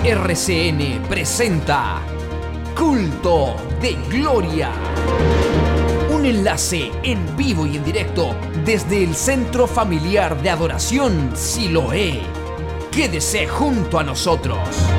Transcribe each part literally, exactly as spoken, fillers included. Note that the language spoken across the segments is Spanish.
R C N presenta Culto de Gloria. Un enlace en vivo y en directo desde el Centro Familiar de Adoración Siloé. Quédese junto a nosotros.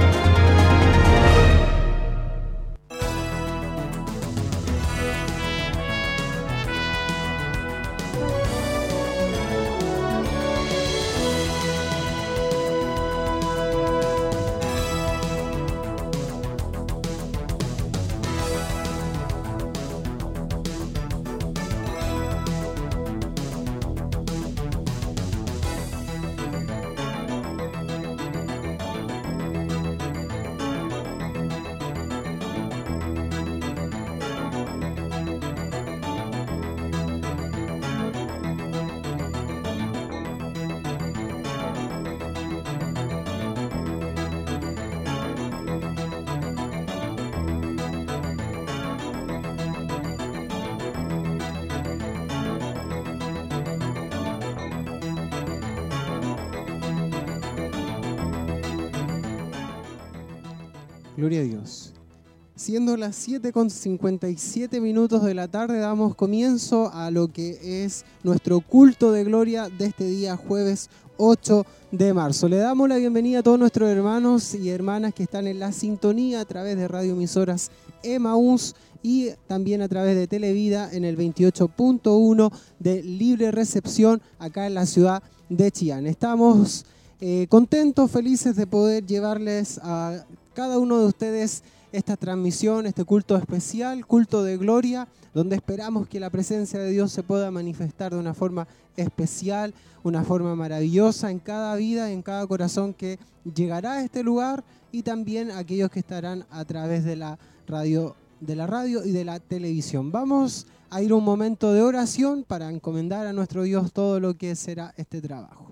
Gloria a Dios. Siendo las siete con cincuenta y siete minutos de la tarde, damos comienzo a lo que es nuestro culto de gloria de este día jueves ocho de marzo. Le damos la bienvenida a todos nuestros hermanos y hermanas que están en la sintonía a través de radioemisoras Emaús y también a través de Televida en el veintiocho punto uno de Libre Recepción acá en la ciudad de Chillán. Estamos eh, contentos, felices de poder llevarles a cada uno de ustedes esta transmisión, este culto especial, culto de gloria, donde esperamos que la presencia de Dios se pueda manifestar de una forma especial, una forma maravillosa en cada vida, en cada corazón que llegará a este lugar y también aquellos que estarán a través de la radio, de la radio y de la televisión. Vamos a ir a un momento de oración para encomendar a nuestro Dios todo lo que será este trabajo.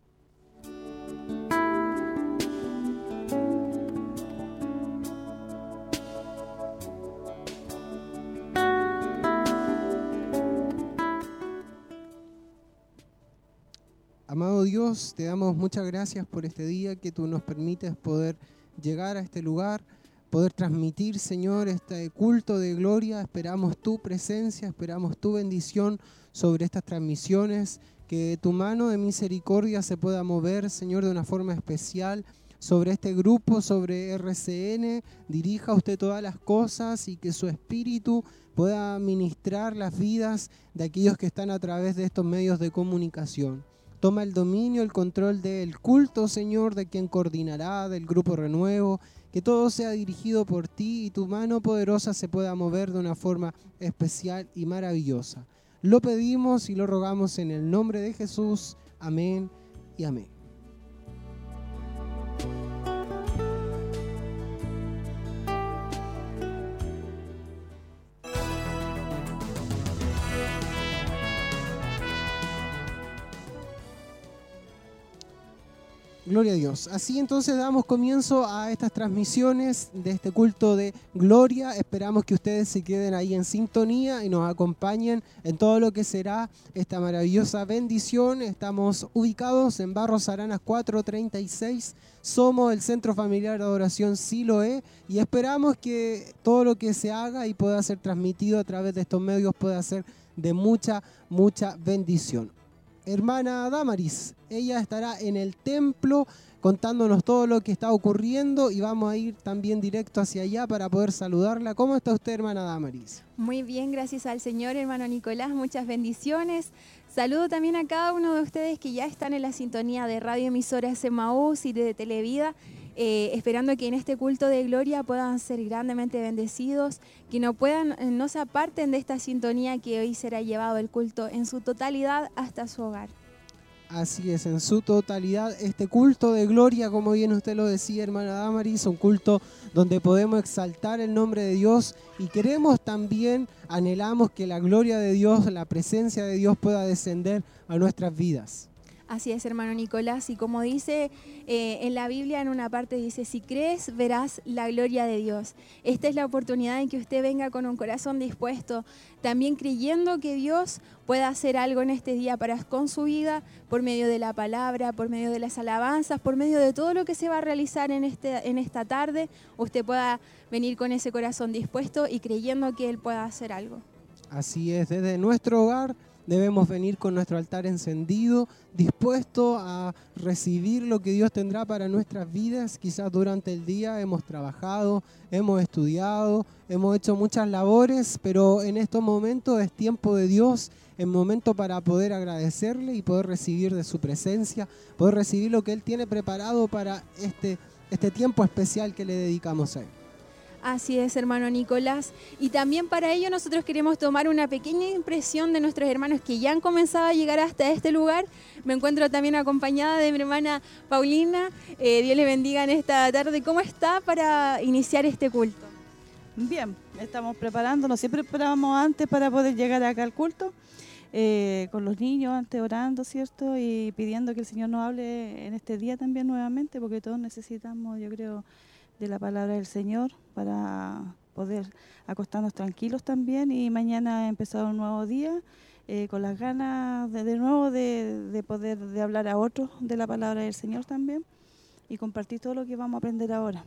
Amado Dios, te damos muchas gracias por este día que tú nos permites poder llegar a este lugar, poder transmitir, Señor, este culto de gloria. Esperamos tu presencia, esperamos tu bendición sobre estas transmisiones, que tu mano de misericordia se pueda mover, Señor, de una forma especial sobre este grupo, sobre R C N. Dirija usted todas las cosas y que su espíritu pueda ministrar las vidas de aquellos que están a través de estos medios de comunicación. Toma el dominio, el control del culto, Señor, de quien coordinará, del Grupo Renuevo, que todo sea dirigido por ti y tu mano poderosa se pueda mover de una forma especial y maravillosa. Lo pedimos y lo rogamos en el nombre de Jesús. Amén y amén. Gloria a Dios. Así entonces damos comienzo a estas transmisiones de este culto de gloria. Esperamos que ustedes se queden ahí en sintonía y nos acompañen en todo lo que será esta maravillosa bendición. Estamos ubicados en Barros Aranas cuatrocientos treinta y seis. Somos el Centro Familiar de Adoración Siloé y esperamos que todo lo que se haga y pueda ser transmitido a través de estos medios pueda ser de mucha, mucha bendición. Hermana Damaris, ella estará en el templo contándonos todo lo que está ocurriendo y vamos a ir también directo hacia allá para poder saludarla. ¿Cómo está usted, hermana Damaris? Muy bien, gracias al Señor, hermano Nicolás, muchas bendiciones. Saludo también a cada uno de ustedes que ya están en la sintonía de Radio Emisoras Emaús y de Televida, eh, esperando que en este culto de gloria puedan ser grandemente bendecidos, que no puedan, no se aparten de esta sintonía que hoy será llevado el culto en su totalidad hasta su hogar. Así es, en su totalidad, este culto de gloria, como bien usted lo decía, hermana Damaris, un culto donde podemos exaltar el nombre de Dios y queremos también, anhelamos que la gloria de Dios, la presencia de Dios pueda descender a nuestras vidas. Así es, hermano Nicolás, y como dice eh, en la Biblia, en una parte dice, si crees, verás la gloria de Dios. Esta es la oportunidad en que usted venga con un corazón dispuesto, también creyendo que Dios pueda hacer algo en este día para con su vida, por medio de la palabra, por medio de las alabanzas, por medio de todo lo que se va a realizar en, este, en esta tarde, usted pueda venir con ese corazón dispuesto y creyendo que Él pueda hacer algo. Así es, desde nuestro hogar debemos venir con nuestro altar encendido, dispuesto a recibir lo que Dios tendrá para nuestras vidas. Quizás durante el día hemos trabajado, hemos estudiado, hemos hecho muchas labores, pero en estos momentos es tiempo de Dios, es momento para poder agradecerle y poder recibir de su presencia, poder recibir lo que Él tiene preparado para este, este tiempo especial que le dedicamos a Él. Así es, hermano Nicolás. Y también para ello nosotros queremos tomar una pequeña impresión de nuestros hermanos que ya han comenzado a llegar hasta este lugar. Me encuentro también acompañada de mi hermana Paulina. Eh, Dios le bendiga en esta tarde. ¿Cómo está para iniciar este culto? Bien, estamos preparándonos. Siempre preparamos antes para poder llegar acá al culto. Eh, con los niños antes orando, ¿cierto? Y pidiendo que el Señor nos hable en este día también nuevamente, porque todos necesitamos, yo creo, de la palabra del Señor para poder acostarnos tranquilos también, y mañana empezar un nuevo día eh, con las ganas de, de nuevo de, de poder de hablar a otros de la palabra del Señor también y compartir todo lo que vamos a aprender ahora.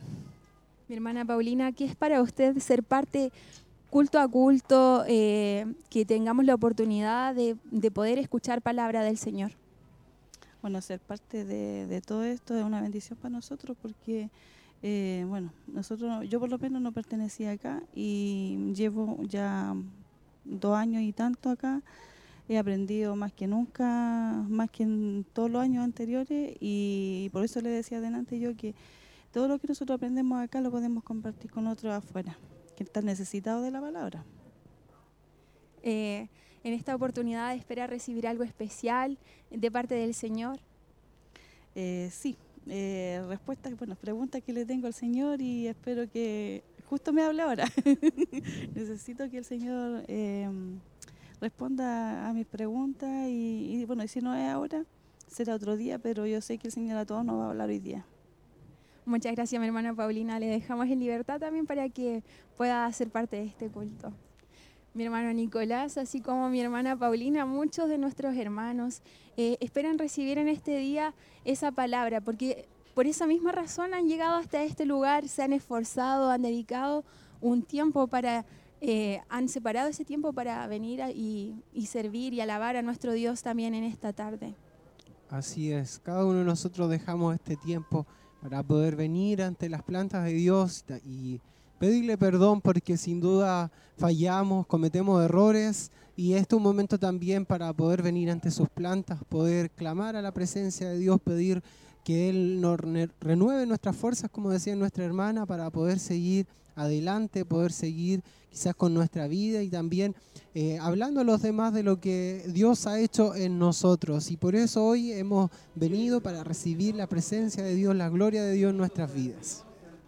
Mi hermana Paulina, ¿qué es para usted ser parte culto a culto, eh, que tengamos la oportunidad de, de poder escuchar palabra del Señor? Bueno, ser parte de, de todo esto es una bendición para nosotros porque Eh, bueno, nosotros, yo por lo menos no pertenecía acá y llevo ya dos años y tanto acá. He aprendido más que nunca, más que en todos los años anteriores, y por eso le decía adelante yo que todo lo que nosotros aprendemos acá lo podemos compartir con otros afuera, que están necesitados de la palabra. Eh, en esta oportunidad espera recibir algo especial de parte del Señor. Eh, sí. Eh, respuestas, bueno, preguntas que le tengo al Señor, y espero que justo me hable ahora. Necesito que el Señor eh, responda a mis preguntas y, y bueno, y si no es ahora, será otro día, pero yo sé que el Señor a todos nos va a hablar hoy día. Muchas gracias, mi hermana Paulina. Le dejamos en libertad también para que pueda ser parte de este culto. Mi hermano Nicolás, así como mi hermana Paulina, muchos de nuestros hermanos eh, esperan recibir en este día esa palabra, porque por esa misma razón han llegado hasta este lugar, se han esforzado, han dedicado un tiempo para, eh, han separado ese tiempo para venir a, y, y servir y alabar a nuestro Dios también en esta tarde. Así es, cada uno de nosotros dejamos este tiempo para poder venir ante las plantas de Dios y pedirle perdón porque sin duda fallamos, cometemos errores, y este es un momento también para poder venir ante sus plantas, poder clamar a la presencia de Dios, pedir que Él nos renueve nuestras fuerzas, como decía nuestra hermana, para poder seguir adelante, poder seguir quizás con nuestra vida y también eh, hablando a los demás de lo que Dios ha hecho en nosotros. Y por eso hoy hemos venido para recibir la presencia de Dios, la gloria de Dios en nuestras vidas.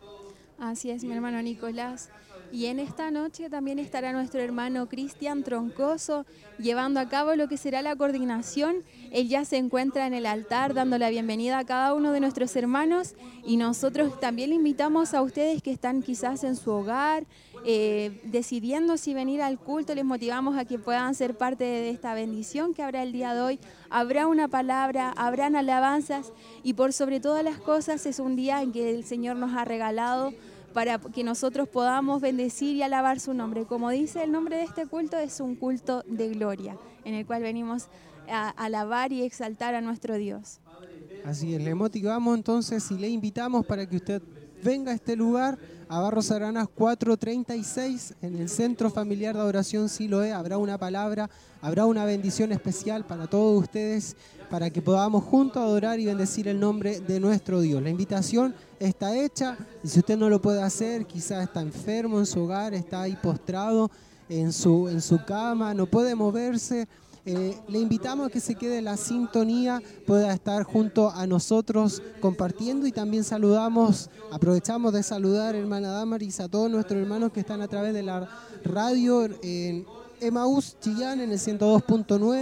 Así es, mi hermano Nicolás. Y en esta noche también estará nuestro hermano Cristian Troncoso llevando a cabo lo que será la coordinación. Él ya se encuentra en el altar dando la bienvenida a cada uno de nuestros hermanos, y nosotros también le invitamos a ustedes que están quizás en su hogar eh, decidiendo si venir al culto. Les motivamos a que puedan ser parte de esta bendición que habrá el día de hoy. Habrá una palabra, habrán alabanzas, y por sobre todas las cosas es un día en que el Señor nos ha regalado para que nosotros podamos bendecir y alabar su nombre. Como dice el nombre de este culto, es un culto de gloria, en el cual venimos a alabar y exaltar a nuestro Dios. Así es, le motivamos entonces y le invitamos para que usted venga a este lugar, a Barros Aranas cuatrocientos treinta y seis, en el Centro Familiar de Adoración Siloé. Habrá una palabra, habrá una bendición especial para todos ustedes, para que podamos juntos adorar y bendecir el nombre de nuestro Dios. La invitación está hecha, y si usted no lo puede hacer, quizás está enfermo en su hogar, está ahí postrado en su, en su cama, no puede moverse, eh, le invitamos a que se quede en la sintonía, pueda estar junto a nosotros compartiendo, y también saludamos, aprovechamos de saludar, hermana Damaris, a todos nuestros hermanos que están a través de la radio en Emaús Chillán en el ciento dos punto nueve,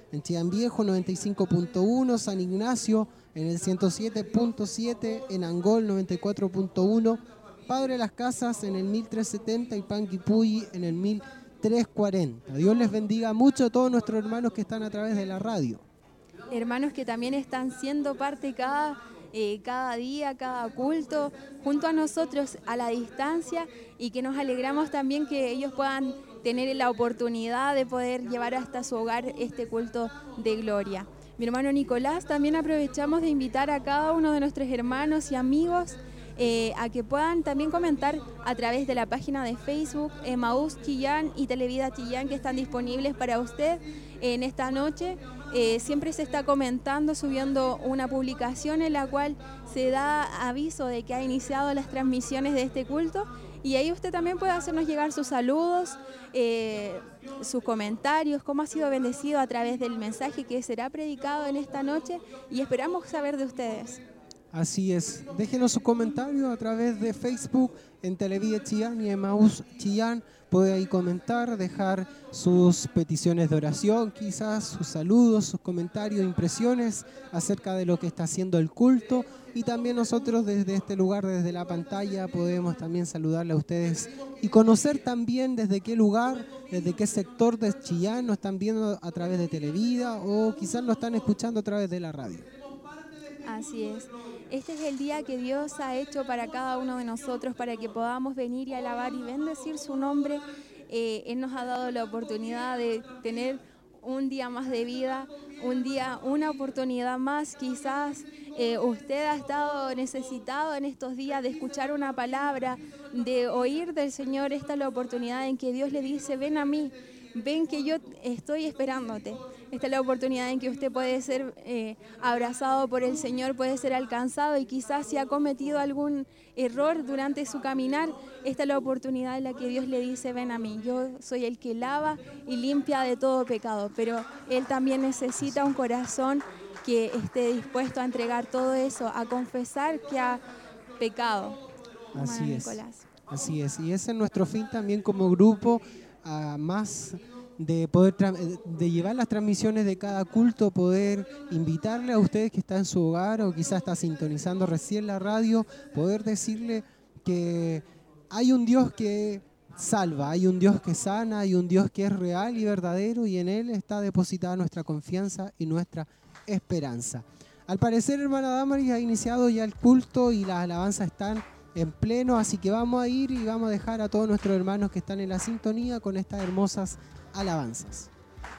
en Chillán Viejo noventa y cinco punto uno, San Ignacio en el ciento siete punto siete, en Angol noventa y cuatro punto uno, Padre Las Casas en el mil trescientos setenta y Panguipulli en el mil trescientos cuarenta. Dios les bendiga mucho a todos nuestros hermanos que están a través de la radio. Hermanos que también están siendo parte cada, eh, cada día, cada culto, junto a nosotros a la distancia, y que nos alegramos también que ellos puedan tener la oportunidad de poder llevar hasta su hogar este culto de gloria. Mi hermano Nicolás, también aprovechamos de invitar a cada uno de nuestros hermanos y amigos eh, a que puedan también comentar a través de la página de Facebook Emaús Chillán y Televida Chillán, que están disponibles para usted en esta noche. Eh, siempre se está comentando, subiendo una publicación en la cual se da aviso de que ha iniciado las transmisiones de este culto, y ahí usted también puede hacernos llegar sus saludos, eh, sus comentarios, cómo ha sido bendecido a través del mensaje que será predicado en esta noche, y esperamos saber de ustedes. Así es, déjenos su comentario a través de Facebook en Televida Chillán y Emaús Chillán. Puede ahí comentar, dejar sus peticiones de oración, quizás sus saludos, sus comentarios, impresiones acerca de lo que está haciendo el culto. Y también nosotros desde este lugar, desde la pantalla, podemos también saludarle a ustedes y conocer también desde qué lugar, desde qué sector de Chillán nos están viendo a través de Televida, o quizás lo están escuchando a través de la radio. Así es. Este es el día que Dios ha hecho para cada uno de nosotros, para que podamos venir y alabar y bendecir su nombre. Eh, Él nos ha dado la oportunidad de tener un día más de vida, un día, una oportunidad más. Quizás eh, usted ha estado necesitado en estos días de escuchar una palabra, de oír del Señor. Esta es la oportunidad en que Dios le dice: ven a mí, ven que yo estoy esperándote. Esta es la oportunidad en que usted puede ser eh, abrazado por el Señor, puede ser alcanzado, y quizás si ha cometido algún error durante su caminar, esta es la oportunidad en la que Dios le dice: ven a mí, yo soy el que lava y limpia de todo pecado. Pero Él también necesita un corazón que esté dispuesto a entregar todo eso, a confesar que ha pecado. Así es, Nicolás. así es, y ese es nuestro fin también como grupo, a más de poder de llevar las transmisiones de cada culto, poder invitarle a ustedes que están en su hogar o quizás está sintonizando recién la radio, poder decirle que hay un Dios que salva, hay un Dios que sana, hay un Dios que es real y verdadero, y en Él está depositada nuestra confianza y nuestra esperanza. Al parecer, hermana Damaris, ha iniciado ya el culto y las alabanzas están en pleno, así que vamos a ir y vamos a dejar a todos nuestros hermanos que están en la sintonía con estas hermosas alabanzas.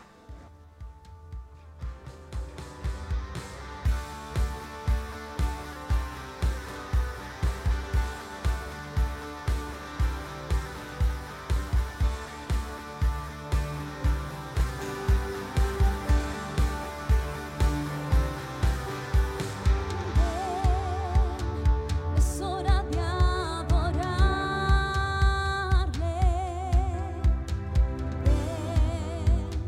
Es hora de adorarle. Ven,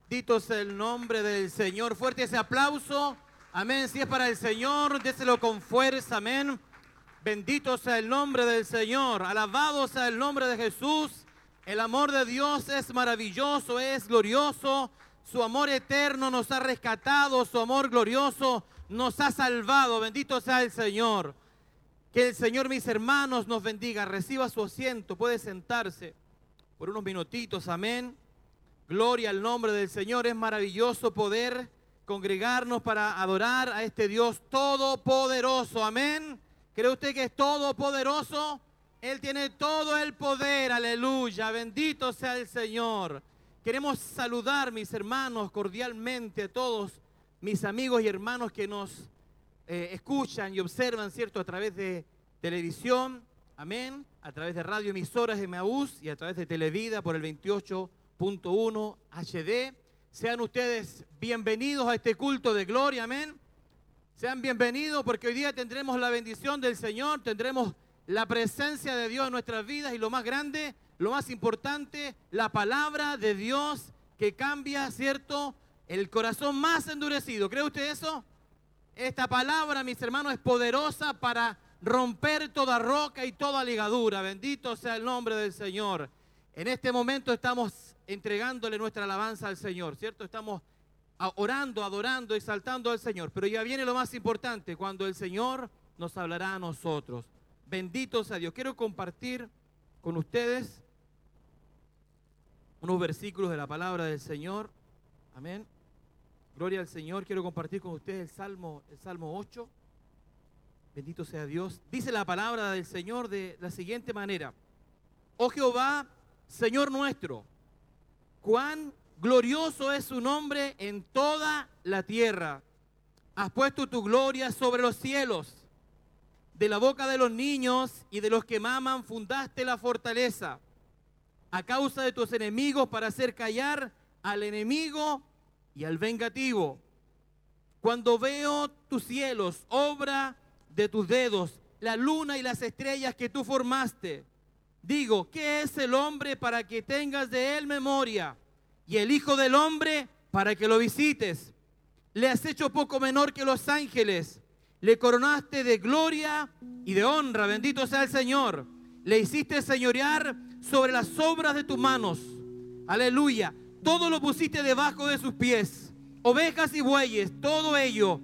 Bendito sea el nombre del Señor. Fuerte ese aplauso. Amén. Si es para el Señor, déselo con fuerza. Amén. Bendito sea el nombre del Señor. Alabado sea el nombre de Jesús. El amor de Dios es maravilloso, es glorioso. Su amor eterno nos ha rescatado. Su amor glorioso nos ha salvado. Bendito sea el Señor. Que el Señor, mis hermanos, nos bendiga. Reciba su asiento. Puede sentarse por unos minutitos. Amén. Gloria al nombre del Señor. Es maravilloso poder congregarnos para adorar a este Dios todopoderoso. Amén. ¿Cree usted que es todopoderoso? Él tiene todo el poder. Aleluya. Bendito sea el Señor. Queremos saludar, mis hermanos, cordialmente a todos mis amigos y hermanos que nos eh, escuchan y observan, ¿cierto?, a través de televisión. Amén. A través de radio emisoras de Emaús y a través de Televida por el veintiocho punto uno H D. Sean ustedes bienvenidos a este culto de gloria, amén. Sean bienvenidos porque hoy día tendremos la bendición del Señor, tendremos la presencia de Dios en nuestras vidas y lo más grande, lo más importante, la palabra de Dios que cambia, ¿cierto?, el corazón más endurecido. ¿Cree usted eso? Esta palabra, mis hermanos, es poderosa para romper toda roca y toda ligadura. Bendito sea el nombre del Señor. En este momento estamos entregándole nuestra alabanza al Señor, ¿cierto? Estamos orando, adorando, exaltando al Señor. Pero ya viene lo más importante, cuando el Señor nos hablará a nosotros. Bendito sea Dios. Quiero compartir con ustedes unos versículos de la palabra del Señor. Amén. Gloria al Señor. Quiero compartir con ustedes el Salmo, el Salmo ocho. Bendito sea Dios. Dice la palabra del Señor de la siguiente manera. Oh Jehová, Señor nuestro, cuán glorioso es su nombre en toda la tierra. Has puesto tu gloria sobre los cielos. De la boca de los niños y de los que maman fundaste la fortaleza. A causa de tus enemigos, para hacer callar al enemigo y al vengativo. Cuando veo tus cielos, obra de tus dedos, la luna y las estrellas que tú formaste, digo, ¿qué es el hombre para que tengas de él memoria? Y el hijo del hombre para que lo visites. Le has hecho poco menor que los ángeles. Le coronaste de gloria y de honra. Bendito sea el Señor. Le hiciste señorear sobre las obras de tus manos. Aleluya. Todo lo pusiste debajo de sus pies. Ovejas y bueyes, todo ello.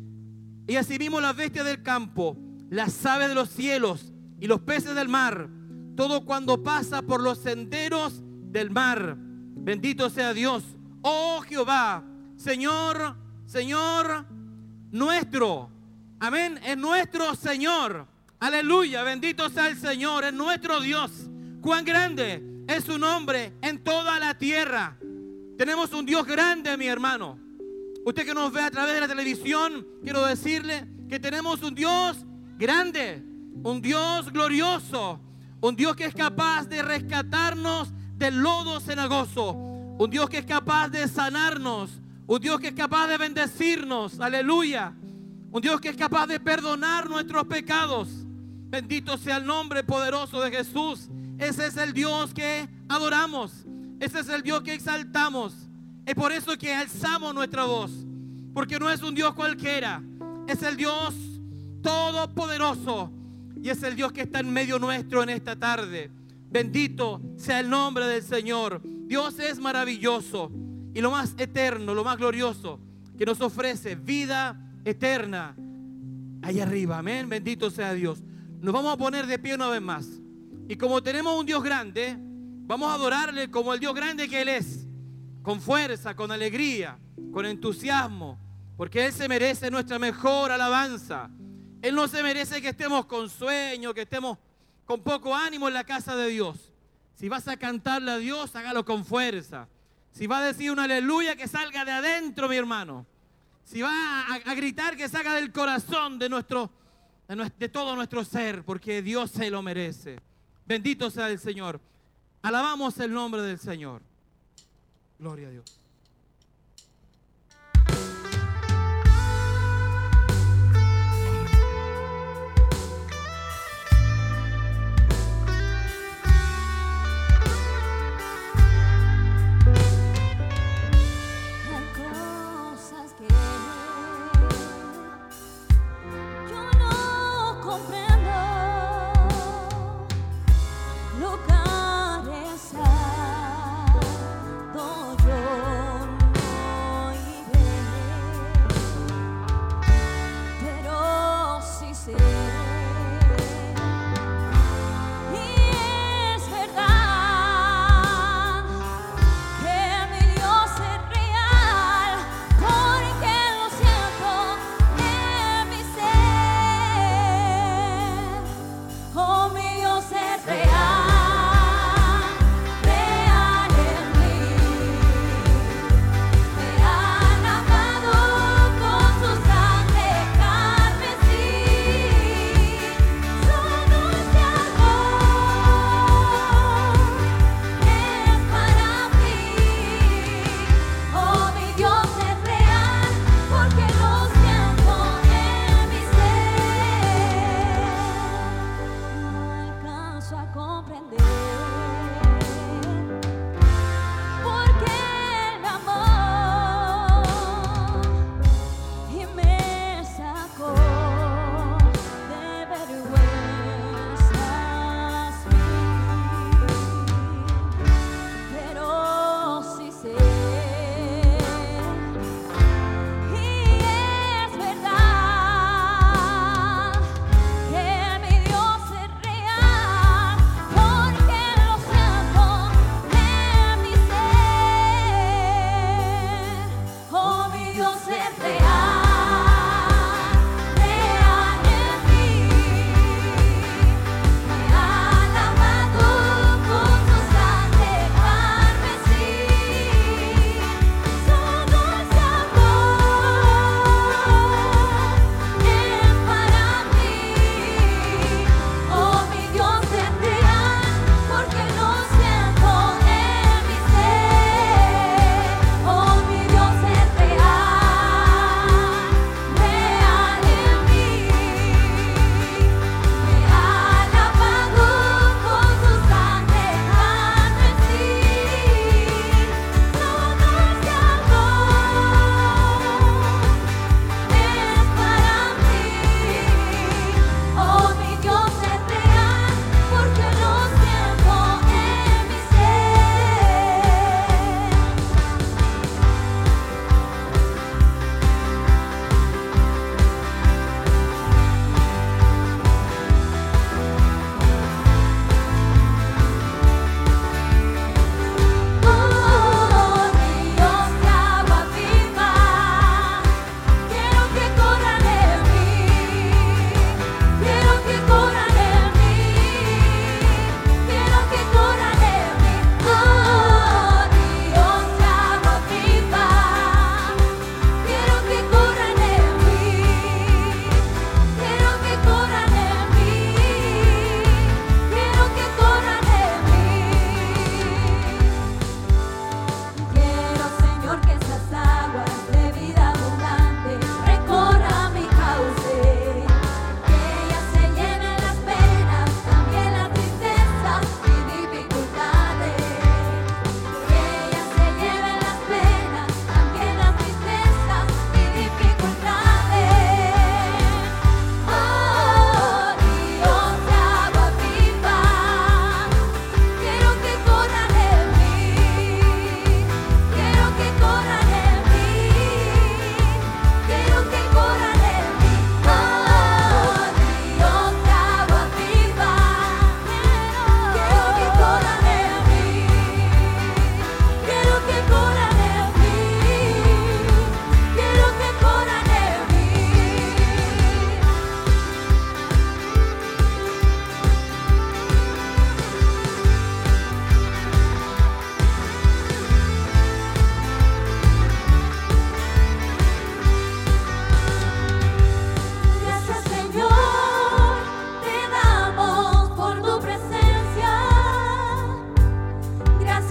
Y asimismo las bestias del campo, las aves de los cielos y los peces del mar. Todo cuando pasa por los senderos del mar. Bendito sea Dios. Oh Jehová, Señor, Señor nuestro. Amén. Es nuestro Señor. Aleluya. Bendito sea el Señor. Es nuestro Dios. Cuán grande es su nombre en toda la tierra. Tenemos un Dios grande, mi hermano. Usted que nos ve a través de la televisión, quiero decirle que tenemos un Dios grande. Un Dios glorioso. Un Dios que es capaz de rescatarnos del lodo cenagoso. Un Dios que es capaz de sanarnos. Un Dios que es capaz de bendecirnos. Aleluya. Un Dios que es capaz de perdonar nuestros pecados. Bendito sea el nombre poderoso de Jesús. Ese es el Dios que adoramos. Ese es el Dios que exaltamos. Es por eso que alzamos nuestra voz. Porque no es un Dios cualquiera. Es el Dios todopoderoso. Y es el Dios que está en medio nuestro en esta tarde. Bendito sea el nombre del Señor. Dios es maravilloso. Y lo más eterno, lo más glorioso, que nos ofrece vida eterna allá arriba. Amén. Bendito sea Dios. Nos vamos a poner de pie una vez más. Y como tenemos un Dios grande, vamos a adorarle como el Dios grande que Él es. Con fuerza, con alegría, con entusiasmo. Porque Él se merece nuestra mejor alabanza. Él no se merece que estemos con sueño, que estemos con poco ánimo en la casa de Dios. Si vas a cantarle a Dios, hágalo con fuerza. Si va a decir un aleluya, que salga de adentro, mi hermano. Si va a, a gritar, que salga del corazón de, nuestro, de, nuestro, de todo nuestro ser, porque Dios se lo merece. Bendito sea el Señor. Alabamos el nombre del Señor. Gloria a Dios.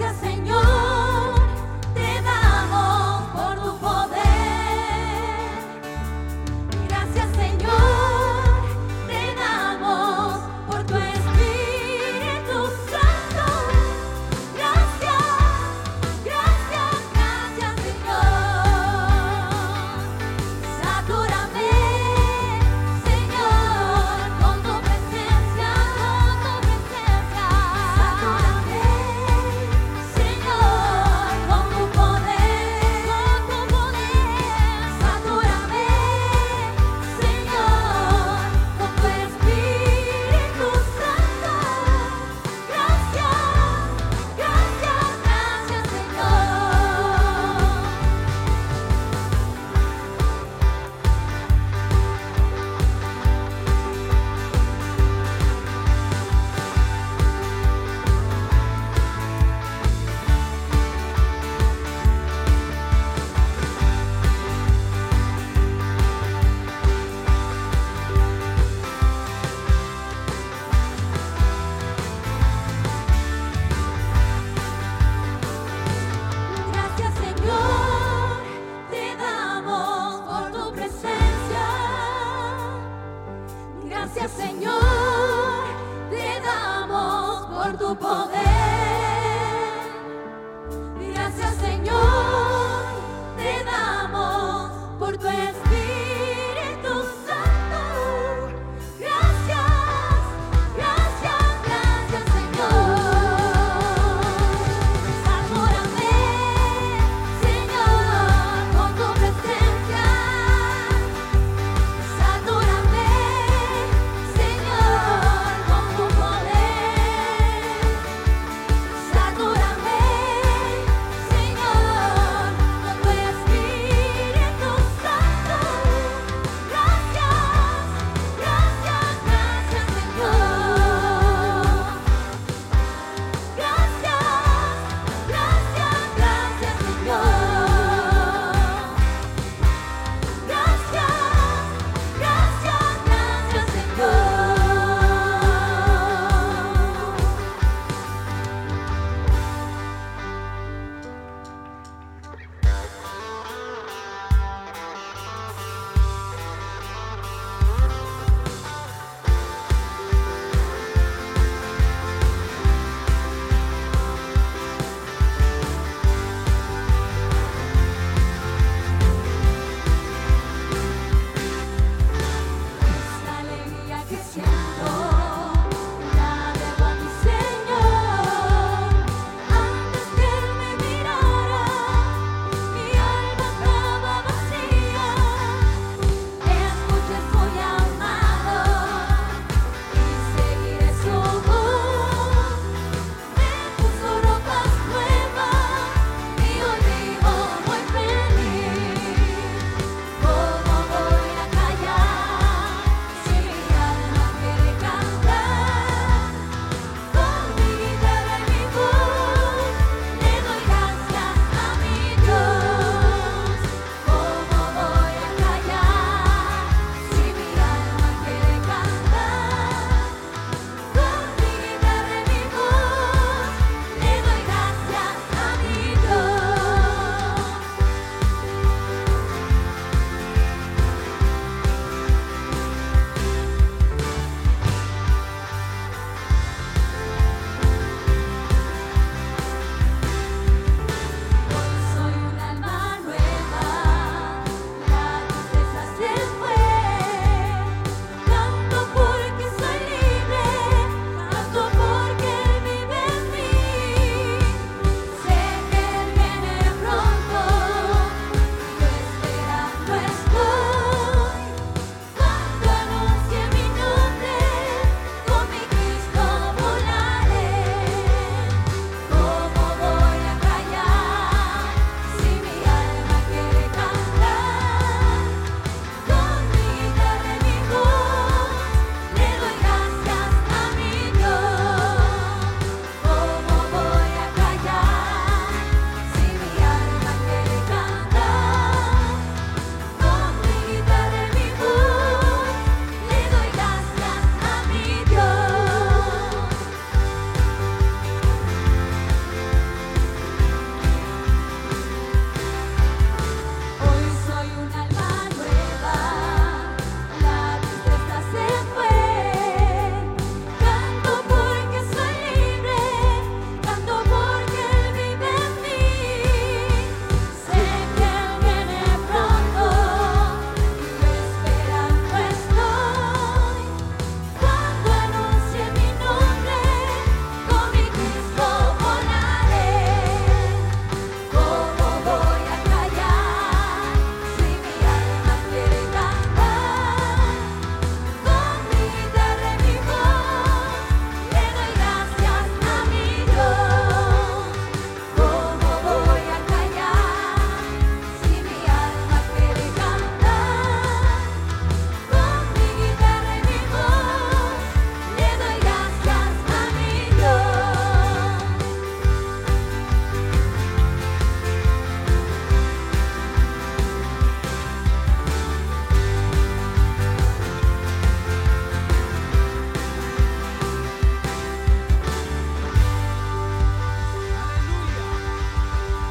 Gracias, Señor, te damos por tu poder. Gracias, Señor, te damos por tu Espíritu Santo. Gracias, gracias, gracias, Señor. Satúrame, Señor, con tu presencia, con tu presencia. Satúrame, Señor, con tu presencia.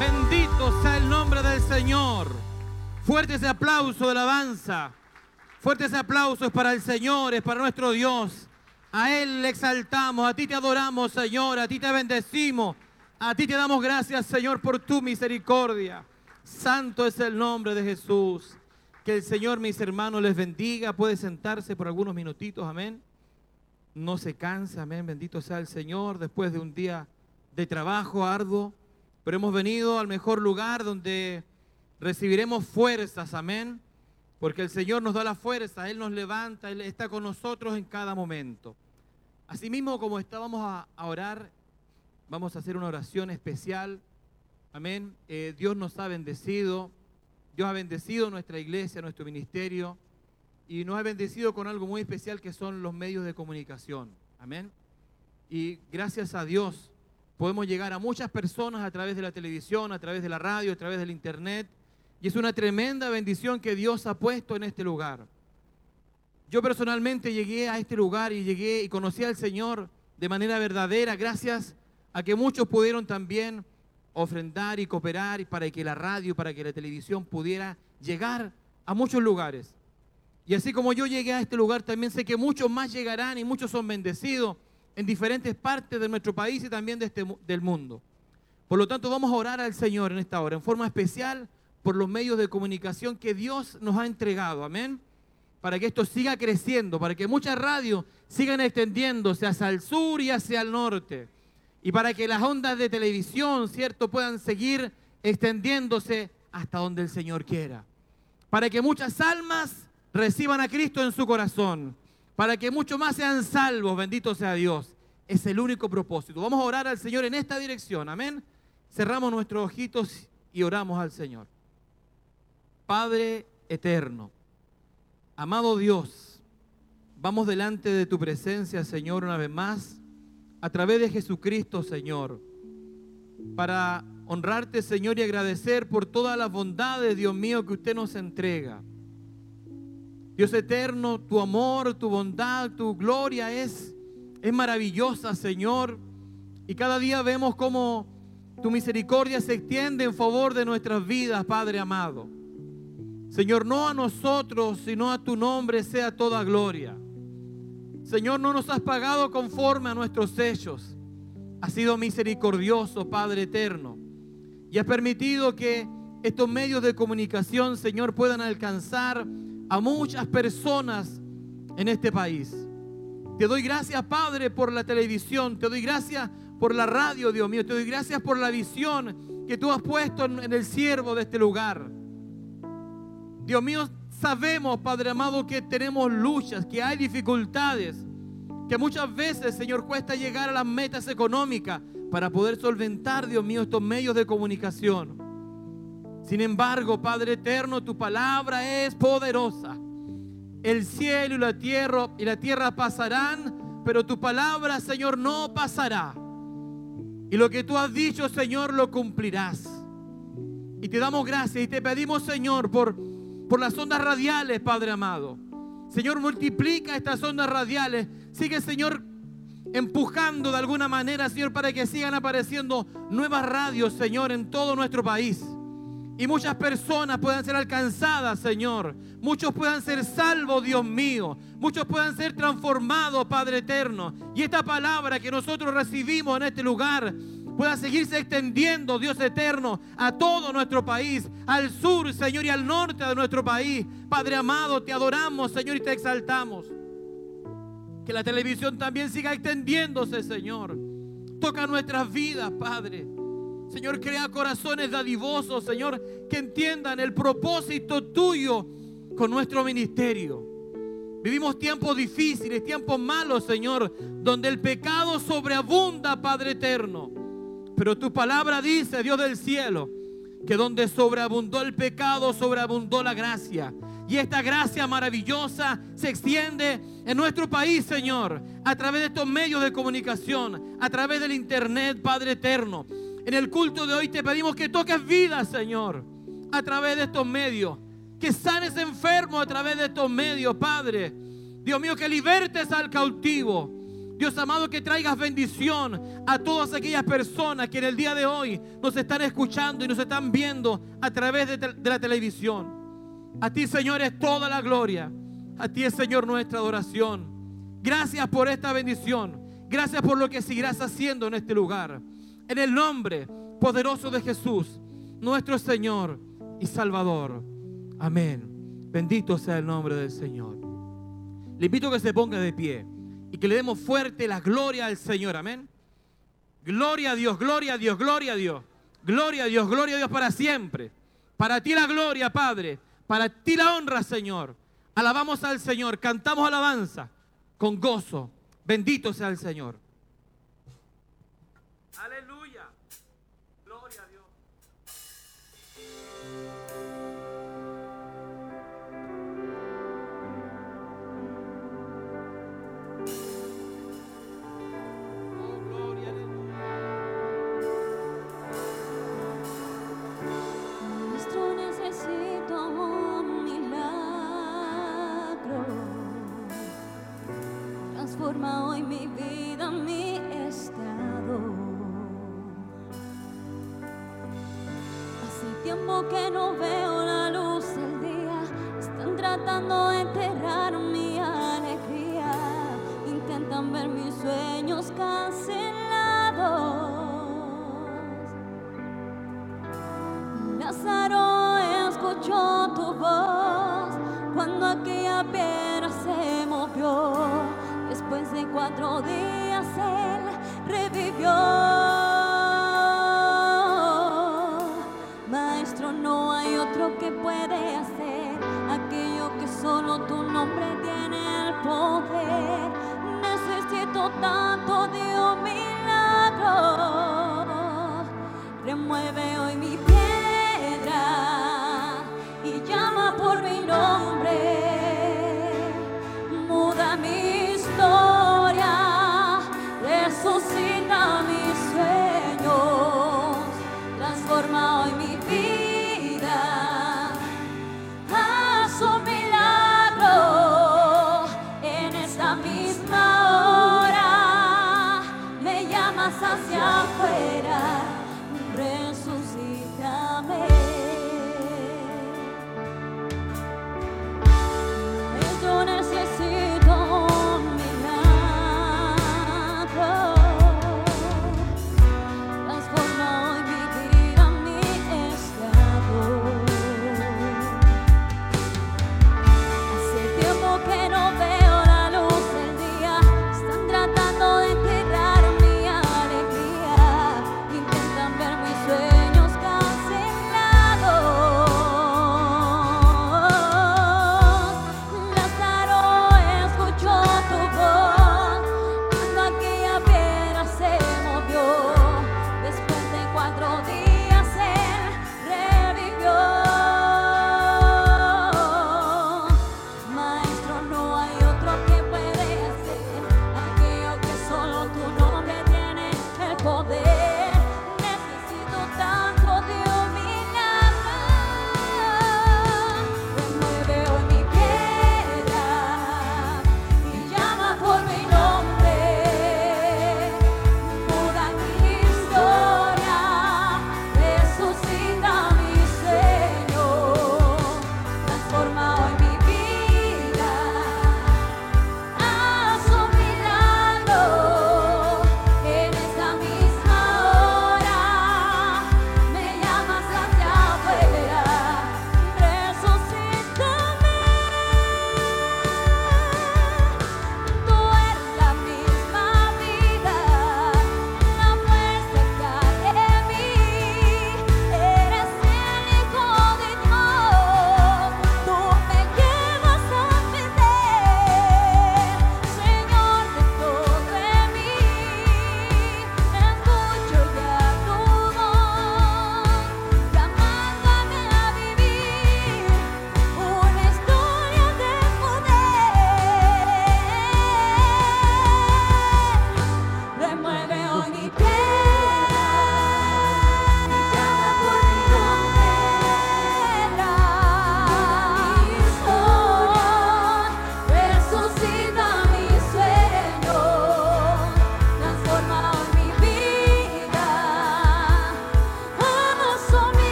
Bendito sea el nombre del Señor. Fuerte ese aplauso de alabanza. Fuerte ese aplauso es para el Señor, es para nuestro Dios. A Él le exaltamos, a ti te adoramos, Señor, a ti te bendecimos. A ti te damos gracias, Señor, por tu misericordia. Santo es el nombre de Jesús. Que el Señor, mis hermanos, les bendiga. Puede sentarse por algunos minutitos, amén. No se canse, amén. Bendito sea el Señor después de un día de trabajo arduo. Pero hemos venido al mejor lugar donde recibiremos fuerzas, amén. Porque el Señor nos da la fuerza, Él nos levanta, Él está con nosotros en cada momento. Asimismo, como estábamos a, a orar, vamos a hacer una oración especial, amén. Eh, Dios nos ha bendecido, Dios ha bendecido nuestra iglesia, nuestro ministerio, y nos ha bendecido con algo muy especial que son los medios de comunicación, amén. Y gracias a Dios podemos llegar a muchas personas a través de la televisión, a través de la radio, a través del internet. Y es una tremenda bendición que Dios ha puesto en este lugar. Yo personalmente llegué a este lugar y llegué y conocí al Señor de manera verdadera gracias a que muchos pudieron también ofrendar y cooperar para que la radio, para que la televisión pudiera llegar a muchos lugares. Y así como yo llegué a este lugar, también sé que muchos más llegarán y muchos son bendecidos en diferentes partes de nuestro país y también de este, del mundo. Por lo tanto, vamos a orar al Señor en esta hora, en forma especial, por los medios de comunicación que Dios nos ha entregado, amén, para que esto siga creciendo, para que muchas radios sigan extendiéndose hacia el sur y hacia el norte, y para que las ondas de televisión, cierto, puedan seguir extendiéndose hasta donde el Señor quiera, para que muchas almas reciban a Cristo en su corazón, para que muchos más sean salvos, bendito sea Dios. Es el único propósito. Vamos a orar al Señor en esta dirección, amén. Cerramos nuestros ojitos y oramos al Señor. Padre eterno, amado Dios, vamos delante de tu presencia, Señor, una vez más, a través de Jesucristo, Señor, para honrarte, Señor, y agradecer por todas las bondades, Dios mío, que usted nos entrega. Dios eterno, tu amor, tu bondad, tu gloria es, es maravillosa, Señor, y cada día vemos cómo tu misericordia se extiende en favor de nuestras vidas, Padre amado. Señor, no a nosotros, sino a tu nombre sea toda gloria. Señor, no nos has pagado conforme a nuestros hechos. Has sido misericordioso, Padre eterno. Y has permitido que estos medios de comunicación, Señor, puedan alcanzar a muchas personas en este país. Te doy gracias, Padre, por la televisión. Te doy gracias por la radio, Dios mío. Te doy gracias por la visión que tú has puesto en, en el siervo de este lugar. Dios mío, sabemos, Padre amado, que tenemos luchas, que hay dificultades, que muchas veces, Señor, cuesta llegar a las metas económicas para poder solventar, Dios mío, estos medios de comunicación. Sin embargo, Padre eterno, tu palabra es poderosa. El cielo y la tierra, y la tierra pasarán, pero tu palabra, Señor, no pasará. Y lo que tú has dicho, Señor, lo cumplirás. Y te damos gracias y te pedimos, Señor, por, por las ondas radiales, Padre amado. Señor, multiplica estas ondas radiales. Sigue, Señor, empujando de alguna manera, Señor, para que sigan apareciendo nuevas radios, Señor, en todo nuestro país. Y muchas personas puedan ser alcanzadas, Señor. Muchos puedan ser salvos, Dios mío. Muchos puedan ser transformados, Padre eterno. Y esta palabra que nosotros recibimos en este lugar pueda seguirse extendiendo, Dios eterno, a todo nuestro país, al sur, Señor, y al norte de nuestro país. Padre amado, te adoramos, Señor, y te exaltamos. Que la televisión también siga extendiéndose, Señor. Toca nuestras vidas, Padre. Señor, crea corazones dadivosos, Señor, que entiendan el propósito tuyo con nuestro ministerio. Vivimos tiempos difíciles, tiempos malos, Señor, donde el pecado sobreabunda, Padre eterno. Pero tu palabra dice, Dios del cielo, que donde sobreabundó el pecado, sobreabundó la gracia. Y esta gracia maravillosa se extiende en nuestro país, Señor, a través de estos medios de comunicación, a través del internet, Padre eterno. En el culto de hoy te pedimos que toques vidas, Señor, a través de estos medios. Que sanes enfermos a través de estos medios, Padre. Dios mío, que libertes al cautivo. Dios amado, que traigas bendición a todas aquellas personas que en el día de hoy nos están escuchando y nos están viendo a través de, te- de la televisión. A ti, Señor, es toda la gloria. A ti es, Señor, nuestra adoración. Gracias por esta bendición. Gracias por lo que seguirás haciendo en este lugar. En el nombre poderoso de Jesús, nuestro Señor y Salvador. Amén. Bendito sea el nombre del Señor. Le invito a que se ponga de pie y que le demos fuerte la gloria al Señor. Amén. Gloria a Dios, gloria a Dios, gloria a Dios. Gloria a Dios, gloria a Dios para siempre. Para ti la gloria, Padre. Para ti la honra, Señor. Alabamos al Señor, cantamos alabanza con gozo. Bendito sea el Señor. Aleluya. Gloria a Dios. Oh, gloria, aleluya. Maestro, necesito un milagro. Transforma hoy mi vida, mi estado. Hace tiempo que no veo la luz del día. Están tratando de enterrar mi alegría. Intentan ver mis sueños cancelados. Lázaro escuchó tu voz cuando aquella piedra se movió. Después de cuatro días él revivió. Maestro, no hay otro que puede hacer aquello que solo tu nombre tiene el poder. Necesito tanto de un milagro. Remueve hoy mi piedra y llama por mi nombre. Muda mi historia, resucita mis sueños, transforma hoy mi vida. Haz un milagro en esta misma hora. Me llamas hacia afuera, resucita.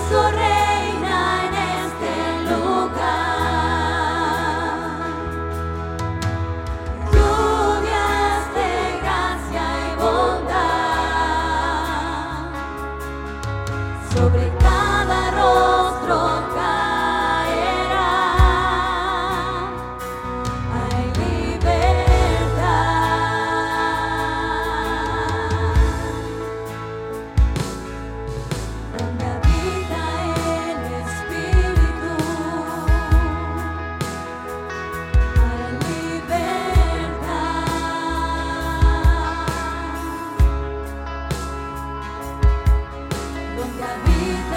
gozo reina en este lugar. Lluvias de gracia y bondad sobre cada rostro caerá. Hay libertad donde habita el Espíritu. Hay libertad donde habita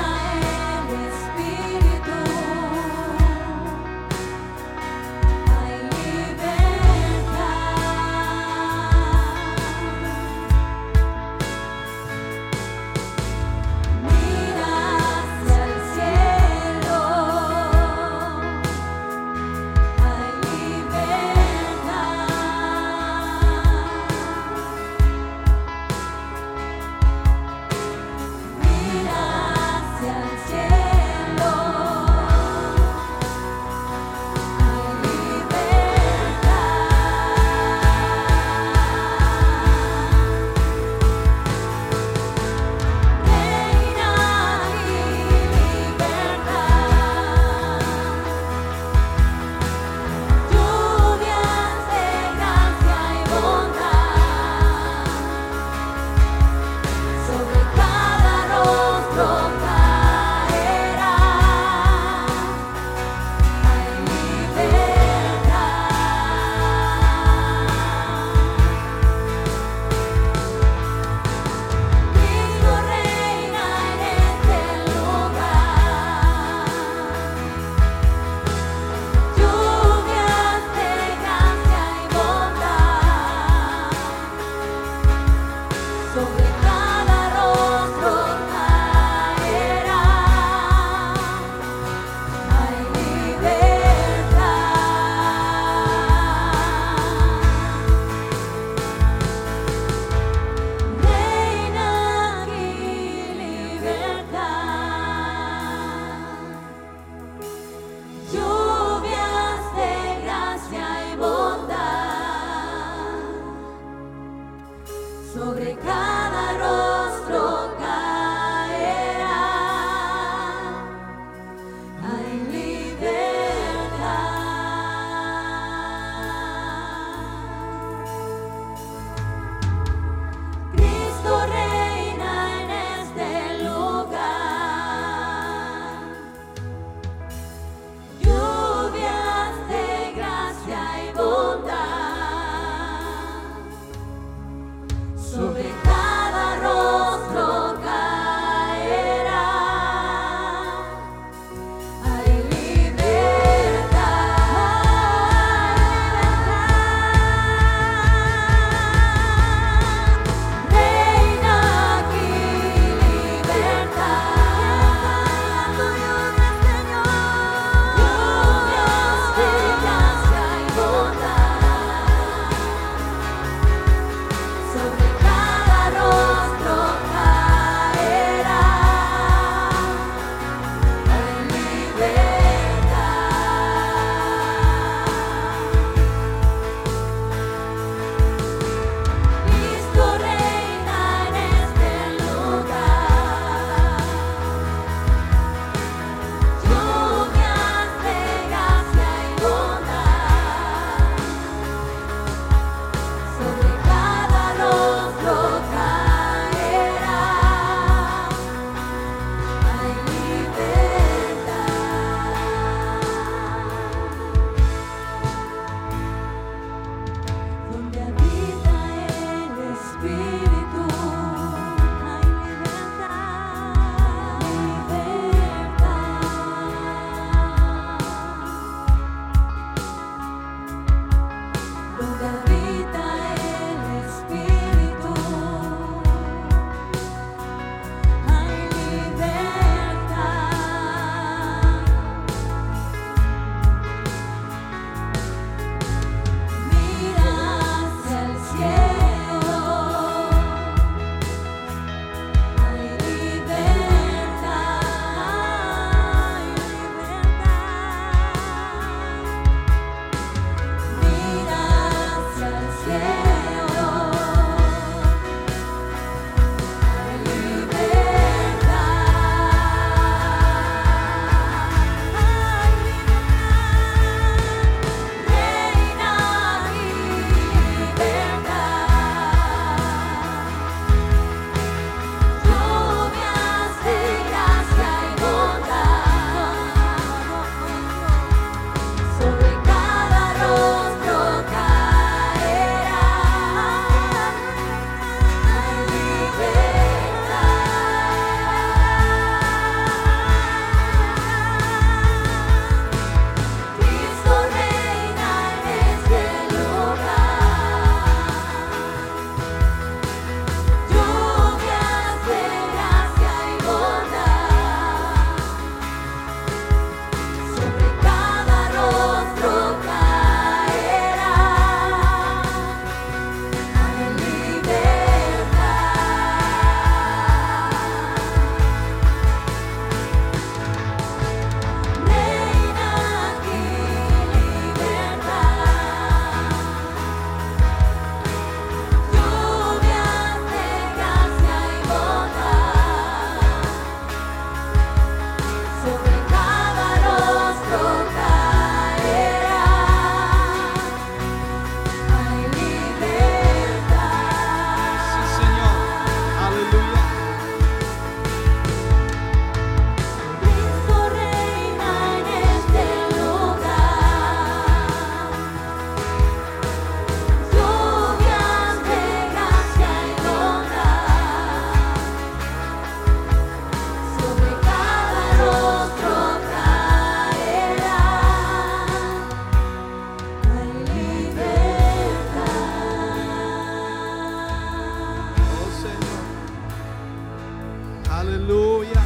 Aleluya.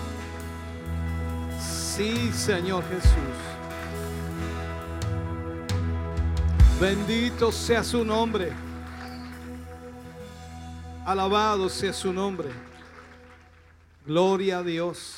Sí, Señor Jesús. Bendito sea su nombre. Alabado sea su nombre. Gloria a Dios.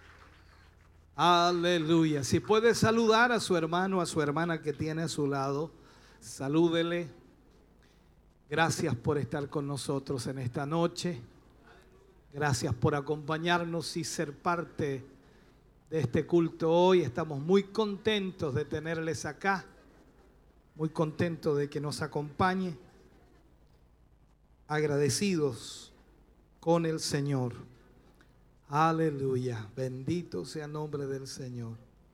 Aleluya. Si puede saludar a su hermano, a su hermana que tiene a su lado, salúdele. Gracias por estar con nosotros en esta noche. Gracias por acompañarnos y ser parte de este culto hoy. Estamos muy contentos de tenerles acá. Muy contentos de que nos acompañe. Agradecidos con el Señor. Aleluya. Bendito sea el nombre del Señor.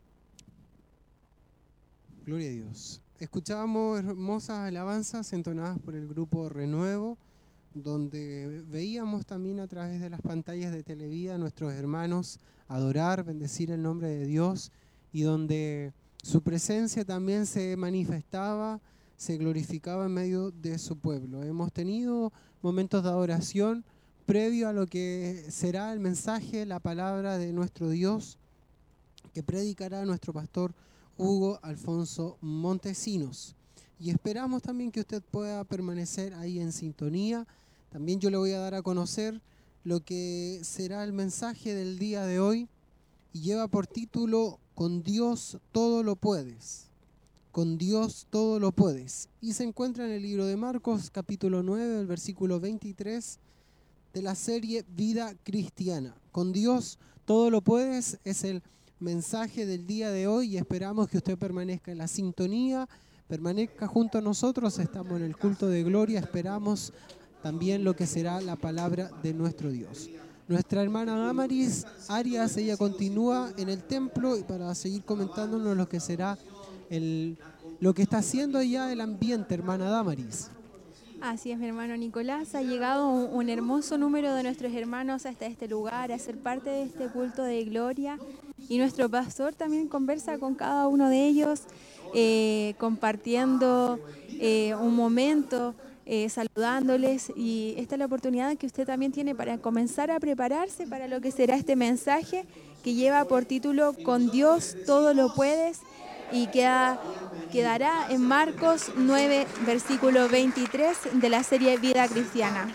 Gloria a Dios. Escuchábamos hermosas alabanzas entonadas por el grupo Renuevo, donde veíamos también a través de las pantallas de Televida a nuestros hermanos adorar, bendecir el nombre de Dios, y donde su presencia también se manifestaba, se glorificaba en medio de su pueblo. Hemos tenido momentos de adoración previo a lo que será el mensaje, la palabra de nuestro Dios, que predicará nuestro pastor Hugo Alfonso Montesinos. Y esperamos también que usted pueda permanecer ahí en sintonía. También yo le voy a dar a conocer lo que será el mensaje del día de hoy, y lleva por título Con Dios todo lo puedes. Con Dios todo lo puedes. Y se encuentra en el libro de Marcos, capítulo nueve, el versículo veintitrés, de la serie Vida Cristiana. Con Dios todo lo puedes es el mensaje del día de hoy, y esperamos que usted permanezca en la sintonía, permanezca junto a nosotros. Estamos en el culto de gloria, esperamos también lo que será la palabra de nuestro Dios. Nuestra hermana Damaris Arias, ella continúa en el templo para seguir comentándonos lo que será el, lo que está haciendo allá el ambiente, hermana Damaris. Así es, mi hermano Nicolás. Ha llegado un, un hermoso número de nuestros hermanos hasta este lugar, a ser parte de este culto de gloria. Y nuestro pastor también conversa con cada uno de ellos, eh, compartiendo eh, un momento, eh, saludándoles. Y esta es la oportunidad que usted también tiene para comenzar a prepararse para lo que será este mensaje, que lleva por título Con Dios todo lo puedes, y queda, quedará en Marcos nueve, versículo veintitrés de la serie Vida Cristiana.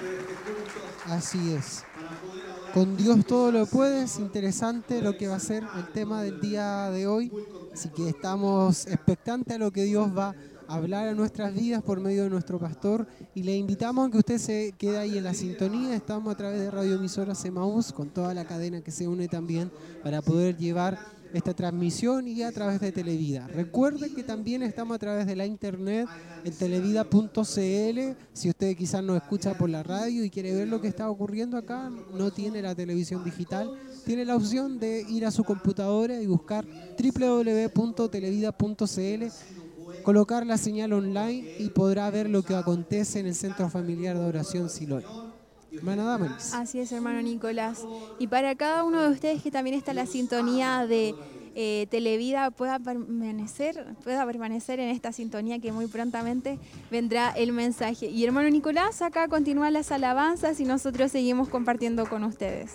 Así es. Con Dios todo lo puedes. Interesante lo que va a ser el tema del día de hoy. Así que estamos expectantes a lo que Dios va a hablar a nuestras vidas por medio de nuestro pastor. Y le invitamos a que usted se quede ahí en la sintonía. Estamos a través de Radio Emisoras Emaús, con toda la cadena que se une también para poder llevar esta transmisión, y a través de Televida. Recuerde que también estamos a través de la internet en televida punto c l. Si usted quizás nos escucha por la radio y quiere ver lo que está ocurriendo acá, no tiene la televisión digital, tiene la opción de ir a su computadora y buscar doble u doble u doble u punto televida punto c l, colocar la señal online y podrá ver lo que acontece en el Centro Familiar de Adoración Siloé. Hermana Damaris. Así es, hermano Nicolás. Y para cada uno de ustedes que también está en la sintonía de eh, Televida, pueda permanecer, pueda permanecer en esta sintonía, que muy prontamente vendrá el mensaje. Y hermano Nicolás, acá continúan las alabanzas y nosotros seguimos compartiendo con ustedes.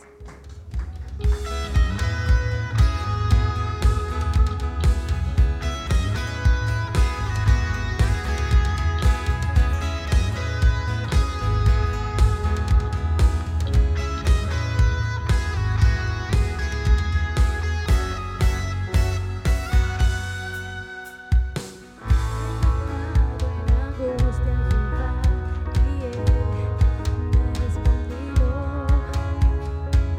Y él me respondió.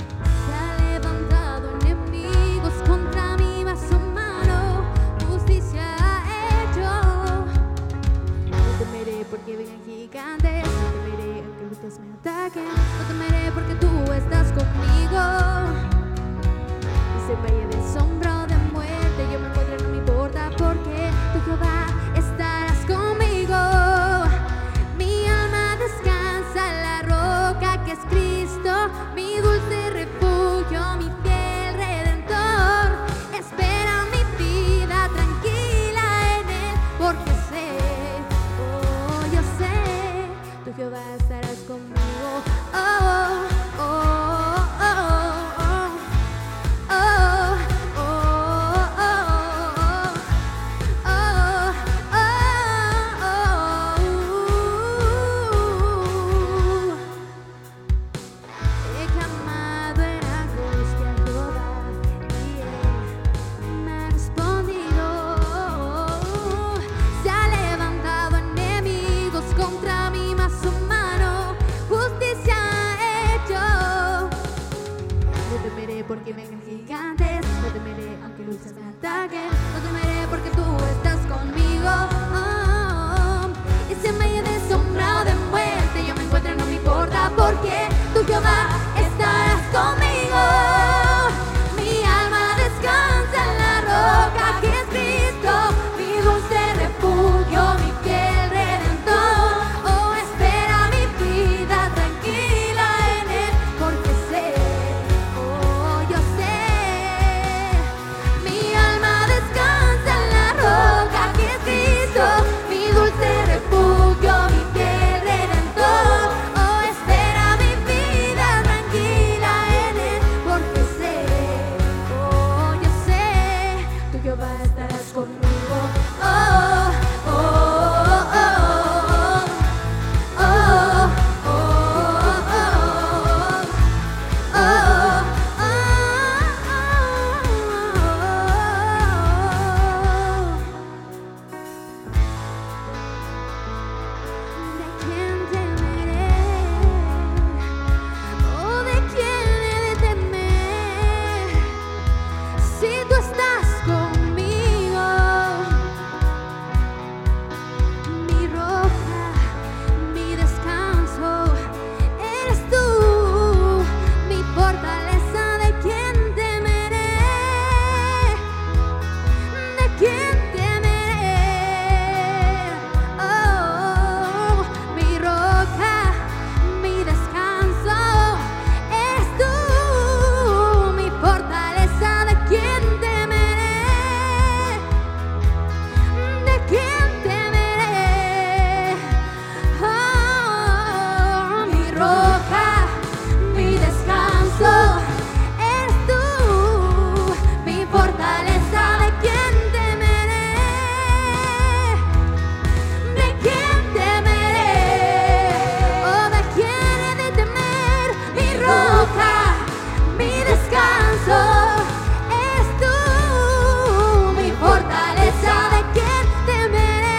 porque vengan gigantes. No temeré aunque luchas me ataquen. No temeré porque tú estás conmigo. Oh, y si en medio de sombra o de muerte yo me encuentro, no me importa, porque tú, Jehová, estarás conmigo. Mi alma descansa en la roca que es Cristo, mi dulce refugio, mi fiel redentor. Oh, espera mi vida tranquila en él, porque sé, oh, yo sé. Mi alma descansa en la roca que es Cristo, mi dulce refugio, mi fiel redentor. Oh, espera mi vida tranquila en él, porque sé, oh, yo sé, tú, Jehová, estarás conmigo. Oh, oh, oh, oh, oh, oh, oh, oh, ¿de quién temeré? Oh, ¿de quién he de temer? Si tú estás conmigo, mi roca, mi descanso, eres tú, mi fortaleza. ¿De quién temeré? ¿De quién temeré? Oh, mi roca, mi descanso, eres tú, mi fortaleza. ¿De quién temeré? ¿De quién temeré? Oh, mi roca, mi descanso, eres tú, mi fortaleza. ¿De quién temeré? ¿De quién temeré? Oh, ¿de quién he de temer? Mi roca, mi descanso, eres tú, mi fortaleza. ¿De quién temeré?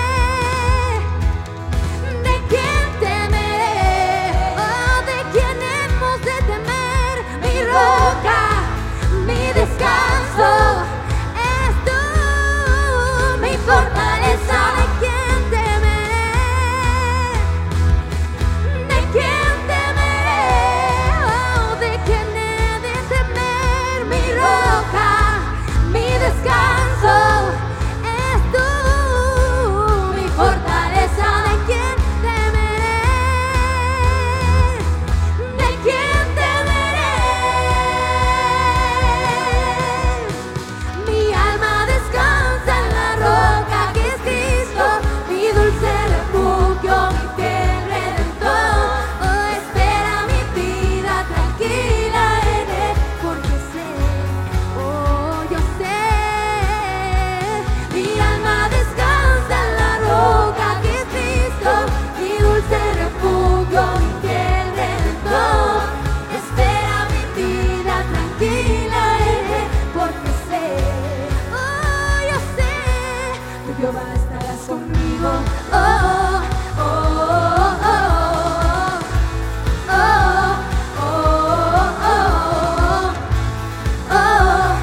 ¿De quién temeré? Oh, ¿de quién hemos de temer? Mi roca, mi descanso, eres tú, mi fortaleza. ¿De quién temeré? ¿De quién temeré? Oh, ¿de quién he de temer? Mi roca, mi descanso, eres tú, mi fortaleza. ¿De quién temeré? ¿De quién temeré? Mi alma descansa en la roca que es Cristo, mi dulce refugio, mi fiel redentor. Oh, espera mi vida tranquila en él, porque sé, oh, yo sé. Mi alma descansa en la roca que es Cristo, mi dulce refugio, mi fiel redentor. Espera mi vida tranquila en él, porque sé, oh, yo sé, tú, Jehová, estarás conmigo. Oh, oh, oh, oh, oh, oh, oh, oh, oh,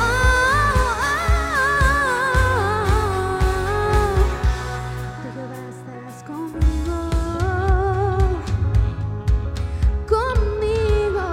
tú, Jehová, estarás conmigo, conmigo.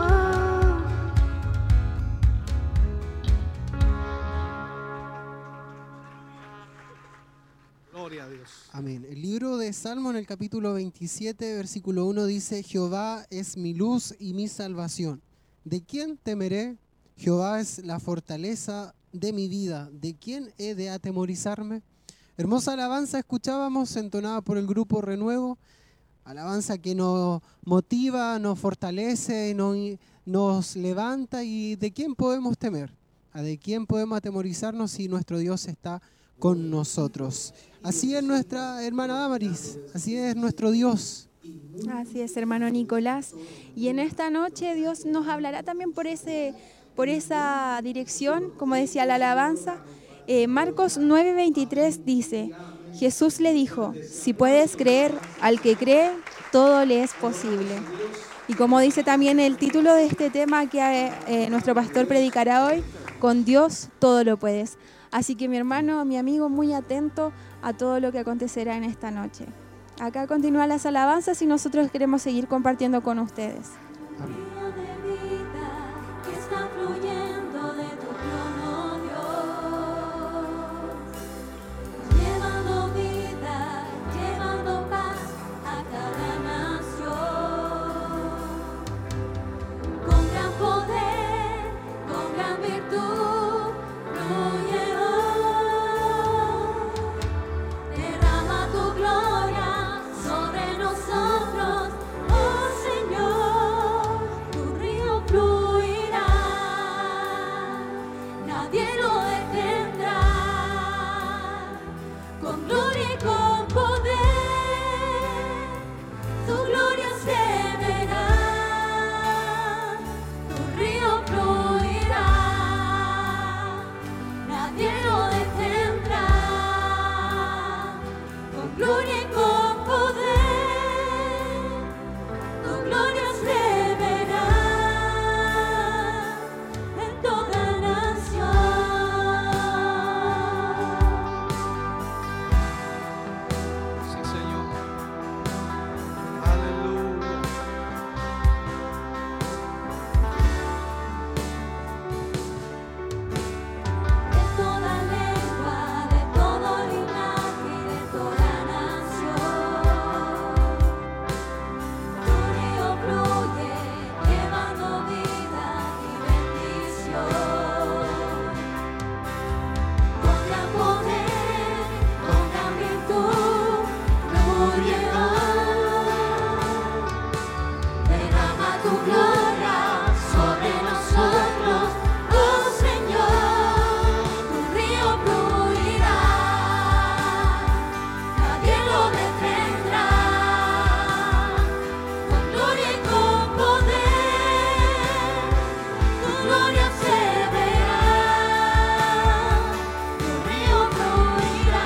Gloria a Dios. Amén. El libro de Salmo en el capítulo veintisiete, versículo uno dice: Jehová es mi luz y mi salvación. ¿De quién temeré? Jehová es la fortaleza de mi vida. ¿De quién he de atemorizarme? Hermosa alabanza escuchábamos, entonada por el grupo Renuevo. Alabanza que nos motiva, nos fortalece, nos, nos levanta. ¿Y de quién podemos temer? ¿A de quién podemos atemorizarnos si nuestro Dios está con nosotros? Así es nuestra hermana Damaris, así es nuestro Dios. Así es, hermano Nicolás. Y en esta noche Dios nos hablará también por, ese, por esa dirección, como decía la alabanza. Eh, Marcos nueve veintitrés dice: Jesús le dijo, si puedes creer, al que cree, todo le es posible. Y como dice también el título de este tema que eh, nuestro pastor predicará hoy, con Dios todo lo puedes. Así que mi hermano, mi amigo, muy atento a todo lo que acontecerá en esta noche. Acá continúan las alabanzas y nosotros queremos seguir compartiendo con ustedes. Río de vida que está fluyendo de tu trono, Dios, llevando vida, llevando paz a cada nación, con gran poder, con gran virtud, fluye hoy, derrama tu gloria sobre nosotros, oh Señor, tu río fluirá, nadie lo detendrá, con gloria y con poder, tu gloria se verá, tu río fluirá, nadie lo detendrá, con gloria y con poder, tu gloria se verá en toda nación. Sí, Señor. Aleluya. De toda lengua, de todo linaje y de toda nación, tu río fluye, llevando vida y bendición, con gran poder, con gran virtud, fluye hoy, derrama tu gloria sobre nosotros, oh Señor, tu río fluirá, nadie lo detendrá, con gloria y con poder, tu gloria se verá, tu río fluirá,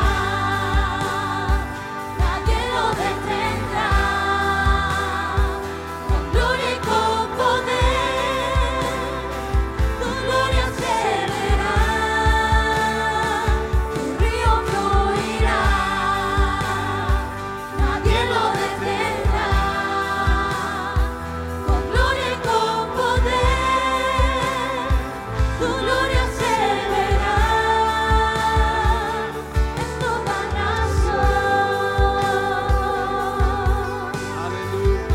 nadie lo detendrá, con gloria y con poder, tu gloria se verá, tu río fluirá, nadie lo detendrá, con gloria y con poder, tu gloria se verá en toda nación. Aleluya.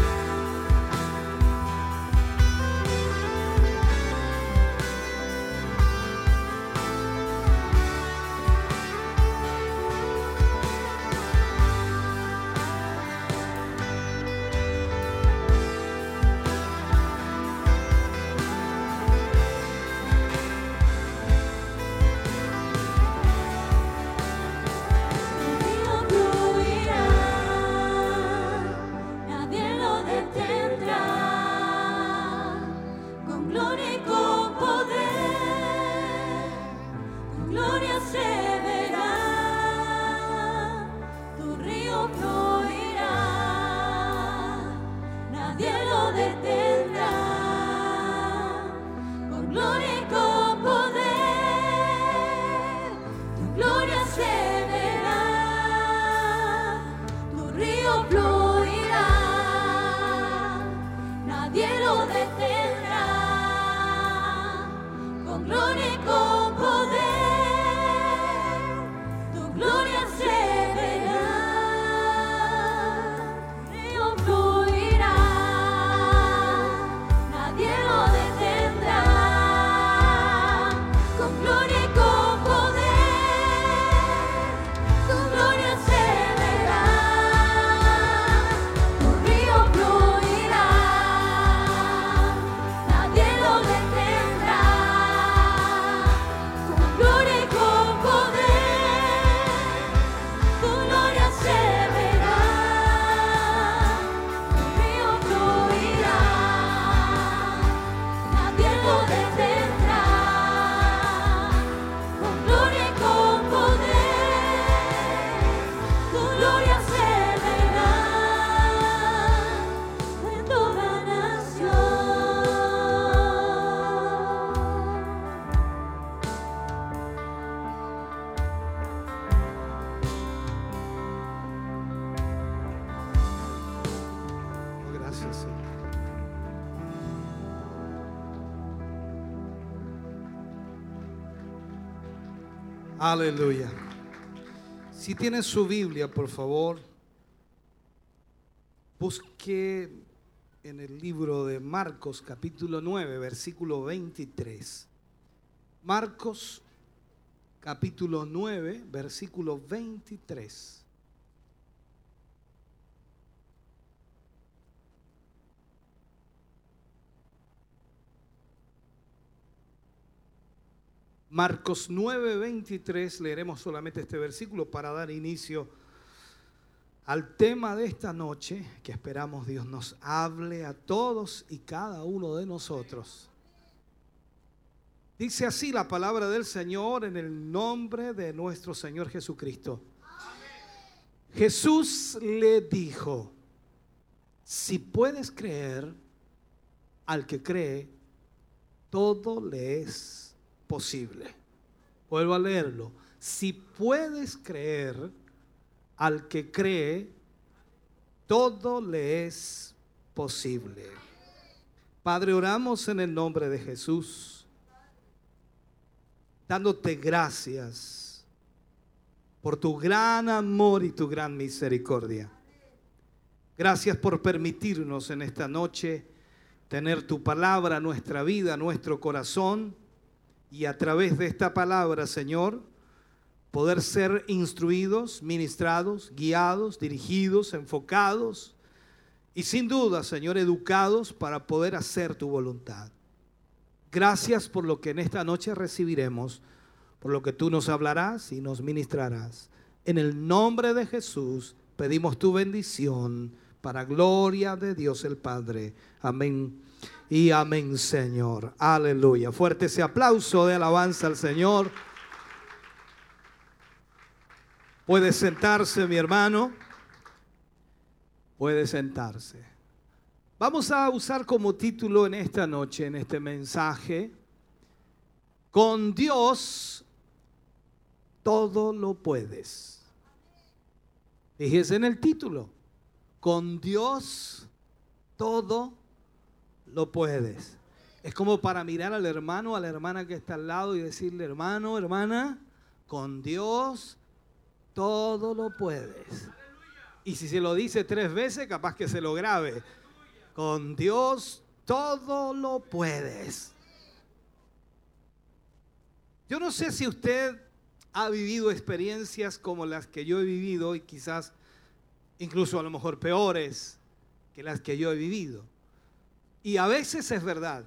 Tu río fluirá, nadie lo detendrá, con gloria y con poder, tu gloria se verá, tu río fluirá, nadie lo detendrá, con gloria y con poder, tu gloria se verá, tu río fluirá, nadie lo detendrá, con gloria y con poder, tu gloria se verá, río fluirá, nadie lo detendrá, con gloria y con poder, tu gloria se verá, tu río fluirá, nadie lo detendrá, Aleluya. Si tiene su Biblia, por favor, busque en el libro de Marcos, capítulo nueve, versículo veintitrés. Marcos, capítulo nueve, versículo veintitrés. Marcos nueve, veintitrés, leeremos solamente este versículo para dar inicio al tema de esta noche, que esperamos Dios nos hable a todos y cada uno de nosotros. Dice así la palabra del Señor en el nombre de nuestro Señor Jesucristo. Jesús le dijo: si puedes creer, al que cree, todo le es posible. Vuelvo a leerlo. Si puedes creer, al que cree, todo le es posible. Padre, oramos en el nombre de Jesús, dándote gracias por tu gran amor y tu gran misericordia. Gracias por permitirnos en esta noche tener tu palabra, nuestra vida, nuestro corazón, y a través de esta palabra, Señor, poder ser instruidos, ministrados, guiados, dirigidos, enfocados y sin duda, Señor, educados para poder hacer tu voluntad. Gracias por lo que en esta noche recibiremos, por lo que tú nos hablarás y nos ministrarás. En el nombre de Jesús pedimos tu bendición para gloria de Dios el Padre. Amén. Y amén, Señor. Aleluya. Fuerte ese aplauso de alabanza al Señor. Puede sentarse, mi hermano. Puede sentarse. Vamos a usar como título en esta noche, en este mensaje: con Dios todo lo puedes. Fíjese en el título: con Dios todo lo puedes. Es como para mirar al hermano, a la hermana que está al lado y decirle: hermano, hermana, con Dios todo lo puedes. Y si se lo dice tres veces, capaz que se lo grabe. Con Dios todo lo puedes. Yo no sé si usted ha vivido experiencias como las que yo he vivido, y quizás incluso a lo mejor peores que las que yo he vivido. Y a veces es verdad.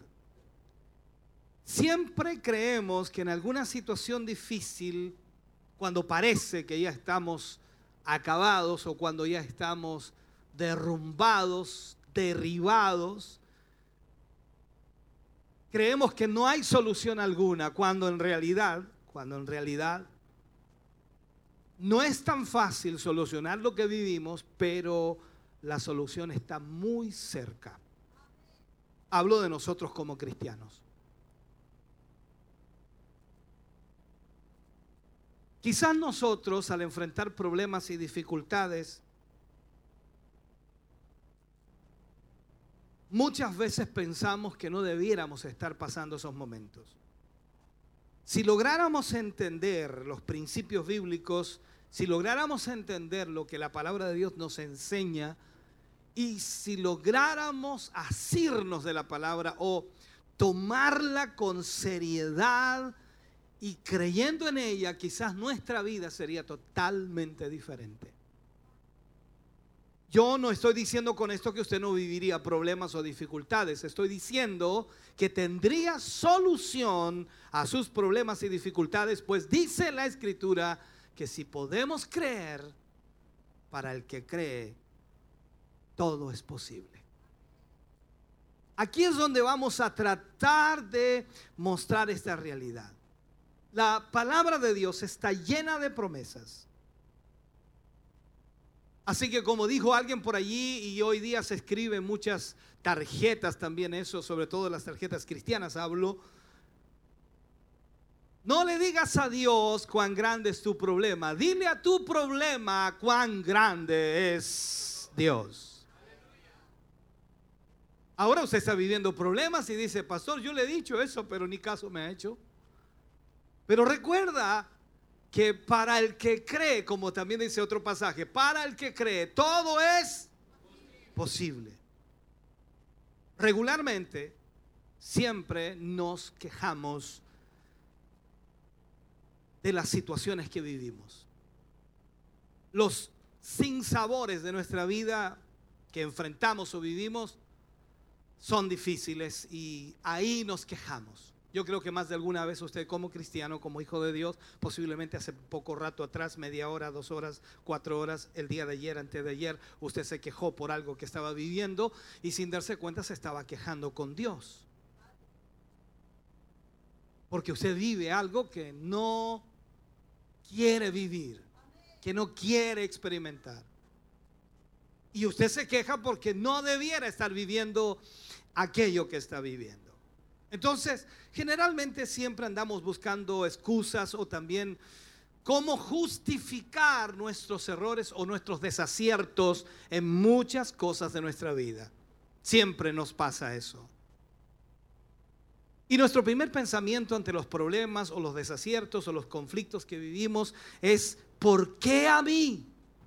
Siempre creemos que en alguna situación difícil, cuando parece que ya estamos acabados o cuando ya estamos derrumbados, derribados, creemos que no hay solución alguna, cuando en realidad, cuando en realidad no es tan fácil solucionar lo que vivimos, pero la solución está muy cerca. Hablo de nosotros como cristianos. Quizás nosotros, al enfrentar problemas y dificultades, muchas veces pensamos que no debiéramos estar pasando esos momentos. Si lográramos entender los principios bíblicos, si lográramos entender lo que la palabra de Dios nos enseña, y si lográramos asirnos de la palabra o tomarla con seriedad y creyendo en ella, quizás nuestra vida sería totalmente diferente. Yo no estoy diciendo con esto que usted no viviría problemas o dificultades. Estoy diciendo que tendría solución a sus problemas y dificultades, pues dice la Escritura que si podemos creer, para el que cree, todo es posible. Aquí es donde vamos a tratar de mostrar esta realidad. La palabra de Dios está llena de promesas. Así que, como dijo alguien por allí, y hoy día se escriben muchas tarjetas también, eso, sobre todo las tarjetas cristianas hablo. No le digas a Dios cuán grande es tu problema. Dile a tu problema cuán grande es Dios. Ahora usted está viviendo problemas y dice: pastor, yo le he dicho eso, pero ni caso me ha hecho. Pero recuerda que para el que cree, como también dice otro pasaje, para el que cree, todo es posible. Regularmente, siempre nos quejamos de las situaciones que vivimos. Los sinsabores de nuestra vida que enfrentamos o vivimos son difíciles y ahí nos quejamos. Yo creo que más de alguna vez usted, como cristiano, como hijo de Dios, posiblemente hace poco rato atrás, media hora, dos horas, cuatro horas, el día de ayer, antes de ayer, usted se quejó por algo que estaba viviendo y sin darse cuenta se estaba quejando con Dios. Porque usted vive algo que no quiere vivir, que no quiere experimentar. Y usted se queja porque no debiera estar viviendo aquello que está viviendo. Entonces, generalmente siempre andamos buscando excusas o también cómo justificar nuestros errores o nuestros desaciertos en muchas cosas de nuestra vida. Siempre nos pasa eso. Y nuestro primer pensamiento ante los problemas o los desaciertos o los conflictos que vivimos es: ¿por qué a mí?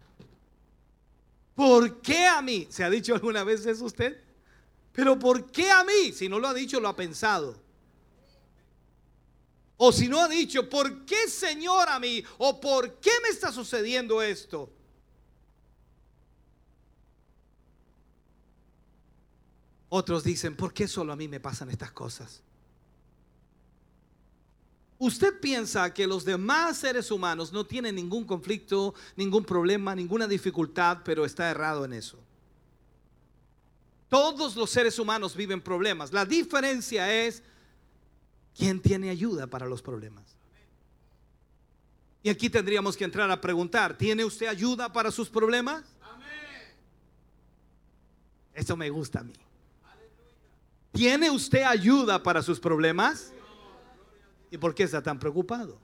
¿Por qué a mí? ¿Se ha dicho alguna vez eso usted? Pero ¿por qué a mí? Si no lo ha dicho, lo ha pensado. O si no ha dicho, ¿por qué, Señor, a mí? O ¿por qué me está sucediendo esto? Otros dicen, ¿por qué solo a mí me pasan estas cosas? ¿Usted piensa que los demás seres humanos no tienen ningún conflicto, ningún problema, ninguna dificultad, pero está errado en eso? Todos los seres humanos viven problemas. La diferencia es quién tiene ayuda para los problemas. Y aquí tendríamos que entrar a preguntar: ¿tiene usted ayuda para sus problemas? Esto me gusta a mí. ¿Tiene usted ayuda para sus problemas? ¿Y por qué está tan preocupado?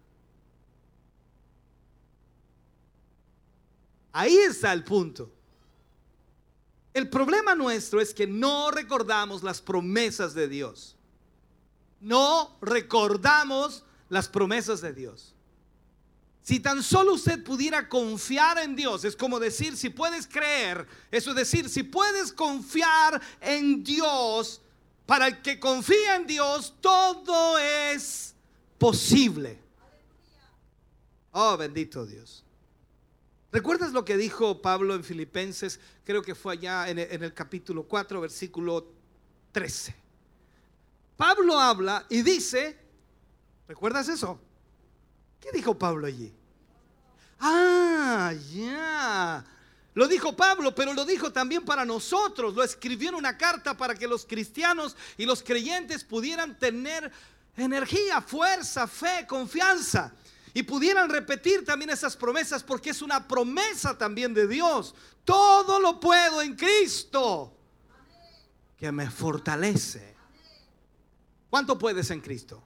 Ahí está el punto. El problema nuestro es que no recordamos las promesas de Dios. No recordamos las promesas de Dios. Si tan solo usted pudiera confiar en Dios, es como decir, si puedes creer, eso es decir, si puedes confiar en Dios, para el que confía en Dios, todo es posible. Oh, bendito Dios. ¿Recuerdas lo que dijo Pablo en Filipenses? Creo que fue allá en el, en el capítulo cuatro, versículo trece. Pablo habla y dice, ¿recuerdas eso? ¿Qué dijo Pablo allí? Ah, ya. Lo dijo Pablo, pero lo dijo también para nosotros. Lo escribió en una carta para que los cristianos y los creyentes pudieran tener energía, fuerza, fe, confianza. Y pudieran repetir también esas promesas, porque es una promesa también de Dios. Todo lo puedo en Cristo, que me fortalece. ¿Cuánto puedes en Cristo?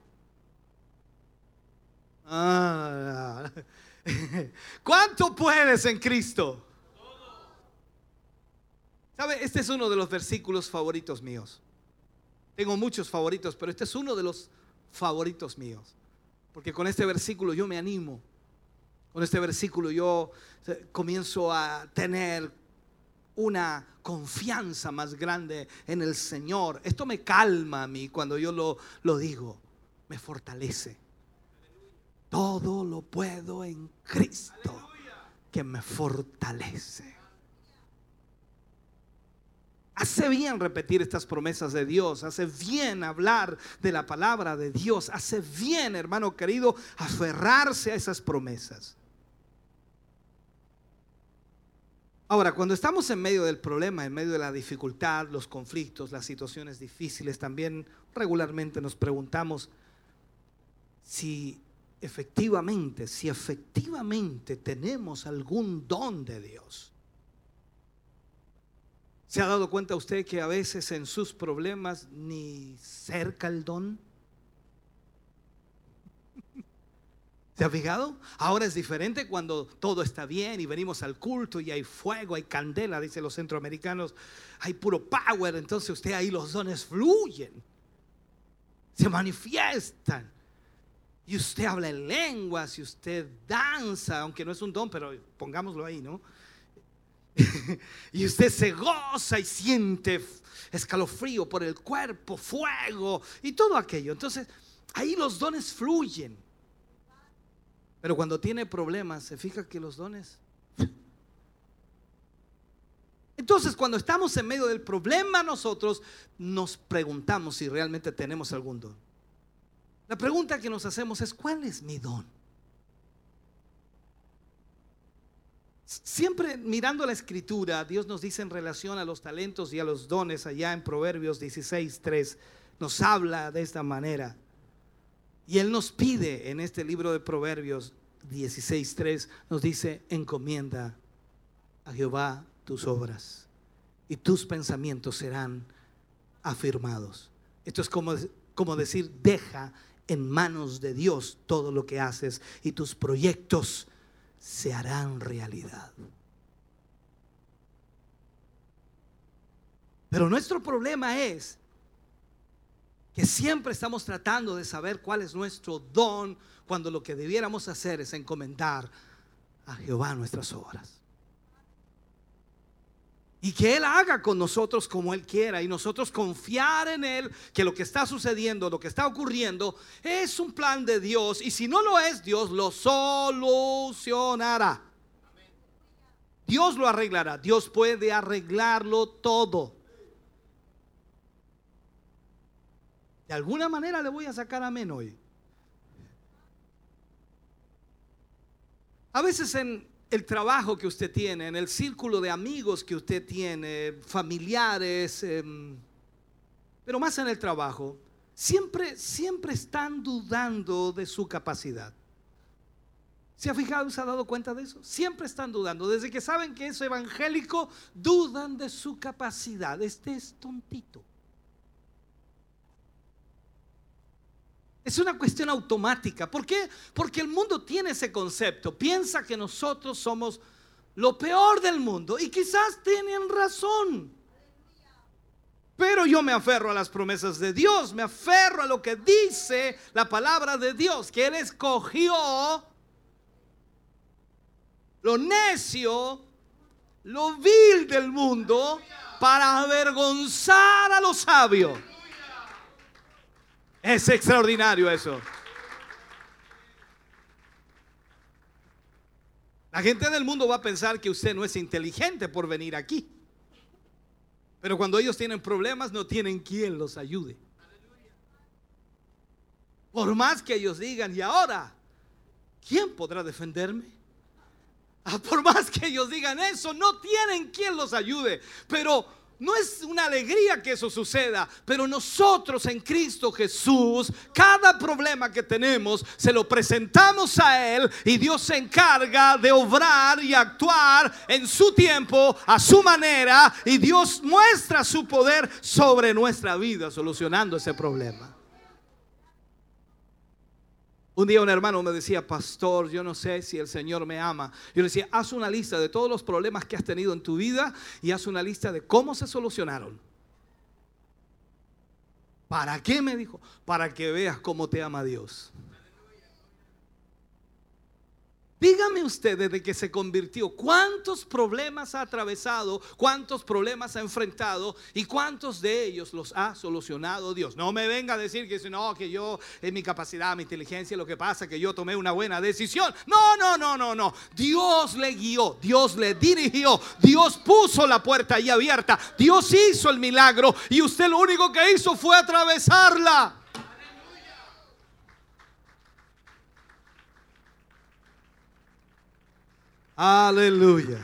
Ah, ¿cuánto puedes en Cristo? ¿Sabe? Este es uno de los versículos favoritos míos. Tengo muchos favoritos, pero este es uno de los favoritos míos. Porque con este versículo yo me animo. Con este versículo yo comienzo a tener una confianza más grande en el Señor. Esto me calma a mí cuando yo lo, lo digo. Me fortalece. Todo lo puedo en Cristo, que me fortalece. Hace bien repetir estas promesas de Dios. Hace bien hablar de la palabra de Dios. Hace bien, hermano querido, aferrarse a esas promesas. Ahora, cuando estamos en medio del problema, en medio de la dificultad, los conflictos, las situaciones difíciles, también regularmente nos preguntamos si efectivamente, si efectivamente tenemos algún don de Dios. ¿Se ha dado cuenta usted que a veces en sus problemas ni cerca el don? ¿Se ha fijado? Ahora es diferente cuando todo está bien y venimos al culto y hay fuego, hay candela, dicen los centroamericanos, hay puro power. Entonces usted ahí los dones fluyen, se manifiestan. y usted habla en lenguas, y usted danza, aunque no es un don, pero pongámoslo ahí, ¿no? Y usted se goza y siente escalofrío por el cuerpo, fuego y todo aquello. Entonces ahí los dones fluyen. Pero cuando tiene problemas, se fija que los dones... Entonces cuando estamos en medio del problema, nosotros nos preguntamos si realmente tenemos algún don. La pregunta que nos hacemos es: ¿cuál es mi don? Siempre mirando la escritura, Dios nos dice en relación a los talentos y a los dones, allá en Proverbios dieciséis tres, nos habla de esta manera. Y Él nos pide en este libro de Proverbios dieciséis tres, nos dice: encomienda a Jehová tus obras y tus pensamientos serán afirmados. Esto es como, como decir: deja en manos de Dios todo lo que haces y tus proyectos se harán realidad. Pero nuestro problema es que siempre estamos tratando de saber cuál es nuestro don, cuando lo que debiéramos hacer es encomendar a Jehová nuestras obras. Y que Él haga con nosotros como Él quiera, y nosotros confiar en Él, que lo que está sucediendo, lo que está ocurriendo es un plan de Dios, y si no lo es, Dios lo solucionará. Dios lo arreglará. Dios puede arreglarlo todo. De alguna manera le voy a sacar amén hoy. A veces en el trabajo que usted tiene, en el círculo de amigos que usted tiene, familiares, eh, pero más en el trabajo, siempre, siempre están dudando de su capacidad. ¿Se ha fijado, se ha dado cuenta de eso? Siempre están dudando. Desde que saben que es evangélico, dudan de su capacidad. Este es tontito. Es una cuestión automática. ¿Por qué? Porque el mundo tiene ese concepto. Piensa que nosotros somos lo peor del mundo, y quizás tienen razón. Pero yo me aferro a las promesas de Dios, me aferro a lo que dice la palabra de Dios, que Él escogió lo necio, lo vil del mundo para avergonzar a los sabios. Es extraordinario eso. La gente del mundo va a pensar que usted no es inteligente por venir aquí, pero cuando ellos tienen problemas no tienen quien los ayude. Por más que ellos digan: ¿y ahora quién podrá defenderme? Ah, por más que ellos digan eso, no tienen quien los ayude. Pero no es una alegría que eso suceda, pero nosotros en Cristo Jesús, cada problema que tenemos se lo presentamos a Él, y Dios se encarga de obrar y actuar en su tiempo, a su manera, y Dios muestra su poder sobre nuestra vida solucionando ese problema. Un día un hermano me decía: pastor, yo no sé si el Señor me ama. Yo le decía: haz una lista de todos los problemas que has tenido en tu vida y haz una lista de cómo se solucionaron. ¿Para qué? Me dijo. Para que veas cómo te ama Dios. Dígame usted, desde que se convirtió, ¿cuántos problemas ha atravesado? ¿Cuántos problemas ha enfrentado? ¿Y cuántos de ellos los ha solucionado Dios? No me venga a decir que no, que yo, es mi capacidad, mi inteligencia, lo que pasa que yo tomé una buena decisión. No, no, no, no, no. Dios le guió, Dios le dirigió, Dios puso la puerta ahí abierta, Dios hizo el milagro, y usted lo único que hizo fue atravesarla. Aleluya.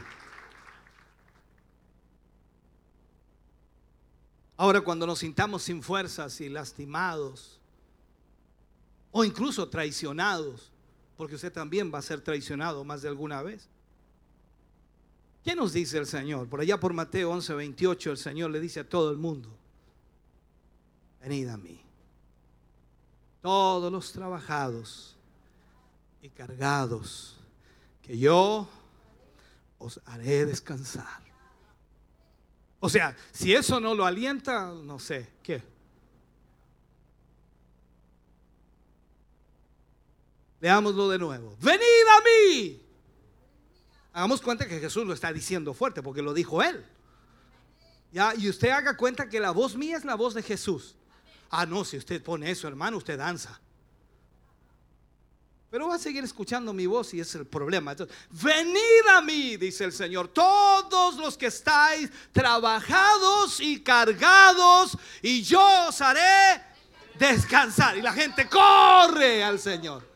Ahora, cuando nos sintamos sin fuerzas y lastimados, o incluso traicionados, porque usted también va a ser traicionado más de alguna vez, ¿qué nos dice el Señor? Por allá por Mateo once veintiocho, el Señor le dice a todo el mundo: venid a mí, todos los trabajados y cargados, que yo os haré descansar. O sea, si eso no lo alienta, no sé, ¿qué? Leámoslo de nuevo. Venid a mí. Hagamos cuenta que Jesús lo está diciendo fuerte porque lo dijo Él. Ya, y usted haga cuenta que la voz mía es la voz de Jesús. Ah, no, si usted pone eso, hermano, usted danza. Pero va a seguir escuchando mi voz y ese es el problema. Entonces, venid a mí, dice el Señor, todos los que estáis trabajados y cargados, y yo os haré descansar. Y la gente corre al Señor.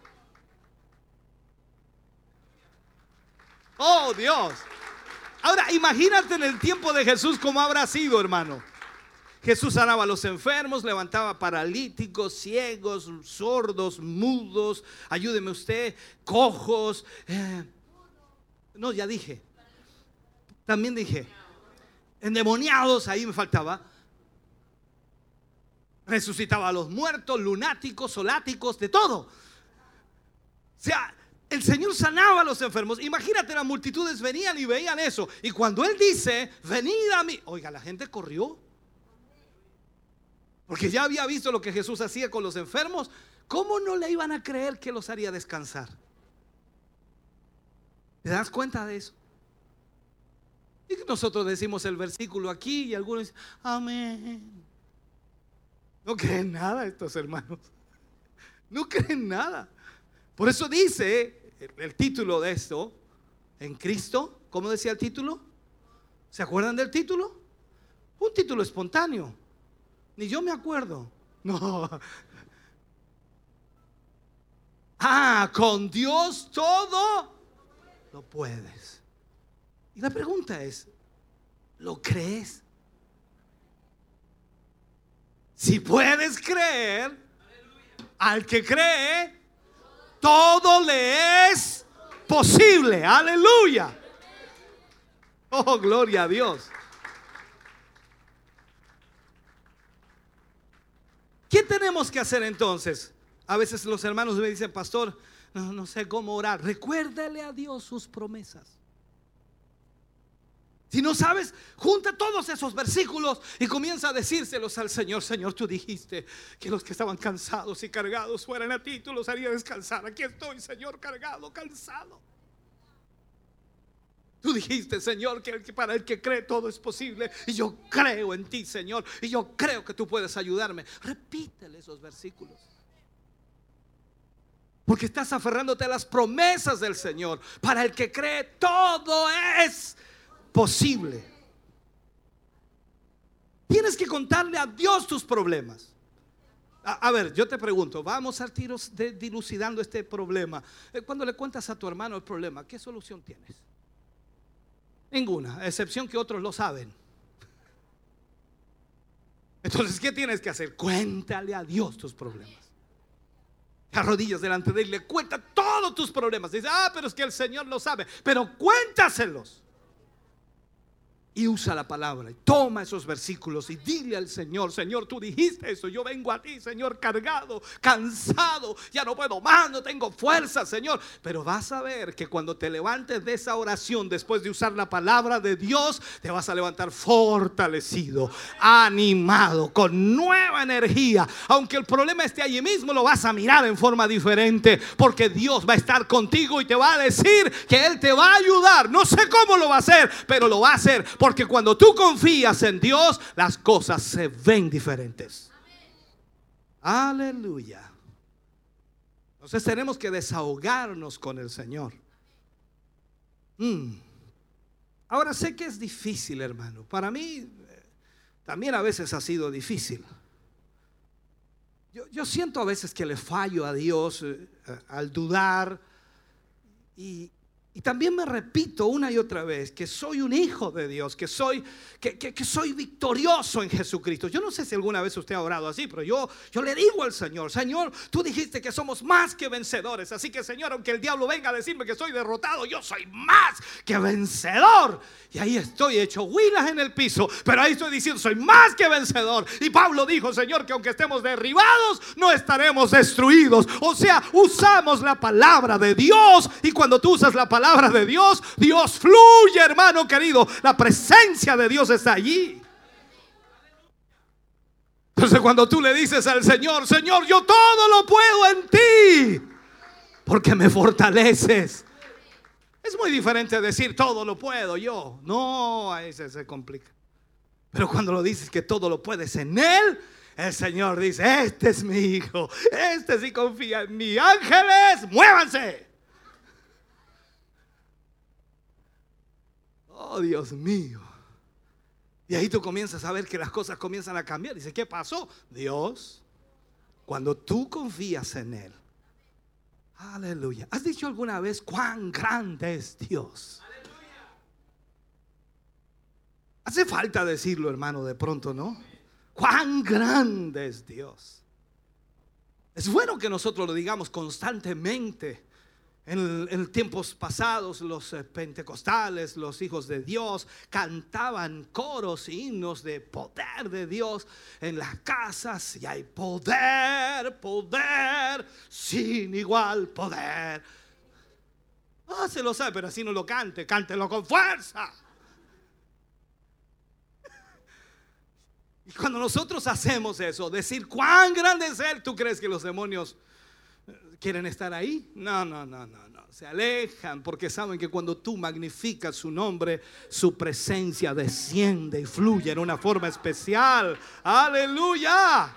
Oh, Dios. Ahora, imagínate en el tiempo de Jesús cómo habrá sido, hermano. Jesús sanaba a los enfermos, levantaba paralíticos, ciegos, sordos, mudos, ayúdeme usted, cojos. Eh, no, ya dije. También dije, endemoniados, ahí me faltaba. Resucitaba a los muertos, lunáticos, soláticos, de todo. O sea, el Señor sanaba a los enfermos. Imagínate, las multitudes venían y veían eso. Y cuando Él dice, venid a mí, oiga, la gente corrió. Porque ya había visto lo que Jesús hacía con los enfermos. ¿Cómo no le iban a creer que los haría descansar? ¿Te das cuenta de eso? Y nosotros decimos el versículo aquí y algunos dicen, amén. No creen nada estos hermanos. No creen nada. Por eso dice el, el título de esto, en Cristo. ¿Cómo decía el título? ¿Se acuerdan del título? Un título espontáneo. Ni yo me acuerdo. No. Ah, con Dios todo lo puedes. Y la pregunta es, ¿lo crees? Si puedes creer, al que cree, todo le es posible. Aleluya. Oh, gloria a Dios. ¿Qué tenemos que hacer entonces? A veces los hermanos me dicen, pastor, no, no sé cómo orar. Recuérdale a Dios sus promesas. Si no sabes, junta todos esos versículos y comienza a decírselos al Señor. Señor, tú dijiste que los que estaban cansados y cargados fueran a ti, tú los harías descansar. Aquí estoy, Señor, cargado, cansado. Tú dijiste, Señor, que para el que cree todo es posible. Y yo creo en ti, Señor. Y yo creo que tú puedes ayudarme. Repítele esos versículos. Porque estás aferrándote a las promesas del Señor. Para el que cree todo es posible. Tienes que contarle a Dios tus problemas. A, a ver, yo te pregunto, vamos a tiros de, dilucidando este problema. Cuando le cuentas a tu hermano el problema, ¿qué solución tienes? Ninguna, a excepción que otros lo saben. Entonces, ¿qué tienes que hacer? Cuéntale a Dios tus problemas. Te arrodillas delante de Él, le cuenta todos tus problemas. Dice, ah, pero es que el Señor lo sabe. Pero cuéntaselos. Y usa la palabra y toma esos versículos y dile al Señor, Señor, tú dijiste eso, yo vengo a ti, Señor, cargado, cansado, ya no puedo más, no tengo fuerza, Señor. Pero vas a ver que cuando te levantes de esa oración, después de usar la palabra de Dios, te vas a levantar fortalecido, animado, con nueva energía. Aunque el problema esté allí mismo, lo vas a mirar en forma diferente, porque Dios va a estar contigo y te va a decir que Él te va a ayudar. No sé cómo lo va a hacer, pero lo va a hacer. Porque cuando tú confías en Dios, las cosas se ven diferentes. Aleluya. Entonces tenemos que desahogarnos con el Señor. Mm. Ahora sé que es difícil, hermano. Para mí eh, también a veces ha sido difícil. Yo, yo siento a veces que le fallo a Dios eh, al dudar y Y también me repito una y otra vez que soy un hijo de Dios, que soy, que, que, que soy victorioso en Jesucristo. Yo no sé si alguna vez usted ha orado así, pero yo, yo le digo al Señor, Señor, tú dijiste que somos más que vencedores. Así que, Señor, aunque el diablo venga a decirme que soy derrotado, yo soy más que vencedor. Y ahí estoy hecho huilas en el piso, pero ahí estoy diciendo, soy más que vencedor. Y Pablo dijo, Señor, que aunque estemos derribados, no estaremos destruidos. O sea, usamos la palabra de Dios. Y cuando tú usas la palabra palabra de Dios, Dios fluye, hermano querido. La presencia de Dios está allí. Entonces cuando tú le dices al Señor, Señor, yo todo lo puedo en ti, porque me fortaleces. Es muy diferente decir todo lo puedo yo. No, a ese se complica. Pero cuando lo dices que todo lo puedes en Él, el Señor dice: este es mi hijo, este sí confía en mí. Ángeles, muévanse. Oh, Dios mío. Y ahí tú comienzas a ver que las cosas comienzan a cambiar. Dice: ¿qué pasó? Dios, cuando tú confías en Él. Aleluya. ¿Has dicho alguna vez cuán grande es Dios? Aleluya. Hace falta decirlo, hermano, de pronto, ¿no? Cuán grande es Dios. Es bueno que nosotros lo digamos constantemente. En, en tiempos pasados, los eh, pentecostales, los hijos de Dios, cantaban coros y himnos de poder de Dios en las casas. Y hay poder, poder, sin igual poder. Ah, se lo sabe, pero así no lo cante, cántelo con fuerza. Y cuando nosotros hacemos eso, decir cuán grande es Él, ¿tú crees que los demonios quieren estar ahí? No, no, no, no, no. Se alejan porque saben que cuando tú magnificas su nombre, su presencia desciende y fluye en una forma especial. Aleluya.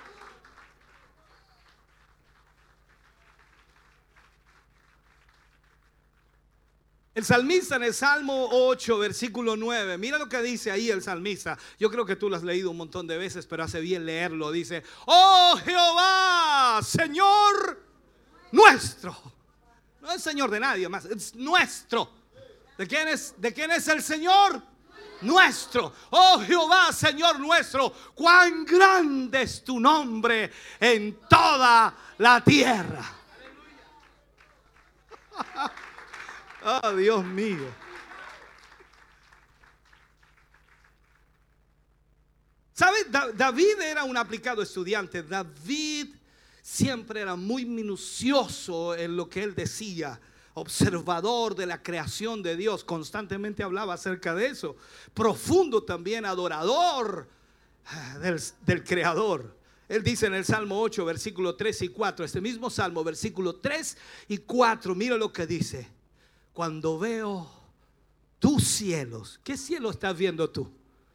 El salmista en el Salmo ocho, versículo nueve, mira lo que dice ahí el salmista. Yo creo que tú lo has leído un montón de veces, pero hace bien leerlo. Dice: oh Jehová, Señor nuestro. No es Señor de nadie más, es nuestro. ¿De quién es, de quién es el Señor? Nuestro. Oh Jehová, Señor nuestro, cuán grande es tu nombre en toda la tierra. Oh, Dios mío. ¿Sabe? David era un aplicado estudiante. David siempre era muy minucioso en lo que él decía. Observador de la creación de Dios. Constantemente hablaba acerca de eso. Profundo también adorador del, del Creador. Él dice en el Salmo ocho, versículo tres y cuatro. Este mismo Salmo, versículo tres y cuatro. Mira lo que dice: cuando veo tus cielos. ¿Qué cielo estás viendo tú?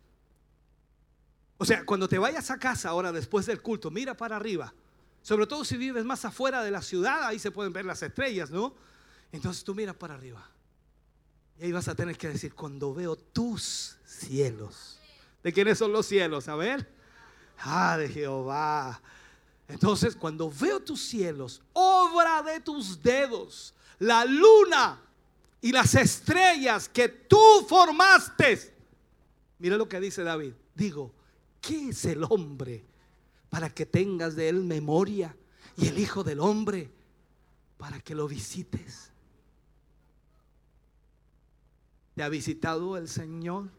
O sea, cuando te vayas a casa ahora después del culto, mira para arriba. Sobre todo si vives más afuera de la ciudad, ahí se pueden ver las estrellas, ¿no? Entonces tú miras para arriba. Y ahí vas a tener que decir: cuando veo tus cielos. ¿De quiénes son los cielos? A ver. Ah, de Jehová. Entonces, cuando veo tus cielos, obra de tus dedos, la luna y las estrellas que tú formaste. Mira lo que dice David. Digo: ¿qué es el hombre para que tengas de él memoria? Y el hijo del hombre para que lo visites. ¿Te ha visitado el Señor?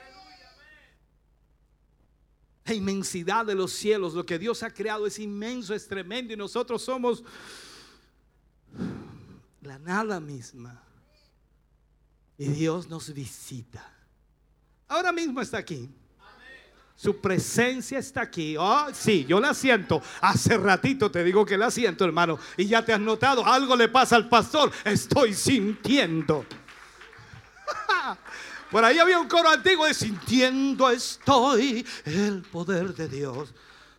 La inmensidad de los cielos, lo que Dios ha creado es inmenso, es tremendo, y nosotros somos la nada misma. Y Dios nos visita. Ahora mismo está aquí. Su presencia está aquí. Oh, sí, yo la siento. Hace ratito te digo que la siento, hermano. Y ya te has notado, algo le pasa al pastor. Estoy sintiendo. Por ahí había un coro antiguo de: sintiendo estoy el poder de Dios.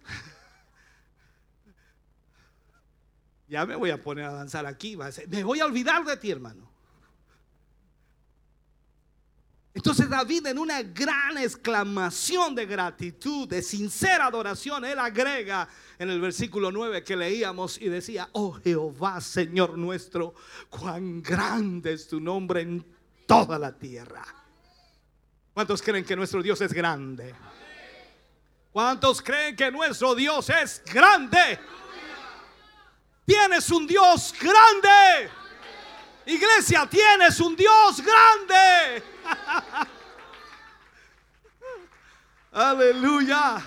Ya me voy a poner a danzar aquí. Me voy a olvidar de ti, hermano. Entonces David, en una gran exclamación de gratitud, de sincera adoración, él agrega en el versículo nueve que leíamos y decía: oh Jehová, Señor nuestro, cuán grande es tu nombre en toda la tierra. ¿Cuántos creen que nuestro Dios es grande? ¿Cuántos creen que nuestro Dios es grande? Tienes un Dios grande. Iglesia, tienes un Dios grande. Aleluya.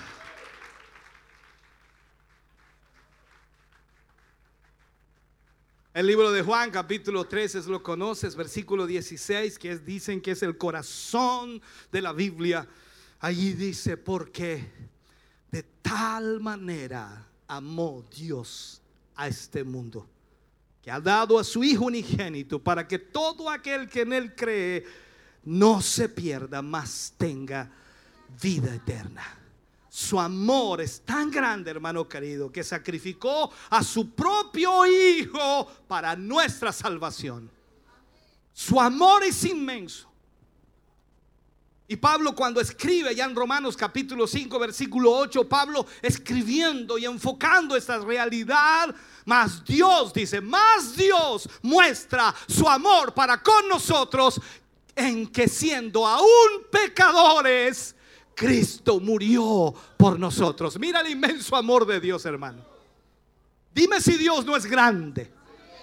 El libro de Juan, capítulo trece, lo conoces, versículo dieciséis, que es, dicen que es el corazón de la Biblia. Allí dice: porque de tal manera amó Dios a este mundo, que ha dado a su Hijo unigénito, para que todo aquel que en Él cree no se pierda, mas tenga vida eterna. Su amor es tan grande, hermano querido, que sacrificó a su propio Hijo para nuestra salvación. Su amor es inmenso. Y Pablo, cuando escribe ya en Romanos capítulo cinco versículo ocho, Pablo escribiendo y enfocando esta realidad, más Dios dice, más Dios muestra su amor para con nosotros, en que siendo aún pecadores, Cristo murió por nosotros. Mira el inmenso amor de Dios, hermano. Dime si Dios no es grande.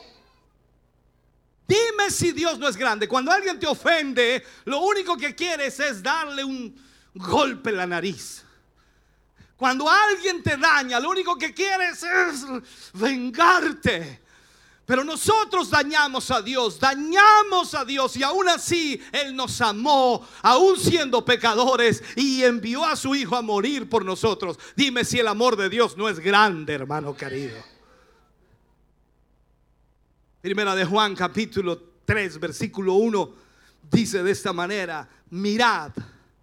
Dime si Dios no es grande. Cuando alguien te ofende, lo único que quieres es darle un golpe en la nariz. Cuando alguien te daña, lo único que quieres es vengarte. Pero nosotros dañamos a Dios, dañamos a Dios, y aún así Él nos amó, aún siendo pecadores, y envió a su Hijo a morir por nosotros. Dime si el amor de Dios no es grande, hermano querido. Primera de Juan capítulo tres versículo uno dice de esta manera: mirad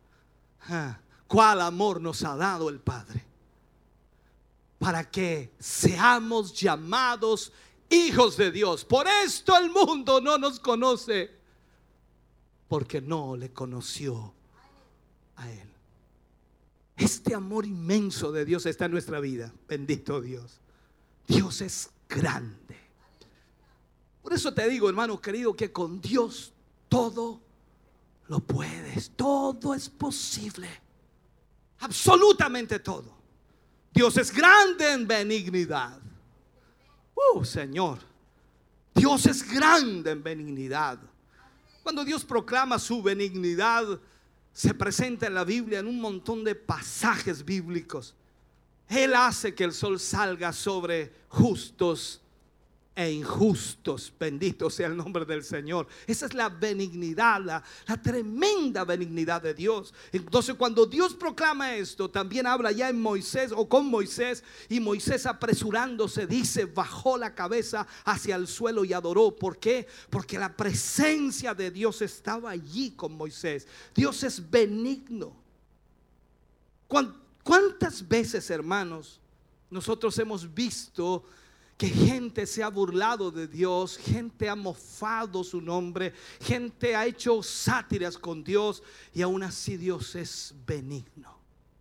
cuál amor nos ha dado el Padre, para que seamos llamados hijos de Dios. Por esto el mundo no nos conoce, porque no le conoció a Él. Este amor inmenso de Dios está en nuestra vida. Bendito Dios. Dios es grande. Por eso te digo, hermano querido, que con Dios todo lo puedes. Todo es posible. Absolutamente todo. Dios es grande en benignidad. Uh, Señor, Dios es grande en benignidad. Cuando Dios proclama su benignidad, se presenta en la Biblia en un montón de pasajes bíblicos. Él hace que el sol salga sobre justos e injustos. Bendito sea el nombre del Señor. Esa es la benignidad, la, la tremenda benignidad de Dios. Entonces, cuando Dios proclama esto, también habla ya en Moisés o con Moisés, y Moisés, apresurándose, dice, bajó la cabeza hacia el suelo y adoró. ¿Por qué? Porque la presencia de Dios estaba allí con Moisés. Dios es benigno. ¿Cuántas veces, hermanos, nosotros hemos visto que gente se ha burlado de Dios, gente ha mofado su nombre, gente ha hecho sátiras con Dios, y aún así Dios es benigno?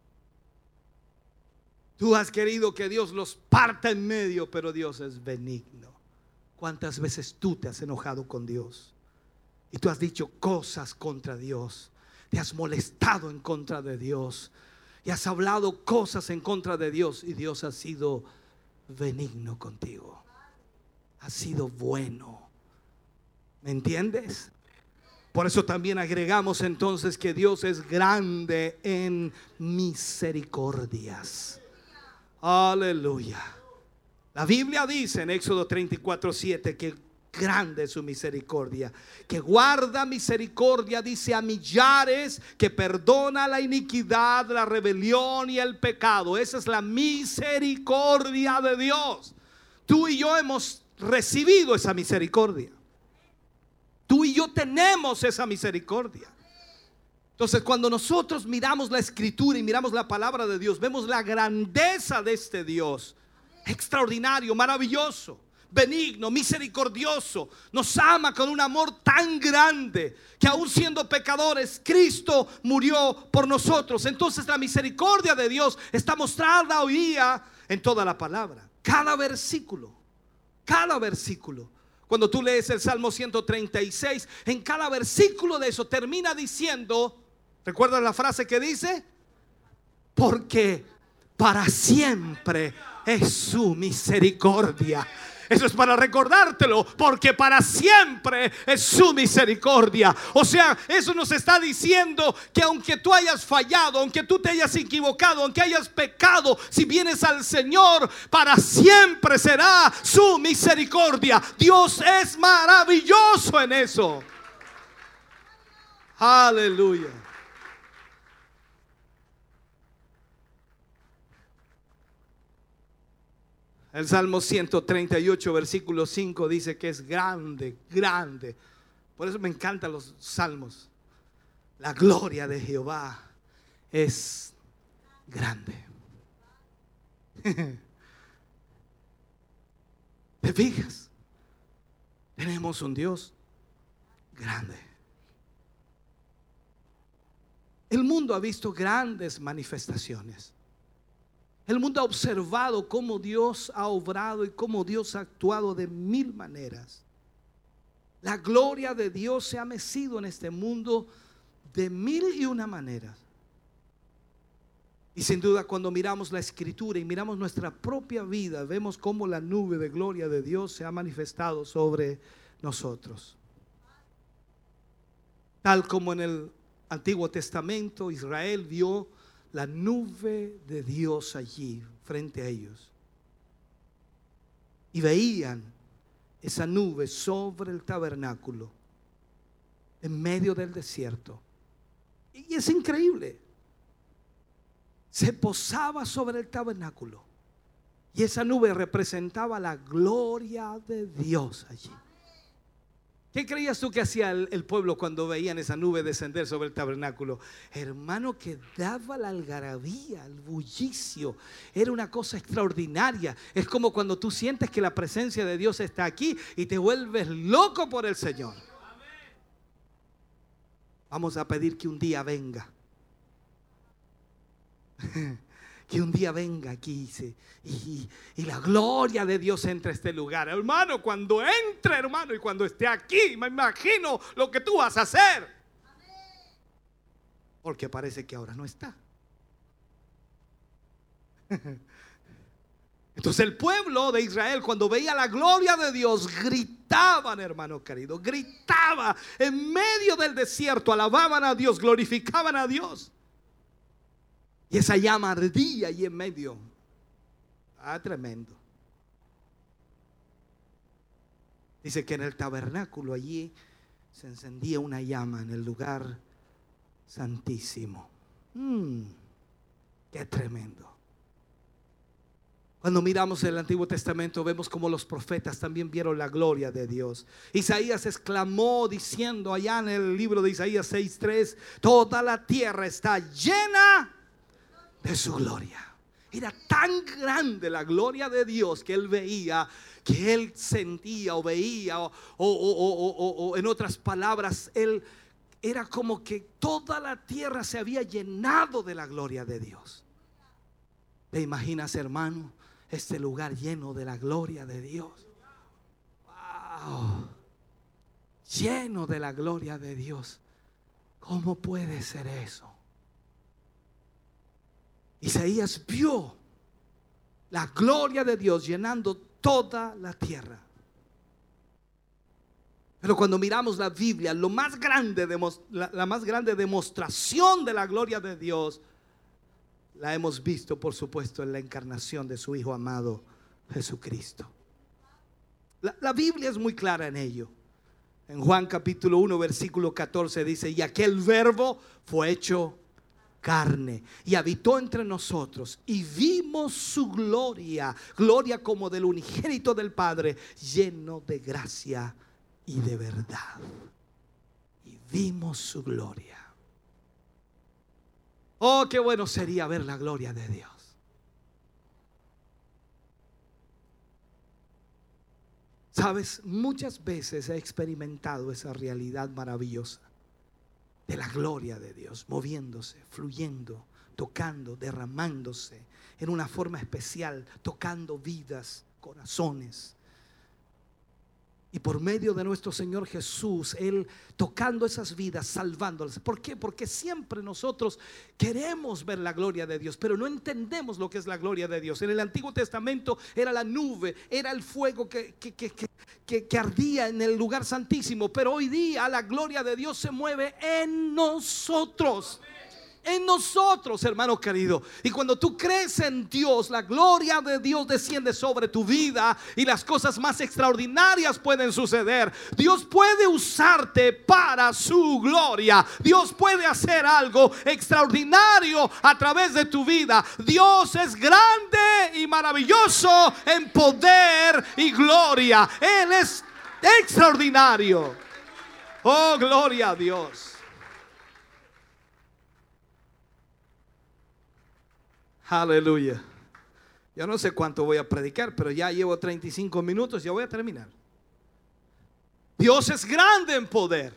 Tú has querido que Dios los parta en medio, pero Dios es benigno. ¿Cuántas veces tú te has enojado con Dios y tú has dicho cosas contra Dios? Te has molestado en contra de Dios y has hablado cosas en contra de Dios, y Dios ha sido benigno contigo, ha sido bueno. ¿Me entiendes? Por eso también agregamos entonces que Dios es grande en misericordias. Aleluya. La Biblia dice en Éxodo treinta y cuatro siete que grande es su misericordia, que guarda misericordia, dice, a millares, que perdona la iniquidad, la rebelión y el pecado. Esa es la misericordia de Dios. Tú y yo hemos recibido esa misericordia. Tú y yo tenemos esa misericordia. Entonces, cuando nosotros miramos la Escritura y miramos la palabra de Dios, vemos la grandeza de este Dios extraordinario, maravilloso, benigno, misericordioso. Nos ama con un amor tan grande que aún siendo pecadores, Cristo murió por nosotros. Entonces la misericordia de Dios está mostrada hoy día en toda la palabra. Cada versículo, cada versículo. Cuando tú lees el Salmo ciento treinta y seis, en cada versículo de eso termina diciendo, ¿recuerdas la frase que dice? Porque para siempre es su misericordia. Eso es para recordártelo, porque para siempre es su misericordia. O sea, eso nos está diciendo que aunque tú hayas fallado, aunque tú te hayas equivocado, aunque hayas pecado, si vienes al Señor, para siempre será su misericordia. Dios es maravilloso en eso. Aleluya. El Salmo ciento treinta y ocho, versículo cinco dice que es grande, grande. Por eso me encantan los salmos. La gloria de Jehová es grande. ¿Te fijas? Tenemos un Dios grande. El mundo ha visto grandes manifestaciones. El mundo ha observado cómo Dios ha obrado y cómo Dios ha actuado de mil maneras. La gloria de Dios se ha mecido en este mundo de mil y una maneras. Y sin duda, cuando miramos la Escritura y miramos nuestra propia vida, vemos cómo la nube de gloria de Dios se ha manifestado sobre nosotros. Tal como en el Antiguo Testamento, Israel vio la nube de Dios allí frente a ellos. Y veían esa nube sobre el tabernáculo en medio del desierto. Y es increíble. Se posaba sobre el tabernáculo y esa nube representaba la gloria de Dios allí. ¿Qué creías tú que hacía el, el pueblo cuando veían esa nube descender sobre el tabernáculo? Hermano, que daba la algarabía, el bullicio. Era una cosa extraordinaria. Es como cuando tú sientes que la presencia de Dios está aquí y te vuelves loco por el Señor. Vamos a pedir que un día venga. Que un día venga aquí y, y, y la gloria de Dios entre a este lugar. Hermano, cuando entre, hermano, y cuando esté aquí, me imagino lo que tú vas a hacer. Porque parece que ahora no está. Entonces el pueblo de Israel, cuando veía la gloria de Dios, gritaban, hermano querido, gritaban en medio del desierto, alababan a Dios, glorificaban a Dios. Y esa llama ardía ahí en medio. Ah, tremendo. Dice que en el tabernáculo allí se encendía una llama en el lugar santísimo. Mm, qué tremendo. Cuando miramos el Antiguo Testamento vemos como los profetas también vieron la gloria de Dios. Isaías exclamó diciendo allá en el libro de Isaías seis tres: toda la tierra está llena de su gloria. Era tan grande la gloria de Dios que él veía, que él sentía o veía, o, o, o, o, o en otras palabras, él era como que toda la tierra se había llenado de la gloria de Dios. ¿Te imaginas, hermano, este lugar lleno de la gloria de Dios? Wow, lleno de la gloria de Dios. ¿Cómo puede ser eso? Isaías vio la gloria de Dios llenando toda la tierra. Pero cuando miramos la Biblia, lo más grande, la, la más grande demostración de la gloria de Dios la hemos visto, por supuesto, en la encarnación de su Hijo amado Jesucristo. La, la Biblia es muy clara en ello. En Juan capítulo uno, versículo catorce dice: y aquel verbo fue hecho carne y habitó entre nosotros y vimos su gloria, gloria como del unigénito del Padre, lleno de gracia y de verdad. Y vimos su gloria. Oh, qué bueno sería ver la gloria de Dios. Sabes, muchas veces he experimentado esa realidad maravillosa de la gloria de Dios, moviéndose, fluyendo, tocando, derramándose en una forma especial, tocando vidas, corazones. Y por medio de nuestro Señor Jesús, Él tocando esas vidas, salvándolas. ¿Por qué? Porque siempre nosotros queremos ver la gloria de Dios, pero no entendemos lo que es la gloria de Dios. En el Antiguo Testamento era la nube, era el fuego que, que, que, que, que, que ardía en el lugar santísimo. Pero hoy día la gloria de Dios se mueve en nosotros. en nosotros, hermano querido. Y cuando tú crees en Dios, la gloria de Dios desciende sobre tu vida y las cosas más extraordinarias pueden suceder. Dios puede usarte para su gloria. Dios puede hacer algo extraordinario a través de tu vida. Dios es grande y maravilloso en poder y gloria. Él es extraordinario. Oh, gloria a Dios. Aleluya. Yo no sé cuánto voy a predicar, pero ya llevo treinta y cinco minutos, ya voy a terminar. Dios es grande en poder.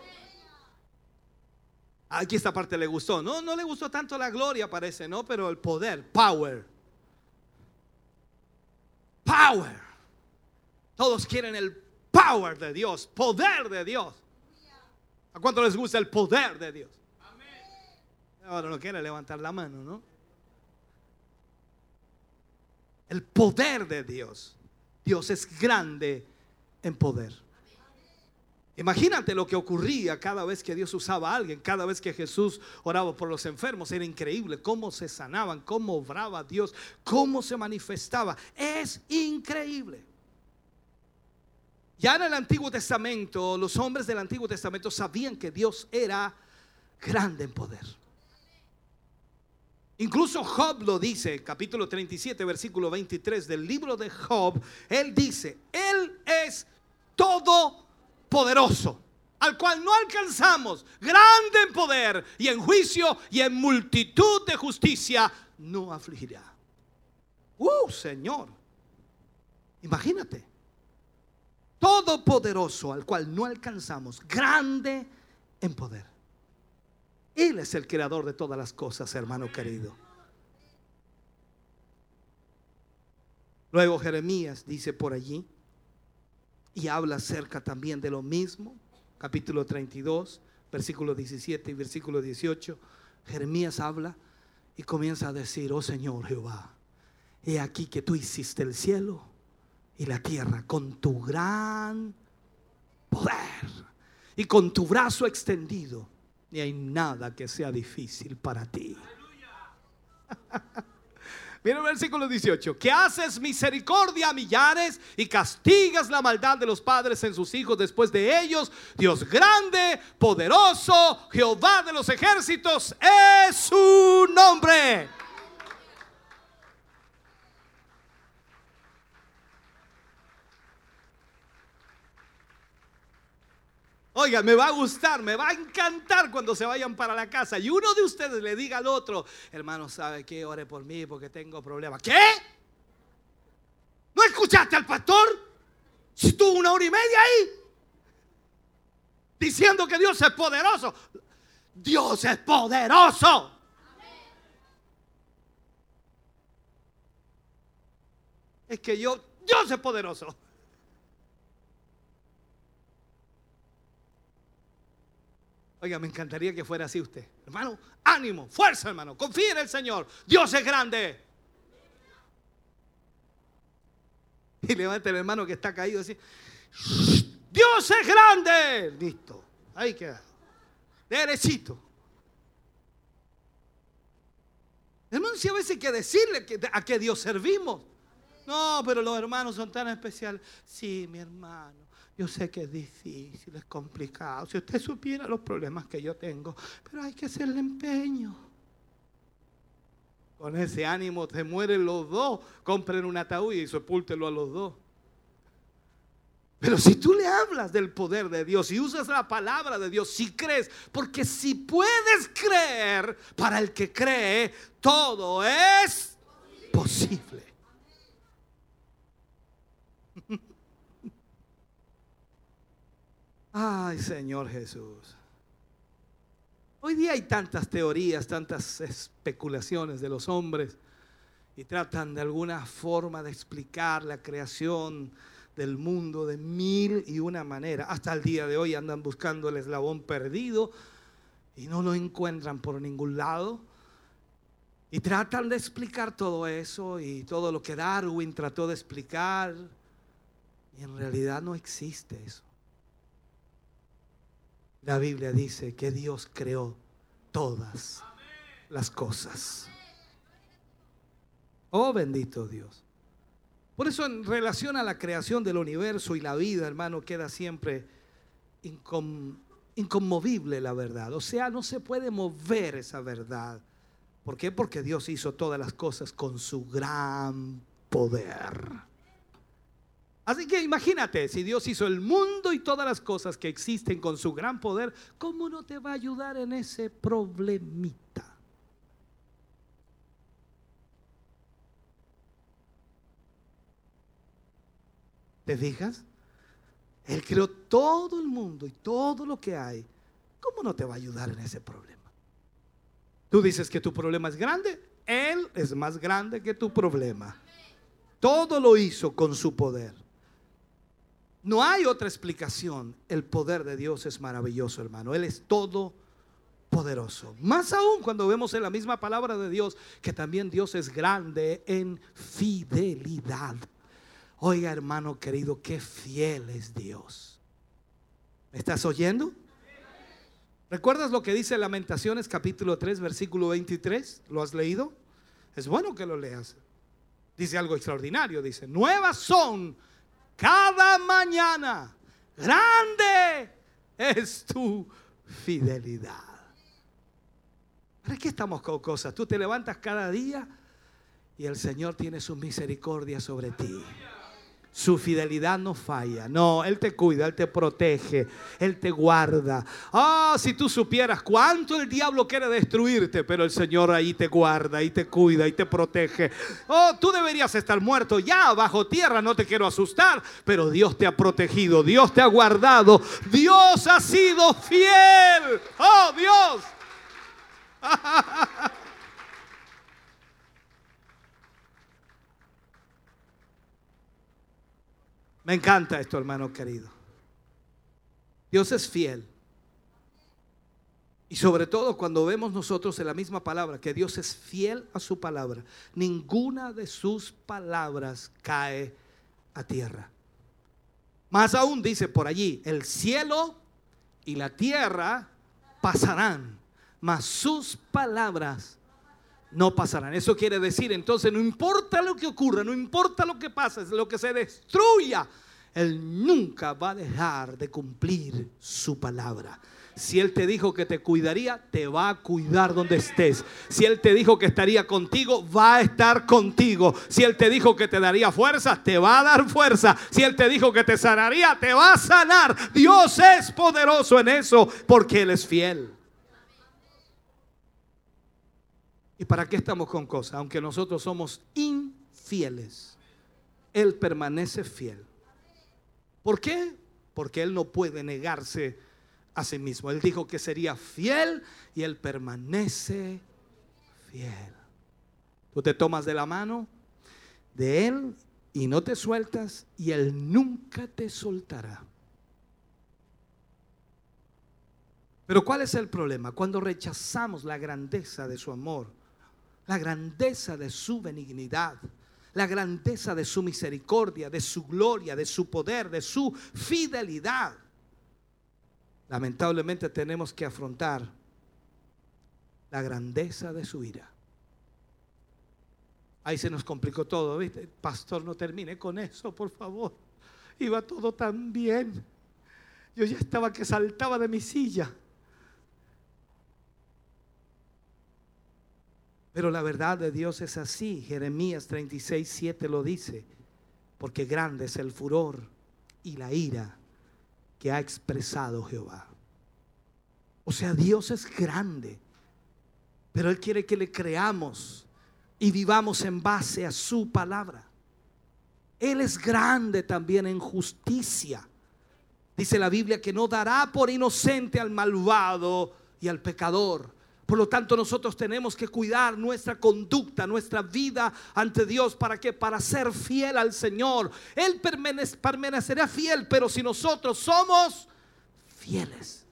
Aquí esta parte le gustó. No, no le gustó tanto la gloria, parece, ¿no? Pero el poder, power. Power. Todos quieren el power de Dios, poder de Dios. ¿A cuánto les gusta el poder de Dios? Ahora no quiere levantar la mano, ¿no? El poder de Dios. Dios es grande en poder. Imagínate lo que ocurría cada vez que Dios usaba a alguien. Cada vez que Jesús oraba por los enfermos, era increíble cómo se sanaban, cómo obraba Dios, cómo se manifestaba. Es increíble. Ya en el Antiguo Testamento, los hombres del Antiguo Testamento sabían que Dios era grande en poder. Incluso Job lo dice, capítulo treinta y siete, versículo veintitrés del libro de Job. Él dice: Él es todopoderoso, al cual no alcanzamos, grande en poder y en juicio y en multitud de justicia no afligirá. Uh, Señor, imagínate. Todopoderoso, al cual no alcanzamos, grande en poder. Él es el creador de todas las cosas, hermano querido. Luego Jeremías dice por allí, y habla acerca también de lo mismo, capítulo treinta y dos, versículo diecisiete y versículo dieciocho. Jeremías habla y comienza a decir: oh Señor Jehová, he aquí que tú hiciste el cielo y la tierra con tu gran poder y con tu brazo extendido. Ni hay nada que sea difícil para ti. Mira el versículo dieciocho. Que haces misericordia a millares y castigas la maldad de los padres en sus hijos después de ellos. Dios grande, poderoso, Jehová de los ejércitos es su nombre. Oiga, me va a gustar, me va a encantar cuando se vayan para la casa y uno de ustedes le diga al otro: hermano, ¿sabe qué? Ore por mí porque tengo problemas. ¿Qué? ¿No escuchaste al pastor? Si estuvo una hora y media ahí diciendo que Dios es poderoso. Dios es poderoso. Es que yo, Dios es poderoso. Oiga, me encantaría que fuera así usted. Hermano, ánimo, fuerza, hermano. Confíe en el Señor. Dios es grande. Y levante el hermano que está caído así: Dios es grande. Listo. Ahí queda. Derechito. Hermano, si a veces hay que decirle que, a qué Dios servimos. No, pero los hermanos son tan especiales. Sí, mi hermano, yo sé que es difícil, es complicado. Si usted supiera los problemas que yo tengo, pero hay que hacerle empeño. Con ese ánimo se mueren los dos. Compren un ataúd y sepúltenlo a los dos. Pero si tú le hablas del poder de Dios y usas la palabra de Dios, si crees, porque si puedes creer, para el que cree, todo es posible. Ay, Señor Jesús. Hoy día hay tantas teorías, tantas especulaciones de los hombres y tratan de alguna forma de explicar la creación del mundo de mil y una manera. Hasta el día de hoy andan buscando el eslabón perdido y no lo encuentran por ningún lado. Y tratan de explicar todo eso y todo lo que Darwin trató de explicar. Y en realidad no existe eso. La Biblia dice que Dios creó todas las cosas. Oh, bendito Dios. Por eso en relación a la creación del universo y la vida, hermano, queda siempre incom, inconmovible la verdad. O sea, no se puede mover esa verdad. ¿Por qué? Porque Dios hizo todas las cosas con su gran poder. Así que imagínate, si Dios hizo el mundo y todas las cosas que existen con su gran poder, ¿cómo no te va a ayudar en ese problemita? ¿Te fijas? Él creó todo el mundo y todo lo que hay. ¿Cómo no te va a ayudar en ese problema? Tú dices que tu problema es grande. Él es más grande que tu problema. Todo lo hizo con su poder. No hay otra explicación. El poder de Dios es maravilloso, hermano. Él es todopoderoso. Más aún cuando vemos en la misma palabra de Dios que también Dios es grande en fidelidad. Oiga, hermano querido, qué fiel es Dios. ¿Me estás oyendo? ¿Recuerdas lo que dice Lamentaciones capítulo tres versículo veintitrés? ¿Lo has leído? Es bueno que lo leas. Dice algo extraordinario. Dice: nuevas son cada mañana, grande es tu fidelidad. ¿Para qué estamos con cosas? Tú te levantas cada día y el Señor tiene su misericordia sobre ti. Su fidelidad no falla. No, Él te cuida, Él te protege, Él te guarda. Ah, oh, si tú supieras cuánto el diablo quiere destruirte, pero el Señor ahí te guarda, y te cuida, y te protege. Oh, tú deberías estar muerto ya bajo tierra, no te quiero asustar, pero Dios te ha protegido, Dios te ha guardado, Dios ha sido fiel. Oh, Dios. Me encanta esto, hermano querido. Dios es fiel. Y sobre todo cuando vemos nosotros en la misma palabra que Dios es fiel a su palabra, ninguna de sus palabras cae a tierra. Más aún dice por allí: el cielo y la tierra pasarán, mas sus palabras no pasarán. Eso quiere decir entonces, no importa lo que ocurra, no importa lo que pase, lo que se destruya, Él nunca va a dejar de cumplir su palabra. Si Él te dijo que te cuidaría, te va a cuidar donde estés. Si Él te dijo que estaría contigo, va a estar contigo. Si Él te dijo que te daría fuerza, te va a dar fuerza. Si Él te dijo que te sanaría, te va a sanar. Dios es poderoso en eso, porque Él es fiel. ¿Y para qué estamos con cosas? Aunque nosotros somos infieles, Él permanece fiel. ¿Por qué? Porque Él no puede negarse a sí mismo. Él dijo que sería fiel y Él permanece fiel. Tú te tomas de la mano de Él y no te sueltas, y Él nunca te soltará. Pero ¿cuál es el problema? Cuando rechazamos la grandeza de su amor, la grandeza de su benignidad, la grandeza de su misericordia, de su gloria, de su poder, de su fidelidad, lamentablemente tenemos que afrontar la grandeza de su ira. Ahí se nos complicó todo, ¿viste? Pastor, no termine con eso, por favor. Iba todo tan bien. Yo ya estaba que saltaba de mi silla. Pero la verdad de Dios es así. Jeremías treinta y seis, siete lo dice: porque grande es el furor y la ira que ha expresado Jehová. O sea, Dios es grande, pero Él quiere que le creamos y vivamos en base a su palabra. Él es grande también en justicia. Dice la Biblia que no dará por inocente al malvado y al pecador. Por lo tanto, nosotros tenemos que cuidar nuestra conducta, nuestra vida ante Dios. ¿Para qué? Para ser fiel al Señor. Él permanecerá fiel, pero si nosotros somos fieles.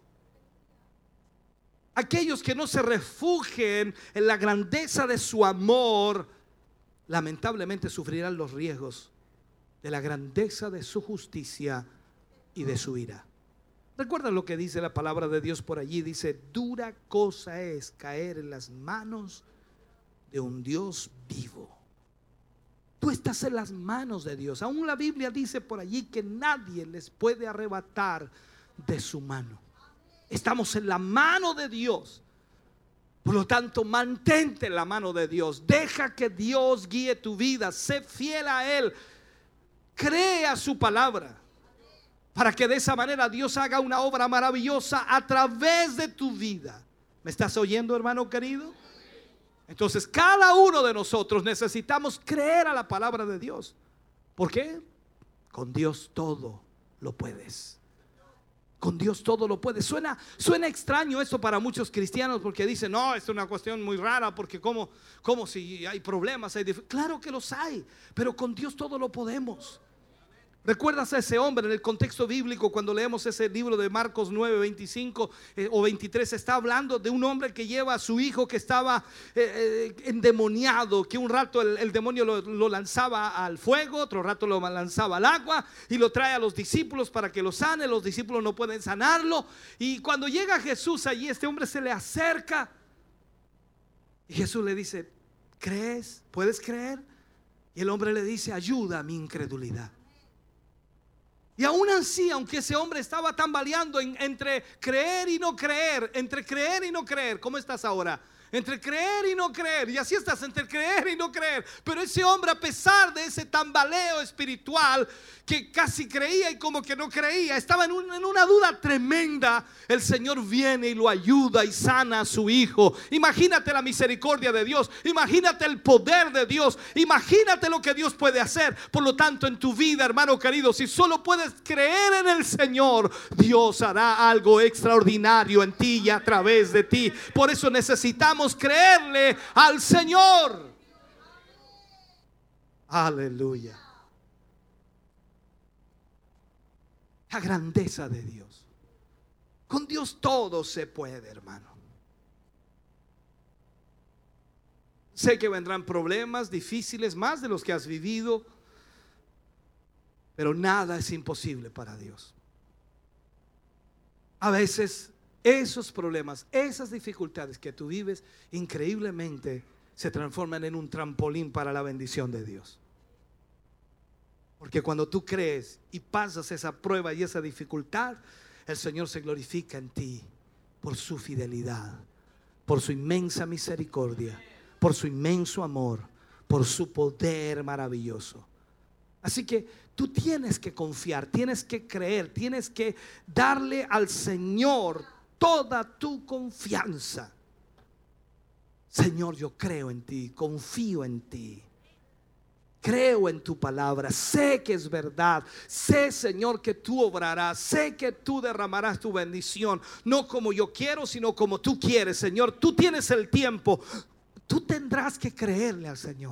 Aquellos que no se refugien en la grandeza de su amor, lamentablemente sufrirán los riesgos de la grandeza de su justicia y de su ira. Recuerda lo que dice la palabra de Dios por allí. Dice: dura cosa es caer en las manos de un Dios vivo. Tú estás en las manos de Dios. Aún la Biblia dice por allí que nadie les puede arrebatar de su mano. Estamos en la mano de Dios. Por lo tanto, mantente en la mano de Dios. Deja que Dios guíe tu vida. Sé fiel a Él. Crea su palabra, para que de esa manera Dios haga una obra maravillosa a través de tu vida. ¿Me estás oyendo, hermano querido? Entonces, cada uno de nosotros necesitamos creer a la palabra de Dios. ¿Por qué? Con Dios todo lo puedes. Con Dios todo lo puedes. Suena, suena extraño esto para muchos cristianos, porque dicen: no, esto es una cuestión muy rara, porque como, como si hay problemas, hay dif-". Claro que los hay, pero con Dios todo lo podemos. ¿Recuerdas a ese hombre en el contexto bíblico? Cuando leemos ese libro de Marcos nueve, veinticinco eh, o veintitrés, está hablando de un hombre que lleva a su hijo que estaba eh, eh, endemoniado, que un rato el, el demonio lo, lo lanzaba al fuego, otro rato lo lanzaba al agua, y lo trae a los discípulos para que lo sane. Los discípulos no pueden sanarlo, y cuando llega Jesús allí, este hombre se le acerca y Jesús le dice: ¿crees? ¿Puedes creer? Y el hombre le dice: ayuda a mi incredulidad. Y aún así, aunque ese hombre estaba tambaleando en, entre creer y no creer, entre creer y no creer, ¿cómo estás ahora? Entre creer y no creer, y así estás, entre creer y no creer. Pero ese hombre, a pesar de ese tambaleo espiritual, que casi creía y como que no creía, estaba en, un, en una duda tremenda, el Señor viene y lo ayuda y sana a su hijo. Imagínate la misericordia de Dios, imagínate el poder de Dios, imagínate lo que Dios puede hacer. Por lo tanto, en tu vida, hermano querido, si solo puedes creer en el Señor, Dios hará algo extraordinario en ti y a través de ti. Por eso necesitamos creerle al Señor. Aleluya. La grandeza de Dios. Con Dios todo se puede, hermano. Sé que vendrán problemas difíciles, más de los que has vivido, pero nada es imposible para Dios. A veces esos problemas, esas dificultades que tú vives, increíblemente se transforman en un trampolín para la bendición de Dios. Porque cuando tú crees y pasas esa prueba y esa dificultad, el Señor se glorifica en ti por su fidelidad, por su inmensa misericordia, por su inmenso amor, por su poder maravilloso. Así que tú tienes que confiar, tienes que creer, tienes que darle al Señor toda tu confianza. Señor, yo creo en ti, confío en ti, creo en tu palabra, sé que es verdad, sé, Señor, que tú obrarás, sé que tú derramarás tu bendición, no como yo quiero, sino como tú quieres. Señor, tú tienes el tiempo, tú tendrás que creerle al Señor.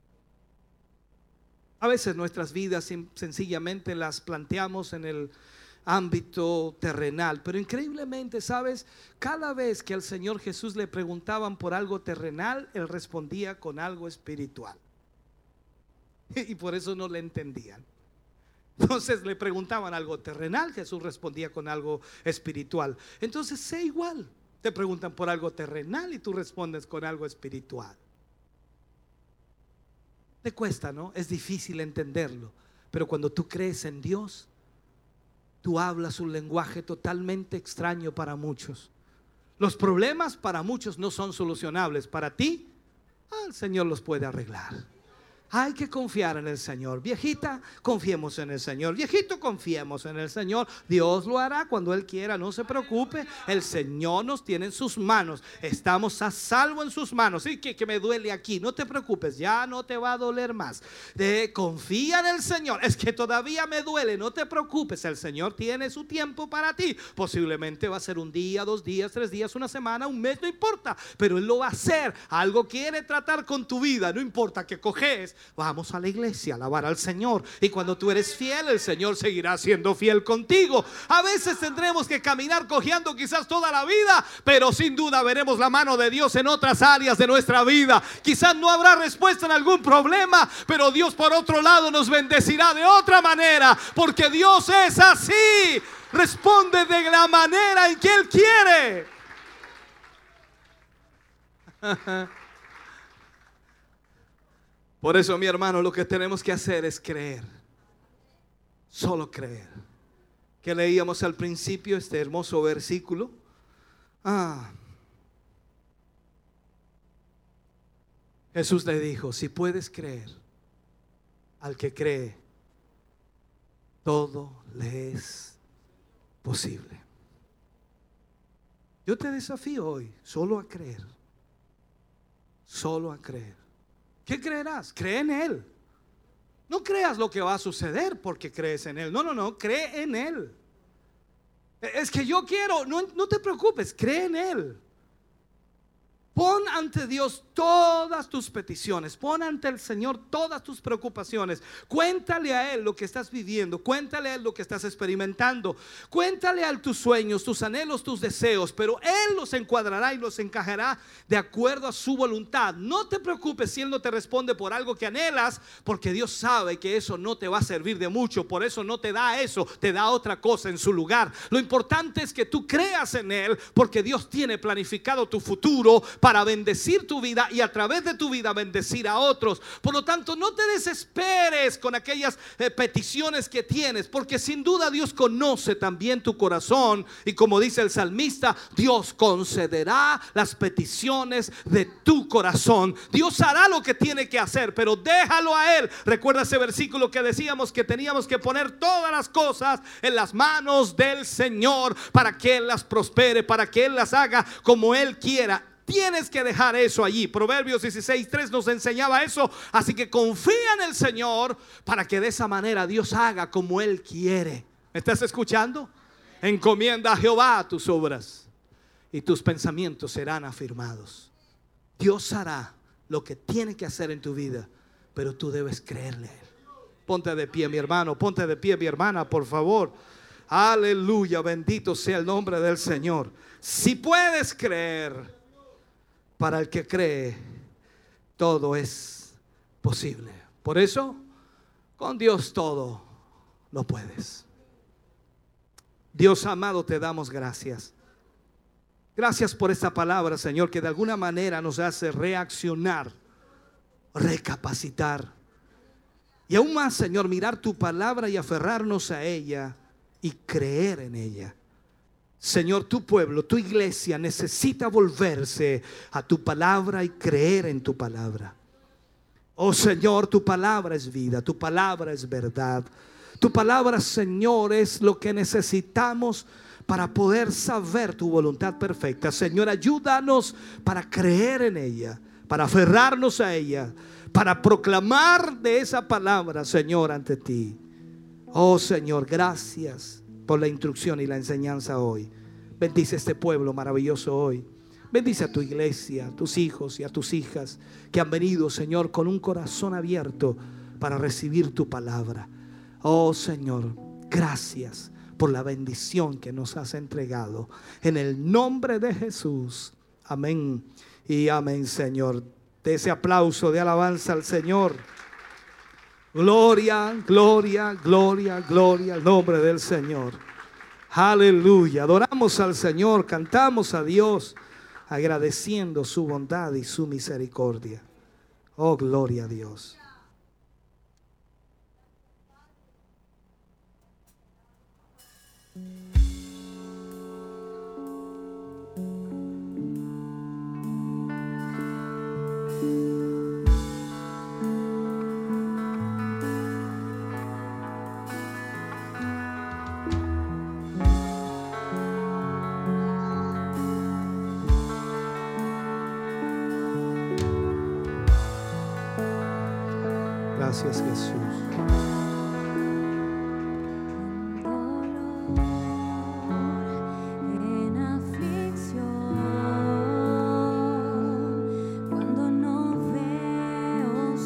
A veces nuestras vidas sencillamente las planteamos en el ámbito terrenal, pero increíblemente, ¿sabes? Cada vez que al Señor Jesús le preguntaban por algo terrenal, Él respondía con algo espiritual. Y por eso no le entendían. Entonces le preguntaban algo terrenal, Jesús respondía con algo espiritual. Entonces sé igual, te preguntan por algo terrenal y tú respondes con algo espiritual. Te cuesta, ¿no? Es difícil entenderlo, pero cuando tú crees en Dios, tú hablas un lenguaje totalmente extraño para muchos. Los problemas para muchos no son solucionables. Para ti, el Señor los puede arreglar. Hay que confiar en el Señor. Viejita, confiemos en el Señor. Viejito, confiemos en el Señor. Dios lo hará cuando Él quiera, no se preocupe. El Señor nos tiene en sus manos. Estamos a salvo en sus manos. Sí, que, que me duele aquí, no te preocupes, ya no te va a doler más. De, confía en el Señor. Es que todavía me duele, no te preocupes. El Señor tiene su tiempo para ti. Posiblemente va a ser un día, dos días, tres días, una semana, un mes, no importa, pero Él lo va a hacer. Algo quiere tratar con tu vida, no importa que coges. Vamos a la iglesia a alabar al Señor, y cuando tú eres fiel, el Señor seguirá siendo fiel contigo. A veces tendremos que caminar cojeando quizás toda la vida, pero sin duda veremos la mano de Dios en otras áreas de nuestra vida. Quizás no habrá respuesta en algún problema, pero Dios por otro lado nos bendecirá de otra manera, porque Dios es así. responde de la manera en que Él quiere. Por eso, mi hermano, lo que tenemos que hacer es creer. Solo creer. Que leíamos al principio este hermoso versículo. Ah. Jesús le dijo, si puedes creer, al que cree, todo le es posible. Yo te desafío hoy solo a creer. Solo a creer. ¿Qué creerás? Cree en Él. No creas lo que va a suceder porque crees en Él. No, no, no, cree en Él. Es que yo quiero, no, no te preocupes, cree en Él. Pon ante Dios todas tus peticiones, pon ante el Señor todas tus preocupaciones. Cuéntale a Él lo que estás viviendo, cuéntale a Él lo que estás experimentando, cuéntale a Él tus sueños, tus anhelos, tus deseos, pero Él los encuadrará y los encajará de acuerdo a su voluntad. No te preocupes si Él no te responde por algo que anhelas, porque Dios sabe que eso no te va a servir de mucho, por eso no te da eso, te da otra cosa en su lugar. Lo importante es que tú creas en Él, porque Dios tiene planificado tu futuro para bendecir tu vida y a través de tu vida bendecir a otros. Por lo tanto, no te desesperes con aquellas eh, peticiones que tienes, porque sin duda Dios conoce también tu corazón, y como dice el salmista, Dios concederá las peticiones de tu corazón. Dios hará lo que tiene que hacer, pero déjalo a Él. Recuerda ese versículo que decíamos que teníamos que poner todas las cosas en las manos del Señor para que Él las prospere, para que Él las haga como Él quiera. Tienes que dejar eso allí. Proverbios dieciséis tres nos enseñaba eso. Así que confía en el Señor para que de esa manera Dios haga como Él quiere. ¿Me estás escuchando? Encomienda a Jehová tus obras y tus pensamientos serán afirmados. Dios hará lo que tiene que hacer en tu vida, pero tú debes creerle a Él. Ponte de pie, mi hermano, ponte de pie, mi hermana, por favor. Aleluya, bendito sea el nombre del Señor. Si puedes creer, para el que cree, todo es posible. Por eso, con Dios todo lo puedes. Dios amado, te damos gracias. Gracias por esta palabra, Señor, que de alguna manera nos hace reaccionar, recapacitar. Y aún más, Señor, mirar tu palabra y aferrarnos a ella y creer en ella. Señor, tu pueblo, tu iglesia necesita volverse a tu palabra y creer en tu palabra. Oh Señor, tu palabra es vida, tu palabra es verdad. Tu palabra, Señor, es lo que necesitamos para poder saber tu voluntad perfecta. Señor, ayúdanos para creer en ella, para aferrarnos a ella, para proclamar de esa palabra, Señor, ante ti. Oh Señor, gracias por la instrucción y la enseñanza hoy. Bendice este pueblo maravilloso hoy. Bendice a tu iglesia, a tus hijos y a tus hijas que han venido, Señor, con un corazón abierto para recibir tu palabra. Oh Señor, gracias por la bendición que nos has entregado. En el nombre de Jesús. Amén y amén, Señor. De ese aplauso de alabanza al Señor. Gloria, gloria, gloria, gloria al nombre del Señor. Aleluya. Adoramos al Señor, cantamos a Dios, agradeciendo su bondad y su misericordia. Oh, gloria a Dios. Gracias, Jesús. En aflicción, cuando no veo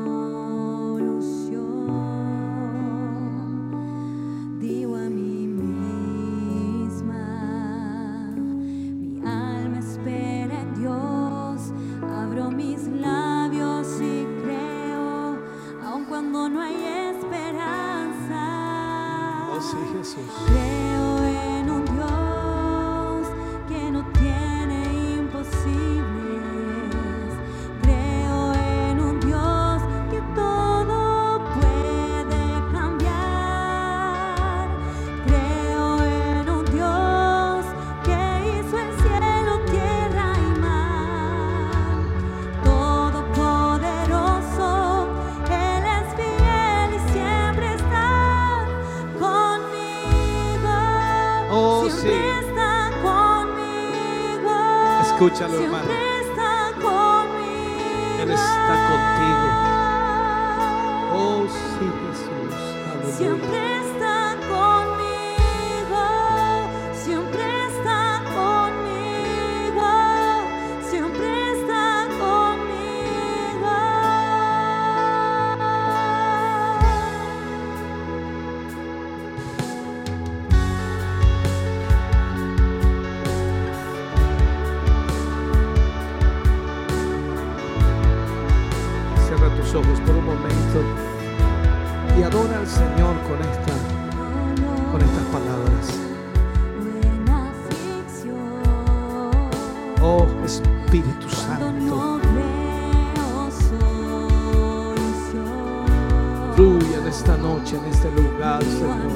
solución, digo a mí misma, mi alma espera en Dios, abro mis labios y creo, aun cuando no hay Jesús. Creo en un Dios que no tiene imposibles. Creo en un Dios que todo puede cambiar. Creo en un Dios que hizo el cielo, tierra y mar. Todopoderoso, Él es fiel y siempre está conmigo. Oh, Siempre sí. está conmigo. Escúchalo, hermano. Siempre está conmigo. Él está contigo. Oh, sí, Jesús. Aleluya. Siempre está conmigo. Siempre está conmigo. Siempre está conmigo. Cierra tus ojos por un momento y adora al Señor con esta, con estas palabras. Buena aflicción. Oh, Espíritu Cuando Santo, no veo solución. fluye en esta noche, en este lugar, Señor.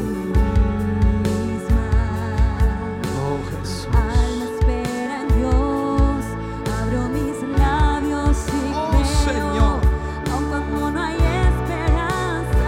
Oh, Jesús. Alma espera en Dios, abro mis labios y Oh, creo, Señor. aun cuando no hay esperanza.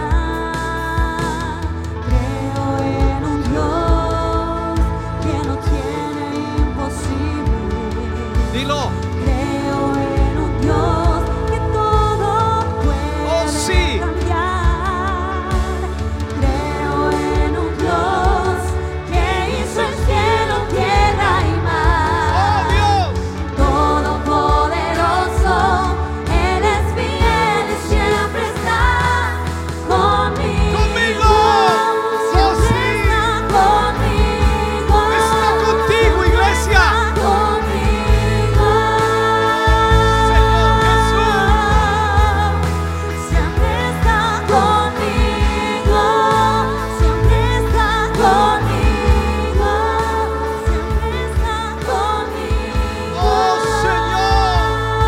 Creo en un Dios que no tiene imposible. Dilo. Creo en un Dios que todo puede Oh, sí. cambiar. Creo en un Dios que hizo el cielo, tierra y Oh, mar. Dios. Todopoderoso, Él es fiel y siempre está conmigo. Conmigo. Siempre Oh, sí. está conmigo. Está contigo, iglesia. Está conmigo. Señor Jesús. Siempre está conmigo. Siempre está conmigo. Siempre está conmigo. Oh, Señor.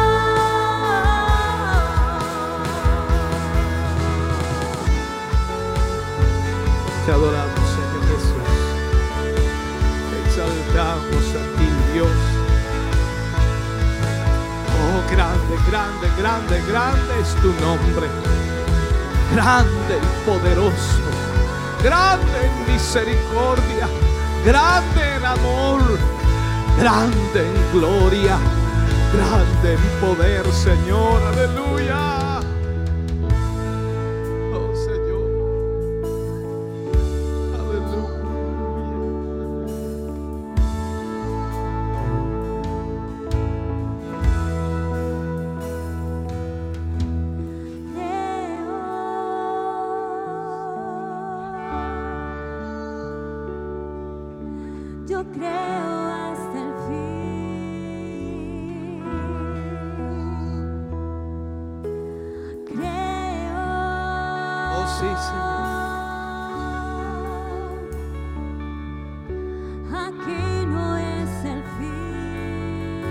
Te adoramos, Señor Jesús. Te exaltamos a ti, Dios. Oh, grande, grande, grande, grande es tu nombre. Grande y poderoso. Grande en misericordia. Grande en amor. Grande en gloria. Grande en poder, Señor. Aleluya. Oh, Señor. Aleluya. Yo creo hasta el fin. Creo. Oh, sí, Señor. Aquí no es el fin.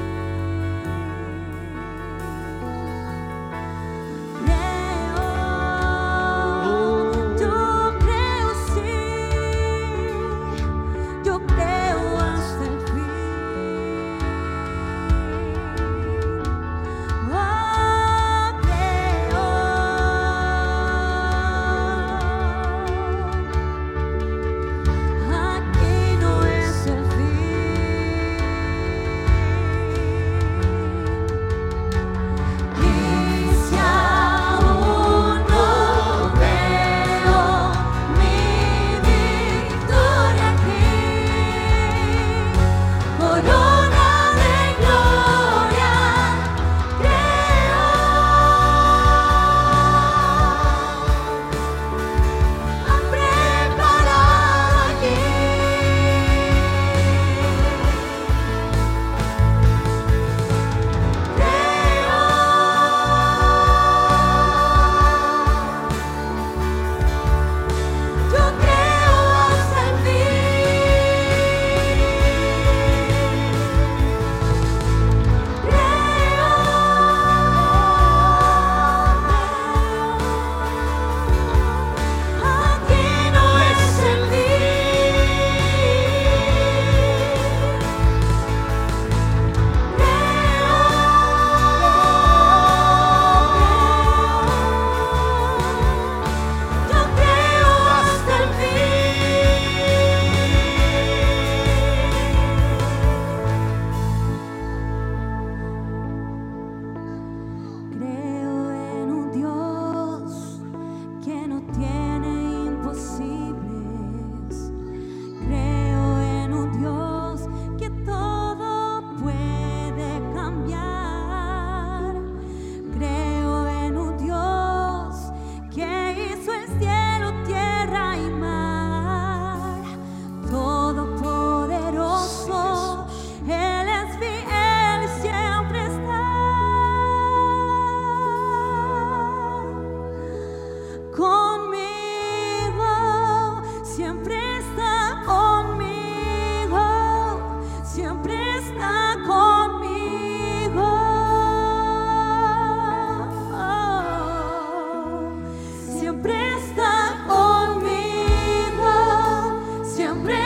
Creo. Yo creo, sí. Yo creo hasta el fin. Oh, creo. Aquí no es el fin.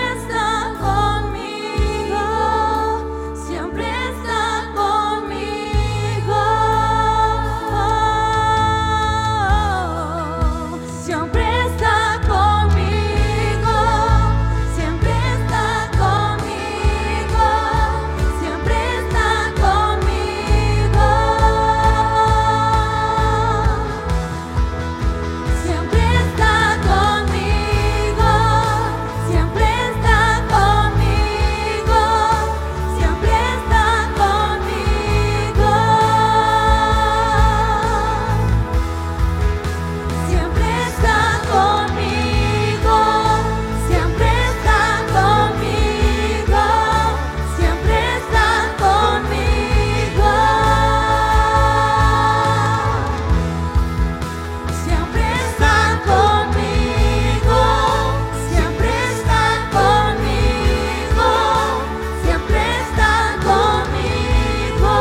está conmigo, siempre está conmigo, siempre está conmigo, siempre está conmigo, siempre está conmigo, siempre está conmigo, siempre está conmigo, siempre está conmigo, siempre está conmigo, siempre está conmigo, siempre está conmigo, siempre está conmigo, siempre está conmigo, siempre está conmigo,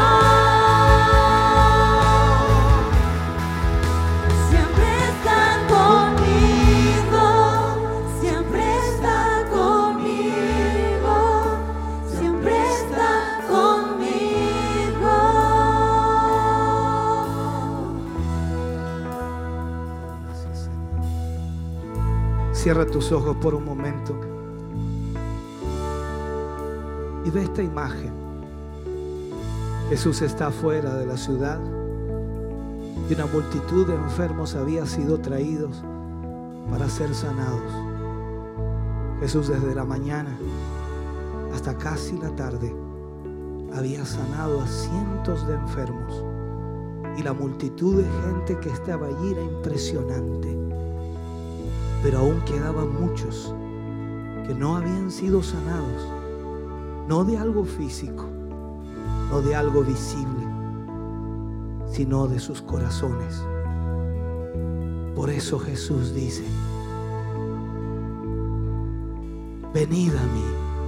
siempre está conmigo, siempre está conmigo, siempre está conmigo. Cierra tus ojos por un momento y ve esta imagen. Jesús está fuera de la ciudad y una multitud de enfermos había sido traídos para ser sanados. Jesús desde la mañana hasta casi la tarde había sanado a cientos de enfermos y la multitud de gente que estaba allí era impresionante. Pero aún quedaban muchos que no habían sido sanados, no de algo físico, no de algo visible, sino de sus corazones. Por eso Jesús dice: venid a mí,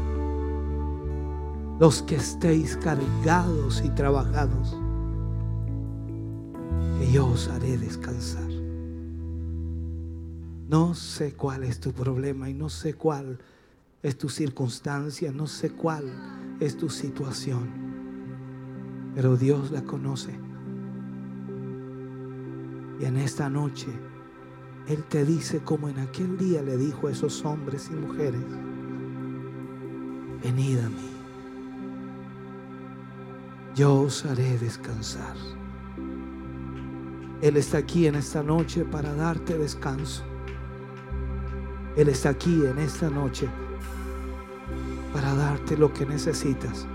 los que estéis cargados y trabajados, que yo os haré descansar. No sé cuál es tu problema y no sé cuál es tu circunstancia, no sé cuál es tu situación, pero Dios la conoce. Y en esta noche Él te dice, como en aquel día le dijo a esos hombres y mujeres: venid a mí, yo os haré descansar. Él está aquí en esta noche para darte descanso. Él está aquí en esta noche para darte lo que necesitas.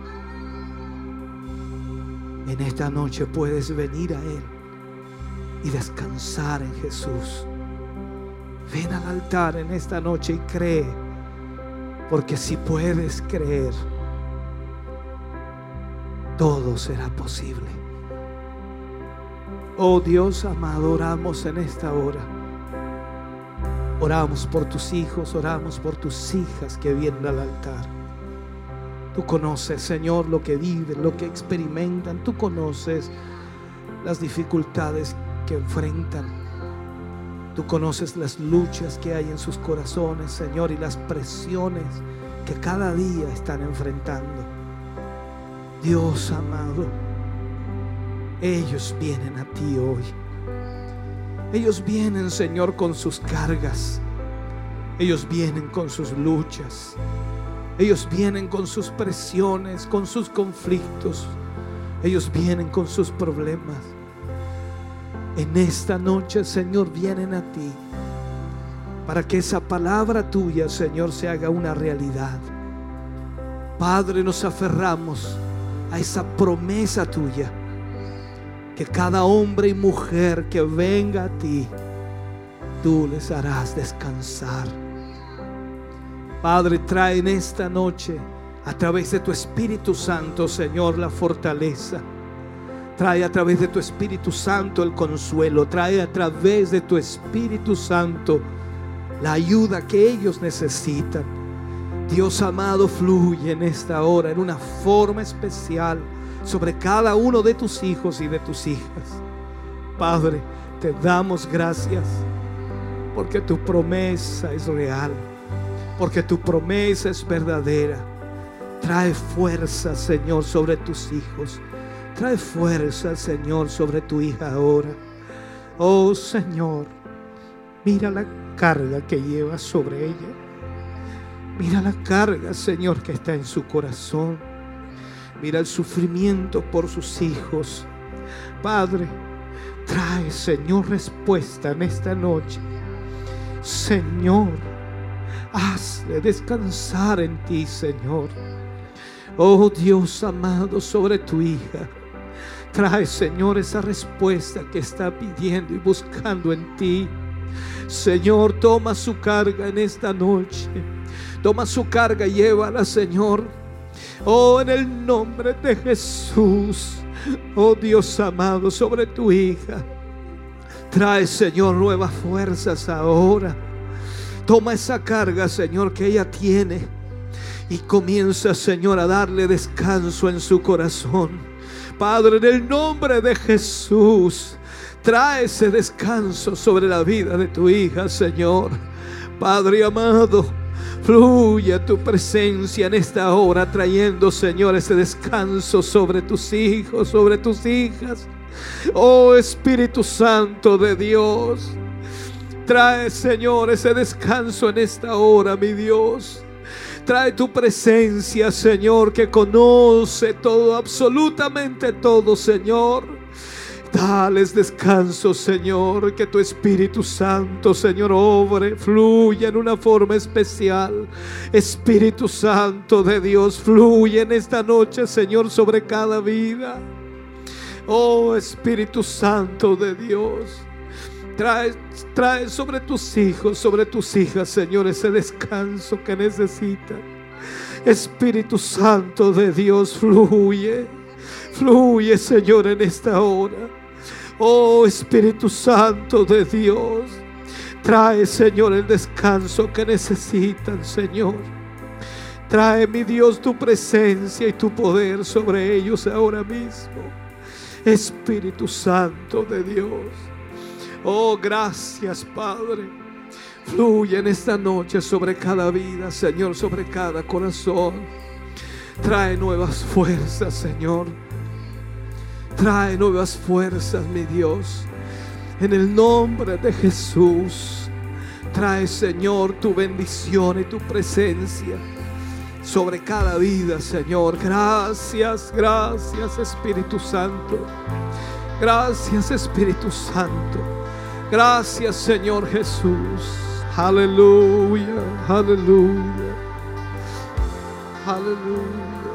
En esta noche puedes venir a Él y descansar en Jesús. Ven al altar en esta noche y cree, porque si puedes creer, todo será posible. Oh Dios amado, oramos en esta hora. Oramos por tus hijos, oramos por tus hijas que vienen al altar. Tú conoces, Señor, lo que viven, lo que experimentan. Tú conoces las dificultades que enfrentan. Tú conoces las luchas que hay en sus corazones, Señor, y las presiones que cada día están enfrentando. Dios amado, ellos vienen a ti hoy. Ellos vienen, Señor, con sus cargas. Ellos vienen con sus luchas. Ellos vienen con sus presiones, con sus conflictos. Ellos vienen con sus problemas. En esta noche, Señor, vienen a ti para que esa palabra tuya, Señor, se haga una realidad. Padre, nos aferramos a esa promesa tuya, que cada hombre y mujer que venga a ti, tú les harás descansar. Padre, trae en esta noche, a través de tu Espíritu Santo, Señor, la fortaleza. Trae a través de tu Espíritu Santo el consuelo. Trae a través de tu Espíritu Santo la ayuda que ellos necesitan. Dios amado, fluye en esta hora en una forma especial sobre cada uno de tus hijos y de tus hijas. Padre, te damos gracias porque tu promesa es real. porque tu promesa es verdadera. Trae fuerza, Señor, sobre tus hijos. Trae fuerza, Señor, sobre tu hija ahora. Oh, Señor, mira la carga que lleva sobre ella. Mira la carga, Señor, que está en su corazón. Mira el sufrimiento por sus hijos. Padre, trae, Señor, respuesta en esta noche. Señor, hazle descansar en ti, Señor. Oh Dios amado, sobre tu hija. Trae, Señor, esa respuesta que está pidiendo y buscando en ti. Señor, toma su carga en esta noche. Toma su carga y llévala, Señor. Oh, en el nombre de Jesús. Oh Dios amado, sobre tu hija. Trae, Señor, nuevas fuerzas ahora. Toma esa carga, Señor, que ella tiene, y comienza, Señor, a darle descanso en su corazón. Padre, en el nombre de Jesús, trae ese descanso sobre la vida de tu hija, Señor. Padre amado, fluye tu presencia en esta hora, trayendo, Señor, ese descanso sobre tus hijos, sobre tus hijas. Oh Espíritu Santo de Dios, trae, Señor, ese descanso en esta hora, mi Dios. Trae tu presencia, Señor, que conoce todo, absolutamente todo, Señor. Dales descanso, Señor, que tu Espíritu Santo, Señor, obre, fluye en una forma especial. Espíritu Santo de Dios, fluye en esta noche, Señor, sobre cada vida. Oh Espíritu Santo de Dios, trae, trae sobre tus hijos, sobre tus hijas, Señor, ese descanso que necesitan. Espíritu Santo de Dios, fluye, fluye, Señor, en esta hora. Oh Espíritu Santo de Dios, trae, Señor, el descanso que necesitan, Señor. Trae, mi Dios, tu presencia y tu poder sobre ellos ahora mismo. Espíritu Santo de Dios. Oh, gracias, Padre. Fluye en esta noche sobre cada vida, Señor, sobre cada corazón. Trae nuevas fuerzas, Señor. Trae nuevas fuerzas, mi Dios. En el nombre de Jesús. Trae, Señor, tu bendición y tu presencia sobre cada vida, Señor. Gracias, gracias, Espíritu Santo. Gracias, Espíritu Santo. Gracias, Señor Jesús. Aleluya, aleluya, aleluya.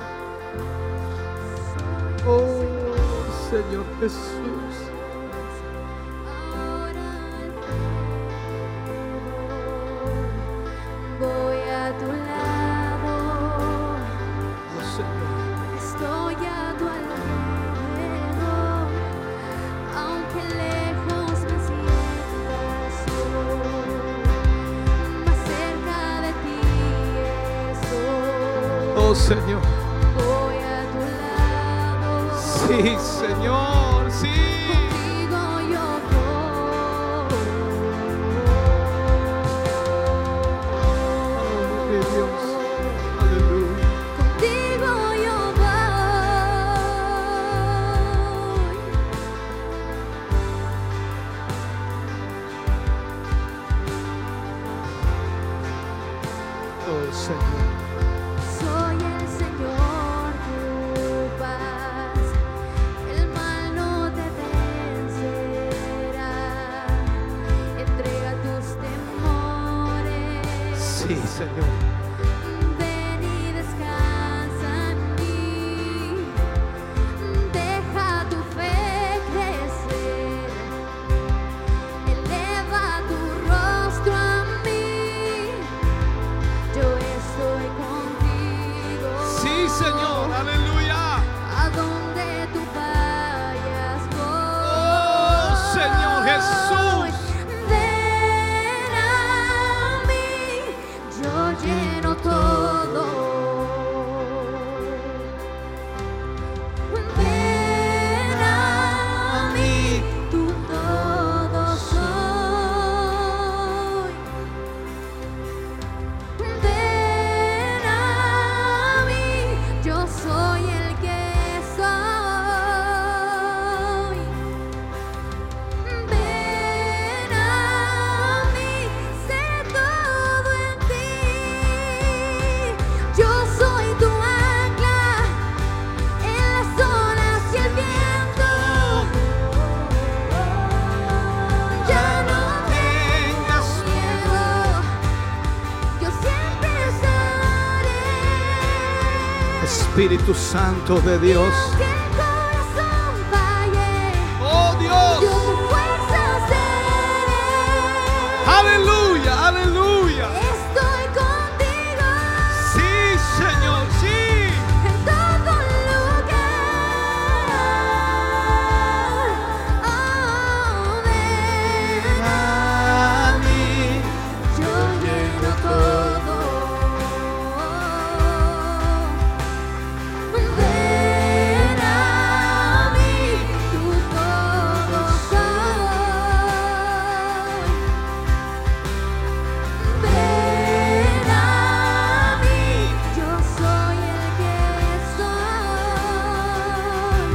Oh, Señor Jesús. Voy a tu lado. Oh, Señor. Estoy a tu alrededor, aunque lejos me sientas yo, más cerca de ti estoy. Oh, Señor. Voy a tu lado. Sí, Señor, sí. Contigo yo voy. Oh, mi Dios. Aleluya. Contigo yo voy. Oh, Señor. Soy el Señor, tu paz. El mal no te vencerá. Entrega tus temores. Sí, Señor. Ven y descansa en mí. Deja tu fe crecer. Eleva tu rostro a mí. Yo estoy contigo. Sí, Señor. Aleluya. A donde tú vayas voy. Oh, Señor Jesús. Ven a mí, yo lleno todo. Ven a mí, tú todo soy. Ven Espíritu Santo de Dios. Que el corazón falle, Oh Dios. yo tu fuerza seré. Aleluya, aleluya. Estoy contigo Sí, Señor, sí. en todo lugar. Oh, ven A mí. yo lleno todo. Ven a mí, tú todo sabes. Ven a mí, yo soy el que soy.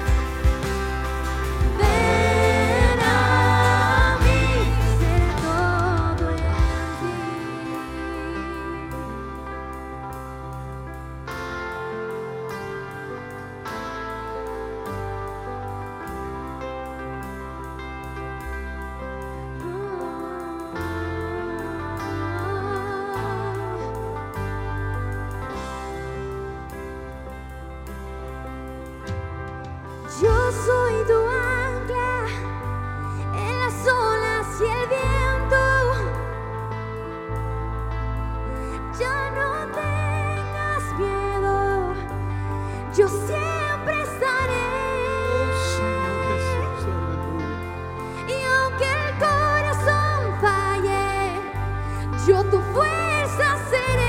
Ven a mí, seré todo en ti. Yo soy tu ancla en las olas y el viento. Ya no tengas miedo, yo siempre estaré. Señor Jesús, aleluya. Y aunque el corazón falle, yo tu fuerza seré.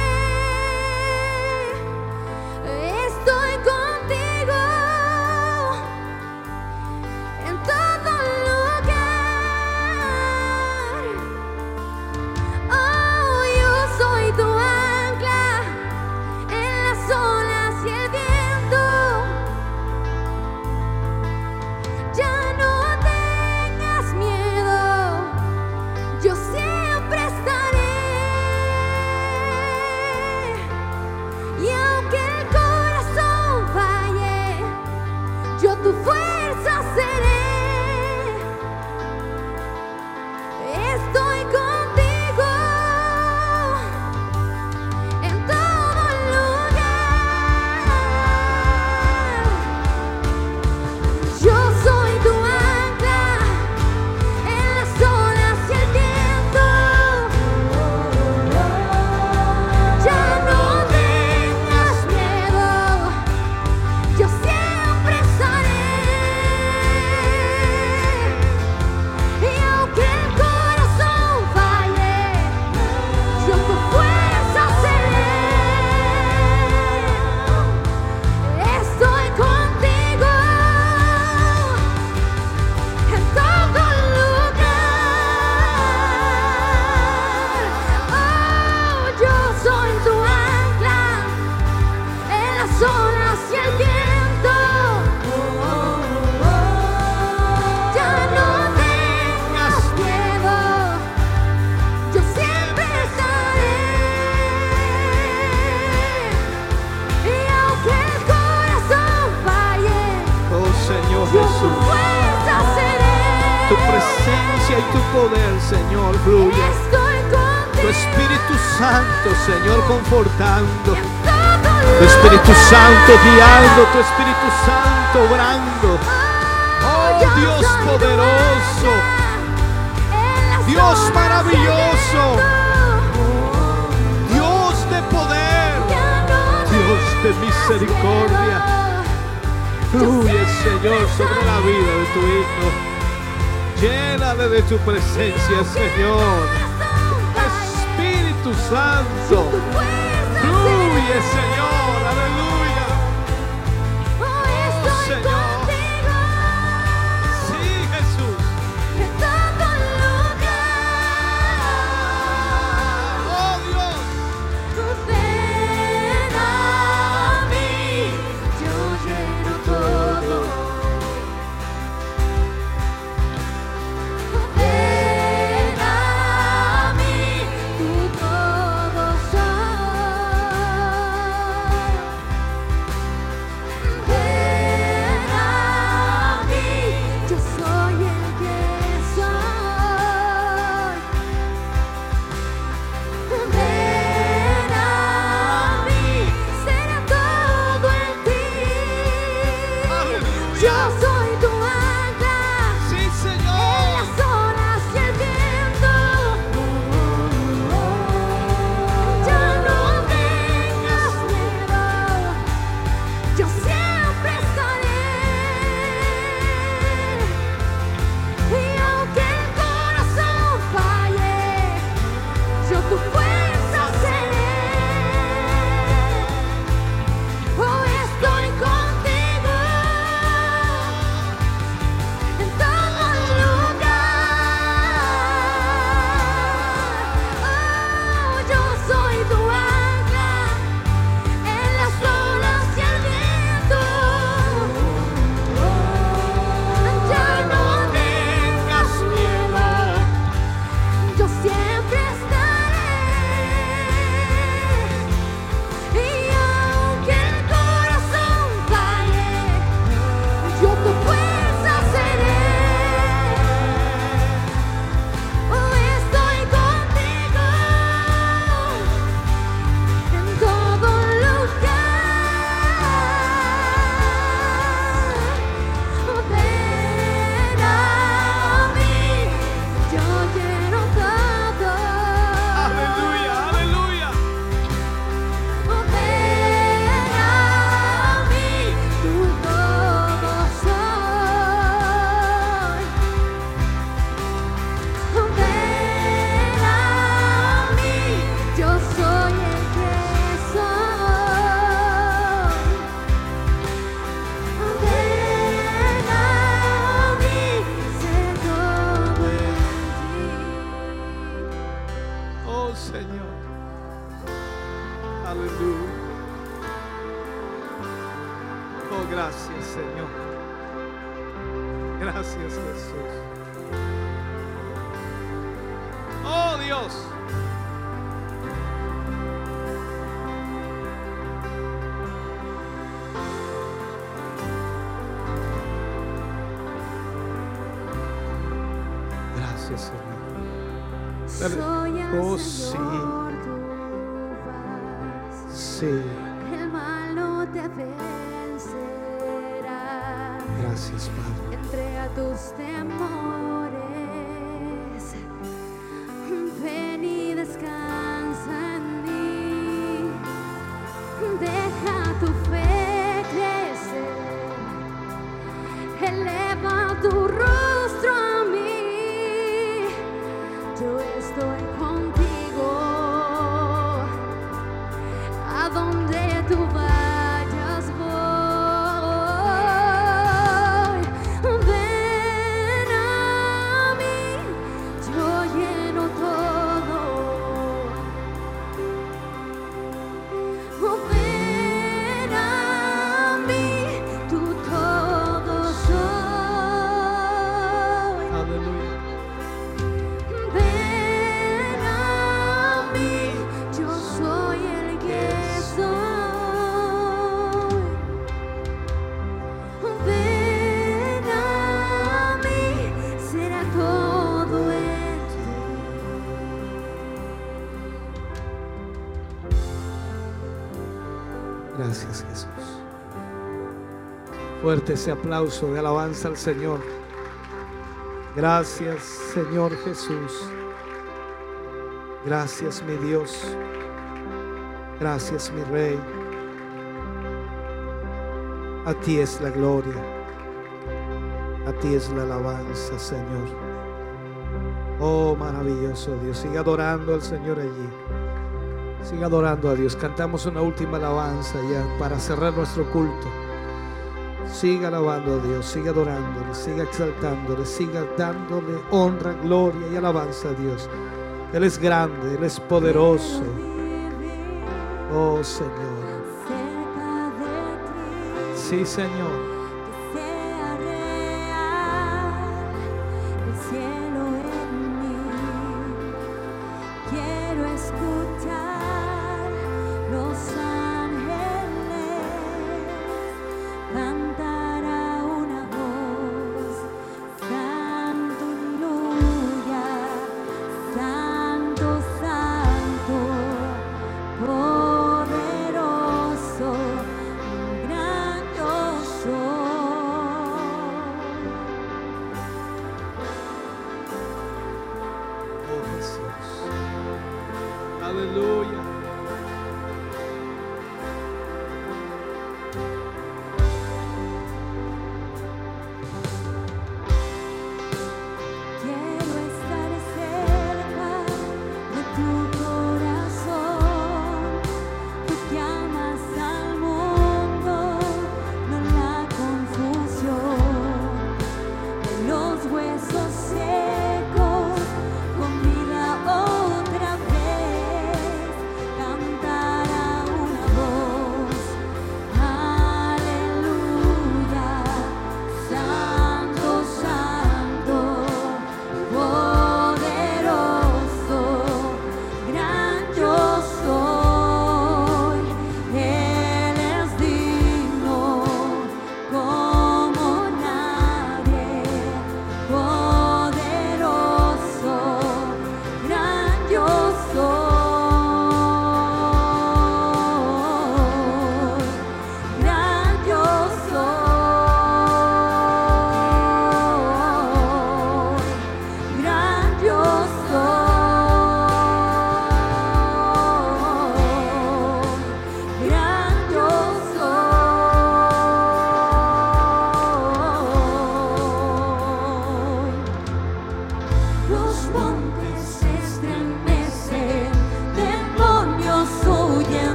Estoy contigo en todo lugar. Oh, yo soy tu ancla en las olas y el viento. Ya no tengas miedo, yo siempre estaré. Y aunque el corazón falle, yo tu fuerza seré. Estoy contigo en todo lugar. Yo soy tu ancla en las olas y el viento. Ya no tengas miedo, yo siempre estaré. Y aunque el corazón falle, yo tu fuerza seré. Estoy contigo en todo lugar. Oh, yo soy tu ancla en las olas y el viento. Ya no tengas miedo, yo siempre estaré. Y aunque el corazón falle, Oh Señor yo tu Jesús. fuerza seré. Tu presencia y tu poder, Señor, fluye. Estoy contigo Tu Espíritu Santo, Señor, confortando. en todo Tu Espíritu lugar. Santo guiando, tu Espíritu Santo obrando. Oh Yo Dios soy tu poderoso, ancla en las Dios olas y el maravilloso, viento. Dios de poder, Ya no Dios de tengas misericordia. miedo, Fluye, Señor, sobre la vida de tu Hijo. Llénale de tu presencia, Señor. Espíritu Santo, tu fuerza fluye, seré. Señor, aleluya. Oh, estoy Señor. contigo Sí, Jesús. en todo lugar. Oh Dios. Ven a mí, yo lleno todo. Ven a mí, tú todo sabes. Aleluya. Oh, gracias, Señor. Gracias, Jesús. Oh, Dios. Gracias, Señor. Soy el Oh, Señor, sí. tu paz. Sí. El mal no te vencerá. Gracias, Padre. Entrega tus temores. Ven y descansa en mí. Deja tu fe crecer. Eleva tu rostro a mí. Yo estoy contigo. A donde tú vayas voy. Ven a mí. Yo lleno todo. Ven a mí. Tú todo soy. Aleluya. Ven a mí, yo soy el que soy. Ven a mí, será todo en Gracias, Jesús. Fuerte ese aplauso de alabanza al Señor. Gracias, Señor Jesús. Gracias, mi Dios. Gracias, mi Rey. A ti es la gloria. A ti es la alabanza, Señor. Oh, maravilloso Dios. Siga adorando al Señor allí. Siga adorando a Dios. Cantamos una última alabanza ya para cerrar nuestro culto. Siga alabando a Dios, siga adorándole, siga exaltándole, siga dándole honra, gloria y alabanza a Dios. Él es grande, Él es poderoso. Oh, Señor. cerca de ti. Sí, Señor. Que sea real el cielo en mí. Quiero escuchar los ángeles cantar a una voz. Santo, aleluya. Santo, santo, poderoso, gran yo soy.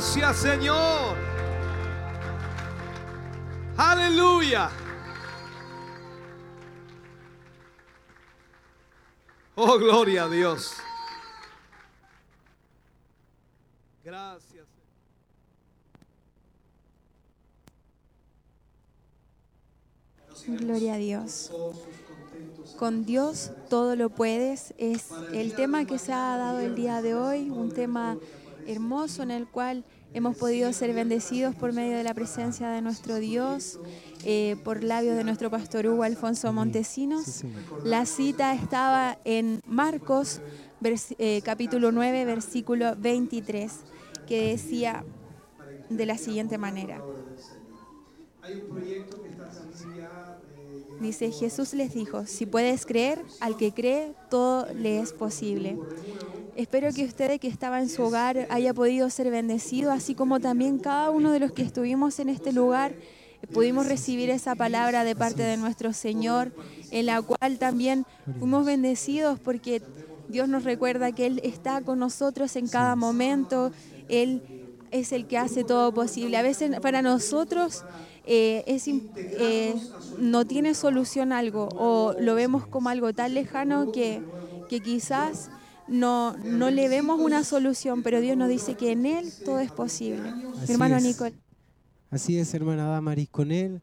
Gracias, Señor. Aleluya. Oh, gloria a Dios. Gracias. Gloria a Dios. Con Dios todo lo puedes. Es el tema que se ha dado el día de hoy, un tema hermoso en el cual hemos podido ser bendecidos por medio de la presencia de nuestro Dios, eh, por labios de nuestro pastor Hugo Alfonso Montesinos. La cita estaba en Marcos, vers- eh, capítulo nueve, versículo veintitrés, que decía de la siguiente manera. Dice, Jesús les dijo, si puedes creer, al que cree, todo le es posible. Espero que usted que estaba en su hogar haya podido ser bendecido, así como también cada uno de los que estuvimos en este lugar pudimos recibir esa palabra de parte de nuestro Señor, en la cual también fuimos bendecidos porque Dios nos recuerda que Él está con nosotros en cada momento. Él es el que hace todo posible. A veces para nosotros eh, es, eh, no tiene solución algo, o lo vemos como algo tan lejano que, que quizás no, no le vemos una solución, pero Dios nos dice que en Él todo es posible. Mi hermano Nicol. Así es, hermana Damaris, con Él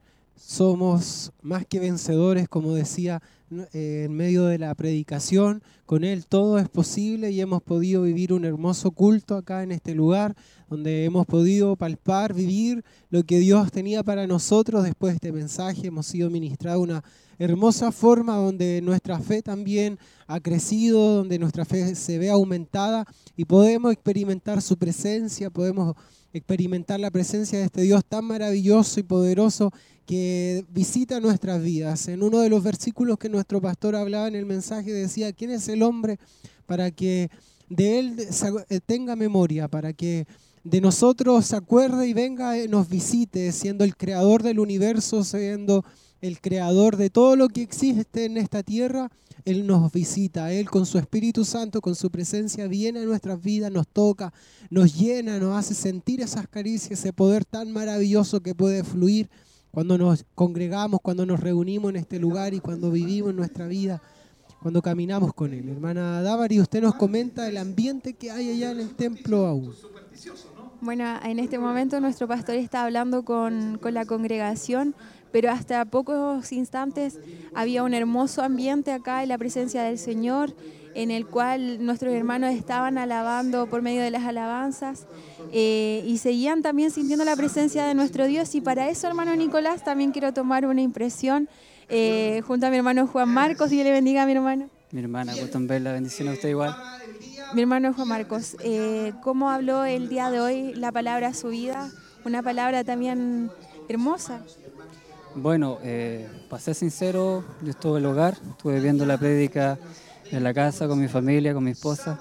somos más que vencedores, como decía eh, en medio de la predicación. Con Él todo es posible y hemos podido vivir un hermoso culto acá en este lugar, donde hemos podido palpar, vivir lo que Dios tenía para nosotros. Después de este mensaje hemos sido ministrados de una hermosa forma donde nuestra fe también ha crecido, donde nuestra fe se ve aumentada y podemos experimentar su presencia, podemos experimentar la presencia de este Dios tan maravilloso y poderoso que visita nuestras vidas. En uno de los versículos que nuestro pastor hablaba en el mensaje decía, ¿quién es el hombre para que de él tenga memoria, para que de nosotros se acuerde y venga y nos visite, siendo el creador del universo, siendo el creador de todo lo que existe en esta tierra? Él nos visita, Él con su Espíritu Santo, con su presencia, viene a nuestras vidas, nos toca, nos llena, nos hace sentir esas caricias, ese poder tan maravilloso que puede fluir cuando nos congregamos, cuando nos reunimos en este lugar y cuando vivimos nuestra vida, cuando caminamos con Él. Hermana Damaris, usted nos comenta el ambiente que hay allá en el templo aún. Bueno, en este momento nuestro pastor está hablando con, con la congregación, pero hasta pocos instantes había un hermoso ambiente acá en la presencia del Señor, en el cual nuestros hermanos estaban alabando por medio de las alabanzas eh, y seguían también sintiendo la presencia de nuestro Dios. Y para eso, hermano Nicolás, también quiero tomar una impresión eh, junto a mi hermano Juan Marcos. Dios le bendiga a mi hermano. Mi hermana, gusto en verla, bendición a usted igual. Mi hermano Juan Marcos, eh, ¿cómo habló el día de hoy la palabra a su vida? Una palabra también hermosa. Bueno, eh, para ser sincero, yo estuve en el hogar, estuve viendo la prédica en la casa con mi familia, con mi esposa.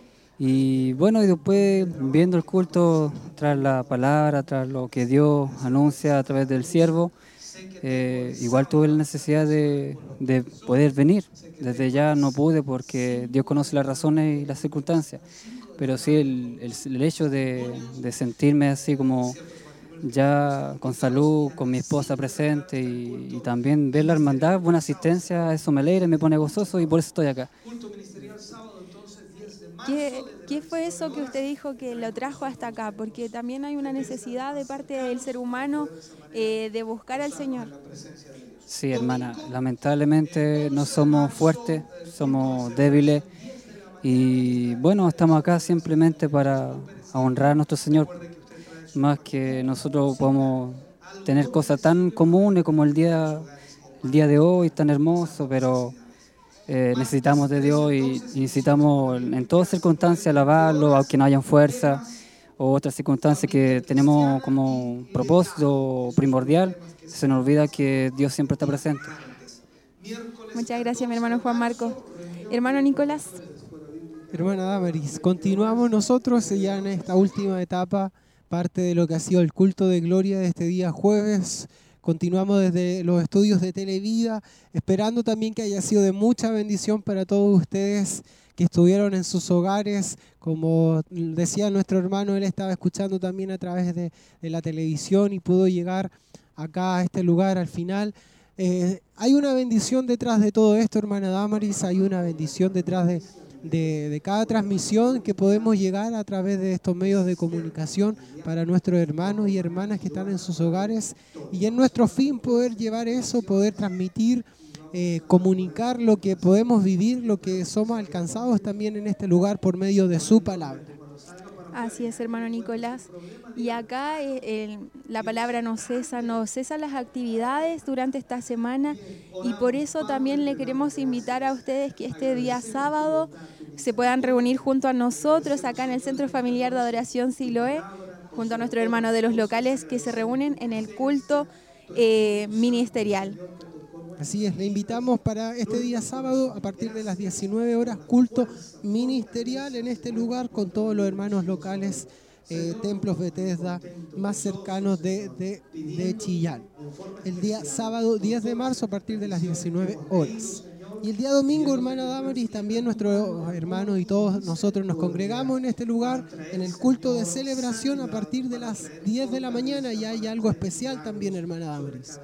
Y bueno, y después viendo el culto tras la palabra, tras lo que Dios anuncia a través del siervo, eh, igual tuve la necesidad de, de poder venir. Desde ya no pude porque Dios conoce las razones y las circunstancias. Pero sí el, el, el hecho de, de sentirme así como ya con salud, con mi esposa presente y, y también ver la hermandad, buena asistencia, eso me alegra, me pone gozoso y por eso estoy acá. ¿Qué, ¿Qué fue eso que usted dijo que lo trajo hasta acá? Porque también hay una necesidad de parte del ser humano eh, de buscar al Señor. Sí, hermana, lamentablemente no somos fuertes, somos débiles y bueno, estamos acá simplemente para honrar a nuestro Señor. Más que nosotros podemos tener cosas tan comunes como el día, el día de hoy, tan hermoso, pero eh, necesitamos de Dios y, y necesitamos en todas circunstancias alabarlo, aunque no hayan fuerza o otras circunstancias que tenemos como propósito primordial, se nos olvida que Dios siempre está presente. Muchas gracias, mi hermano Juan Marcos. Hermano Nicolás. Hermana Damaris, continuamos nosotros ya en esta última etapa, parte de lo que ha sido el culto de gloria de este día jueves, continuamos desde los estudios de Televida, esperando también que haya sido de mucha bendición para todos ustedes que estuvieron en sus hogares. Como decía nuestro hermano, él estaba escuchando también a través de, de la televisión y pudo llegar acá a este lugar al final. Eh, hay una bendición detrás de todo esto, hermana Damaris, hay una bendición detrás de, de, de cada transmisión que podemos llegar a través de estos medios de comunicación para nuestros hermanos y hermanas que están en sus hogares, y en nuestro fin poder llevar eso, poder transmitir, eh, comunicar lo que podemos vivir, lo que somos alcanzados también en este lugar por medio de su palabra. Así es, hermano Nicolás. Y acá eh, eh, la palabra no cesa, no cesan las actividades durante esta semana, y por eso también le queremos invitar a ustedes que este día sábado se puedan reunir junto a nosotros acá en el Centro Familiar de Adoración Siloé, junto a nuestros hermanos de los locales que se reúnen en el culto eh, ministerial. Así es, le invitamos para este día sábado a partir de las diecinueve horas, culto ministerial en este lugar con todos los hermanos locales, eh, templos Bethesda más cercanos de, de, de Chillán. El día sábado diez de marzo a partir de las diecinueve horas. Y el día domingo, hermana Damaris, también nuestros hermanos y todos nosotros nos congregamos en este lugar en el culto de celebración a partir de las diez de la mañana, y hay algo especial también, hermana Damaris.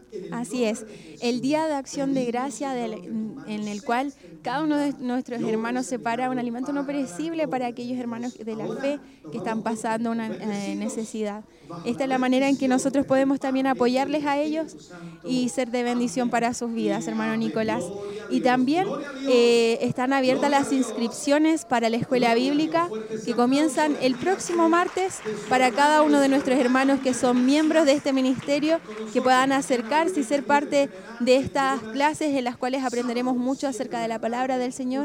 Así es, el Día de Acción de Gracia del, en el cual cada uno de nuestros hermanos separa un alimento no perecible para aquellos hermanos de la fe que están pasando una eh, necesidad. Esta es la manera en que nosotros podemos también apoyarles a ellos y ser de bendición para sus vidas, hermano Nicolás. Y también eh, están abiertas las inscripciones para la escuela bíblica que comienzan el próximo martes para cada uno de nuestros hermanos que son miembros de este ministerio, que puedan acercarse y ser parte de estas clases en las cuales aprenderemos mucho acerca de la palabra del Señor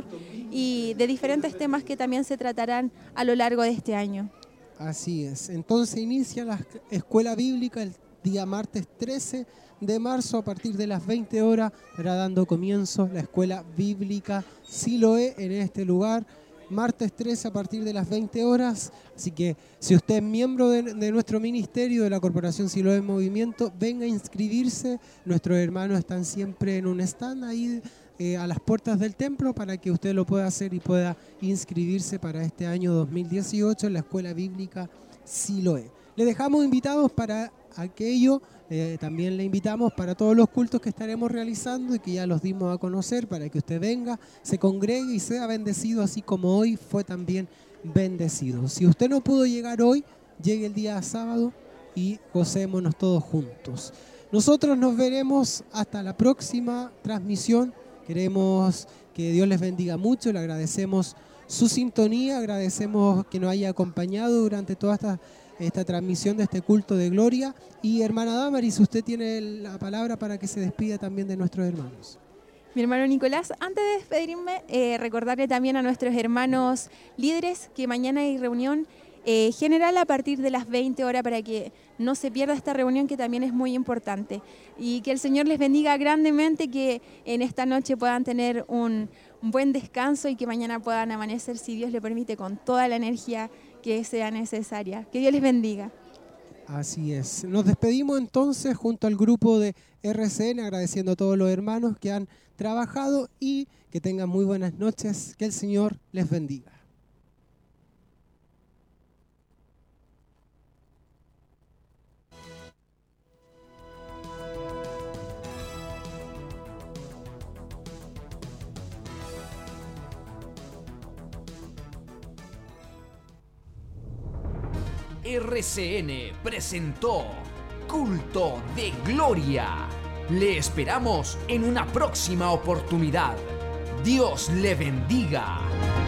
y de diferentes temas que también se tratarán a lo largo de este año. Así es. Entonces inicia la escuela bíblica el día martes trece de marzo a partir de las veinte horas, estará dando comienzo la escuela bíblica Siloé en este lugar. Martes trece a partir de las veinte horas, así que si usted es miembro de, de nuestro ministerio, de la Corporación Siloé en Movimiento, venga a inscribirse. Nuestros hermanos están siempre en un stand ahí eh, a las puertas del templo para que usted lo pueda hacer y pueda inscribirse para este año dos mil dieciocho en la Escuela Bíblica Siloé. Le dejamos invitados para aquello. Eh, también le invitamos para todos los cultos que estaremos realizando y que ya los dimos a conocer, para que usted venga, se congregue y sea bendecido así como hoy fue también bendecido. Si usted no pudo llegar hoy, llegue el día sábado y gocémonos todos juntos. Nosotros nos veremos hasta la próxima transmisión. Queremos que Dios les bendiga mucho, le agradecemos su sintonía, agradecemos que nos haya acompañado durante toda esta esta transmisión de este culto de gloria. Y hermana Damaris, usted tiene la palabra para que se despida también de nuestros hermanos. Mi hermano Nicolás, antes de despedirme, eh, recordarle también a nuestros hermanos líderes que mañana hay reunión eh, general a partir de las veinte horas para que no se pierda esta reunión, que también es muy importante. Y que el Señor les bendiga grandemente, que en esta noche puedan tener un, un buen descanso y que mañana puedan amanecer, si Dios le permite, con toda la energía que sea necesaria. Que Dios les bendiga. Así es. Nos despedimos entonces junto al grupo de R C N, agradeciendo a todos los hermanos que han trabajado y que tengan muy buenas noches. Que el Señor les bendiga. R C N presentó Culto de Gloria. Le esperamos en una próxima oportunidad. Dios le bendiga.